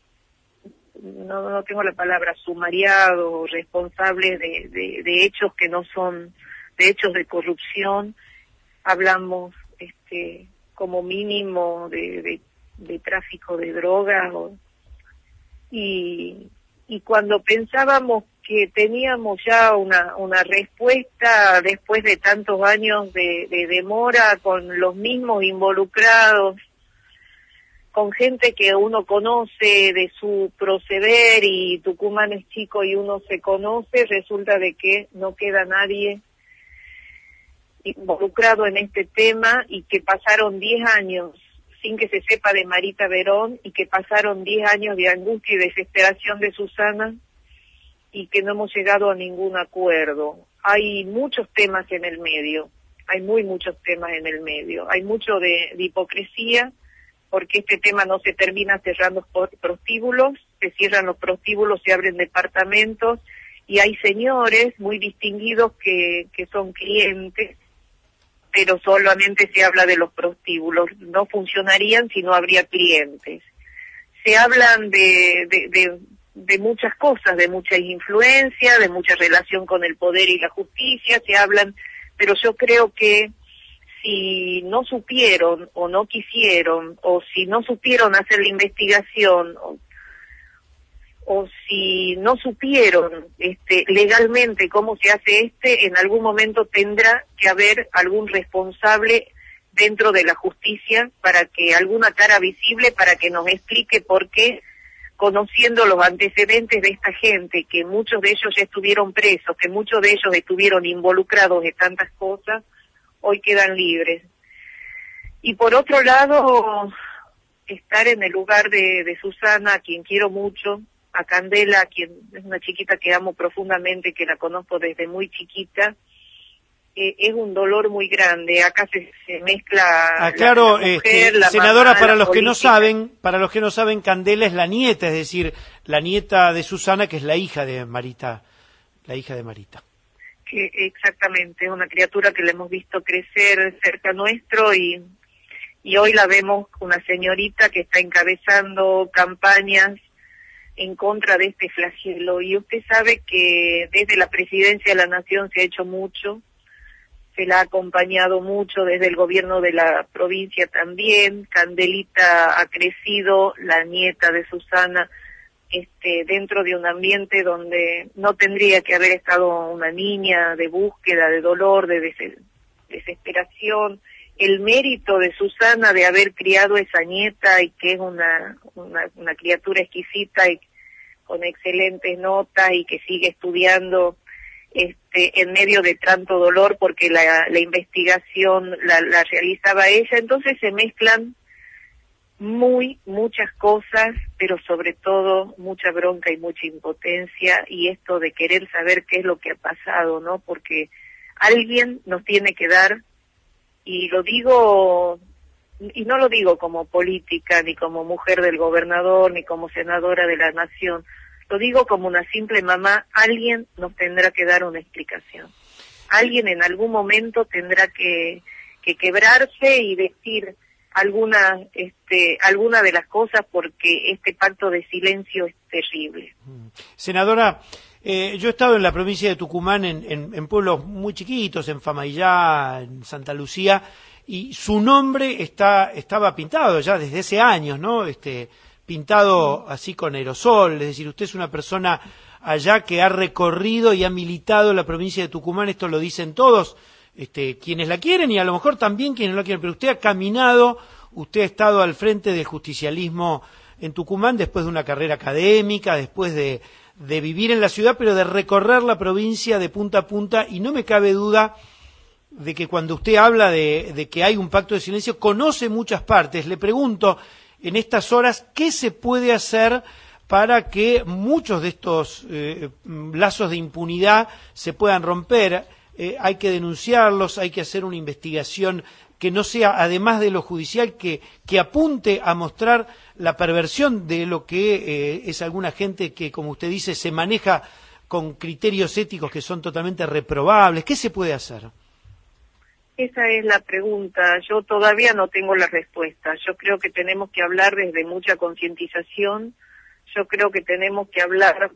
no tengo la palabra, sumariados, responsables de hechos que no son, de hechos de corrupción. Hablamos, como mínimo de tráfico de drogas, y cuando pensábamos que teníamos ya una respuesta después de tantos años de demora, con los mismos involucrados, con gente que uno conoce de su proceder, y Tucumán es chico y uno se conoce, resulta de que no queda nadie involucrado en este tema, y que pasaron 10 años sin que se sepa de Marita Verón, y que pasaron 10 años de angustia y desesperación de Susana, y que no hemos llegado a ningún acuerdo. Hay muchos temas en el medio, hay muchos temas en el medio, hay mucho de hipocresía, porque este tema no se termina cerrando prostíbulos, se cierran los prostíbulos, se abren departamentos, y hay señores muy distinguidos que son clientes, pero solamente se habla de los prostíbulos, no funcionarían si no habría clientes. Se hablan de muchas cosas, de mucha influencia, de mucha relación con el poder y la justicia, se hablan, pero yo creo que si no supieron o no quisieron, o si no supieron hacer la investigación, o si no supieron legalmente cómo se hace en algún momento tendrá que haber algún responsable dentro de la justicia, para que alguna cara visible, para que nos explique por qué, conociendo los antecedentes de esta gente, que muchos de ellos ya estuvieron presos, que muchos de ellos estuvieron involucrados en tantas cosas, hoy quedan libres. Y por otro lado, estar en el lugar de Susana, a quien quiero mucho, a Candela, a quien es una chiquita que amo profundamente, que la conozco desde muy chiquita, es un dolor muy grande. Acá se mezcla claro, la mujer, la senadora, mamá, para la los que no política. saben, Candela es la nieta, es decir, la nieta de Susana, que es la hija de Marita, Que exactamente, es una criatura que la hemos visto crecer cerca nuestro y hoy la vemos una señorita que está encabezando campañas en contra de este flagelo. Y usted sabe que desde la Presidencia de la Nación se ha hecho mucho, se la ha acompañado mucho desde el gobierno de la provincia también. Candelita ha crecido, la nieta de Susana, dentro de un ambiente donde no tendría que haber estado una niña, de búsqueda, de dolor, de desesperación. El mérito de Susana de haber criado esa nieta, y que es una criatura exquisita y con excelentes notas, y que sigue estudiando en medio de tanto dolor, porque la investigación la realizaba ella. Entonces se mezclan muchas cosas, pero sobre todo mucha bronca y mucha impotencia, y esto de querer saber qué es lo que ha pasado, ¿no? Porque alguien nos tiene que dar, y lo digo, y no lo digo como política, ni como mujer del gobernador, ni como senadora de la nación, lo digo como una simple mamá, alguien nos tendrá que dar una explicación. Alguien en algún momento tendrá que quebrarse y decir alguna de las cosas, porque este pacto de silencio es terrible. Senadora, yo he estado en la provincia de Tucumán en pueblos muy chiquitos, en Famaillá, en Santa Lucía, y su nombre estaba pintado ya desde hace años, ¿no? Pintado así con aerosol, es decir, usted es una persona allá que ha recorrido y ha militado la provincia de Tucumán, esto lo dicen todos, quienes la quieren y a lo mejor también quienes no la quieren, pero usted ha caminado, usted ha estado al frente del justicialismo en Tucumán después de una carrera académica, después de vivir en la ciudad, pero de recorrer la provincia de punta a punta, y no me cabe duda de que cuando usted habla de que hay un pacto de silencio, conoce muchas partes. Le pregunto, en estas horas, ¿qué se puede hacer para que muchos de estos lazos de impunidad se puedan romper? Hay que denunciarlos, hay que hacer una investigación que no sea, además de lo judicial, que apunte a mostrar la perversión de lo que es alguna gente que, como usted dice, se maneja con criterios éticos que son totalmente reprobables. ¿Qué se puede hacer? Esa es la pregunta. Yo todavía no tengo la respuesta. Yo creo que tenemos que hablar desde mucha concientización. Yo creo que tenemos que hablar.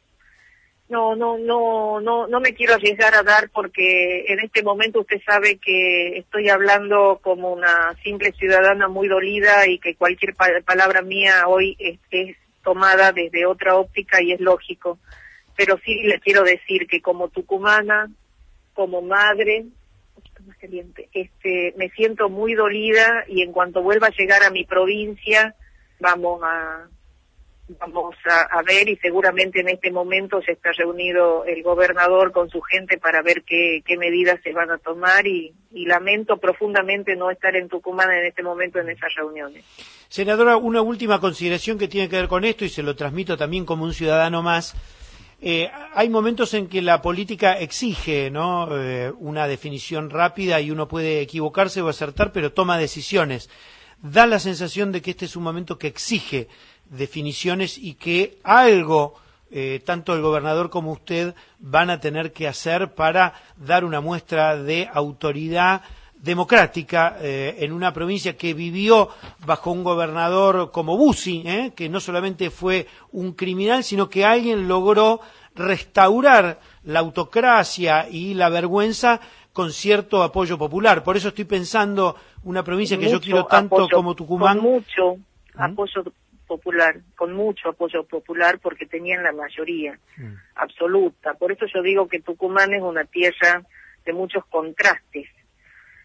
No me quiero arriesgar a dar, porque en este momento usted sabe que estoy hablando como una simple ciudadana muy dolida, y que cualquier palabra mía hoy es tomada desde otra óptica, y es lógico. Pero sí le quiero decir que como tucumana, como madre, más caliente, me siento muy dolida, y en cuanto vuelva a llegar a mi provincia vamos a ver, y seguramente en este momento ya está reunido el gobernador con su gente para ver qué medidas se van a tomar, y lamento profundamente no estar en Tucumán en este momento en esas reuniones. Senadora, una última consideración que tiene que ver con esto, y se lo transmito también como un ciudadano más. Hay momentos en que la política exige, ¿no?, una definición rápida, y uno puede equivocarse o acertar, pero toma decisiones. Da la sensación de que este es un momento que exige definiciones, y que algo, tanto el gobernador como usted, van a tener que hacer para dar una muestra de autoridad, democrática en una provincia que vivió bajo un gobernador como Bussi, que no solamente fue un criminal, sino que alguien logró restaurar la autocracia y la vergüenza con cierto apoyo popular. Por eso estoy pensando una provincia que yo quiero tanto como Tucumán. Con mucho apoyo popular, con mucho apoyo popular, porque tenían la mayoría absoluta. Por eso yo digo que Tucumán es una tierra de muchos contrastes.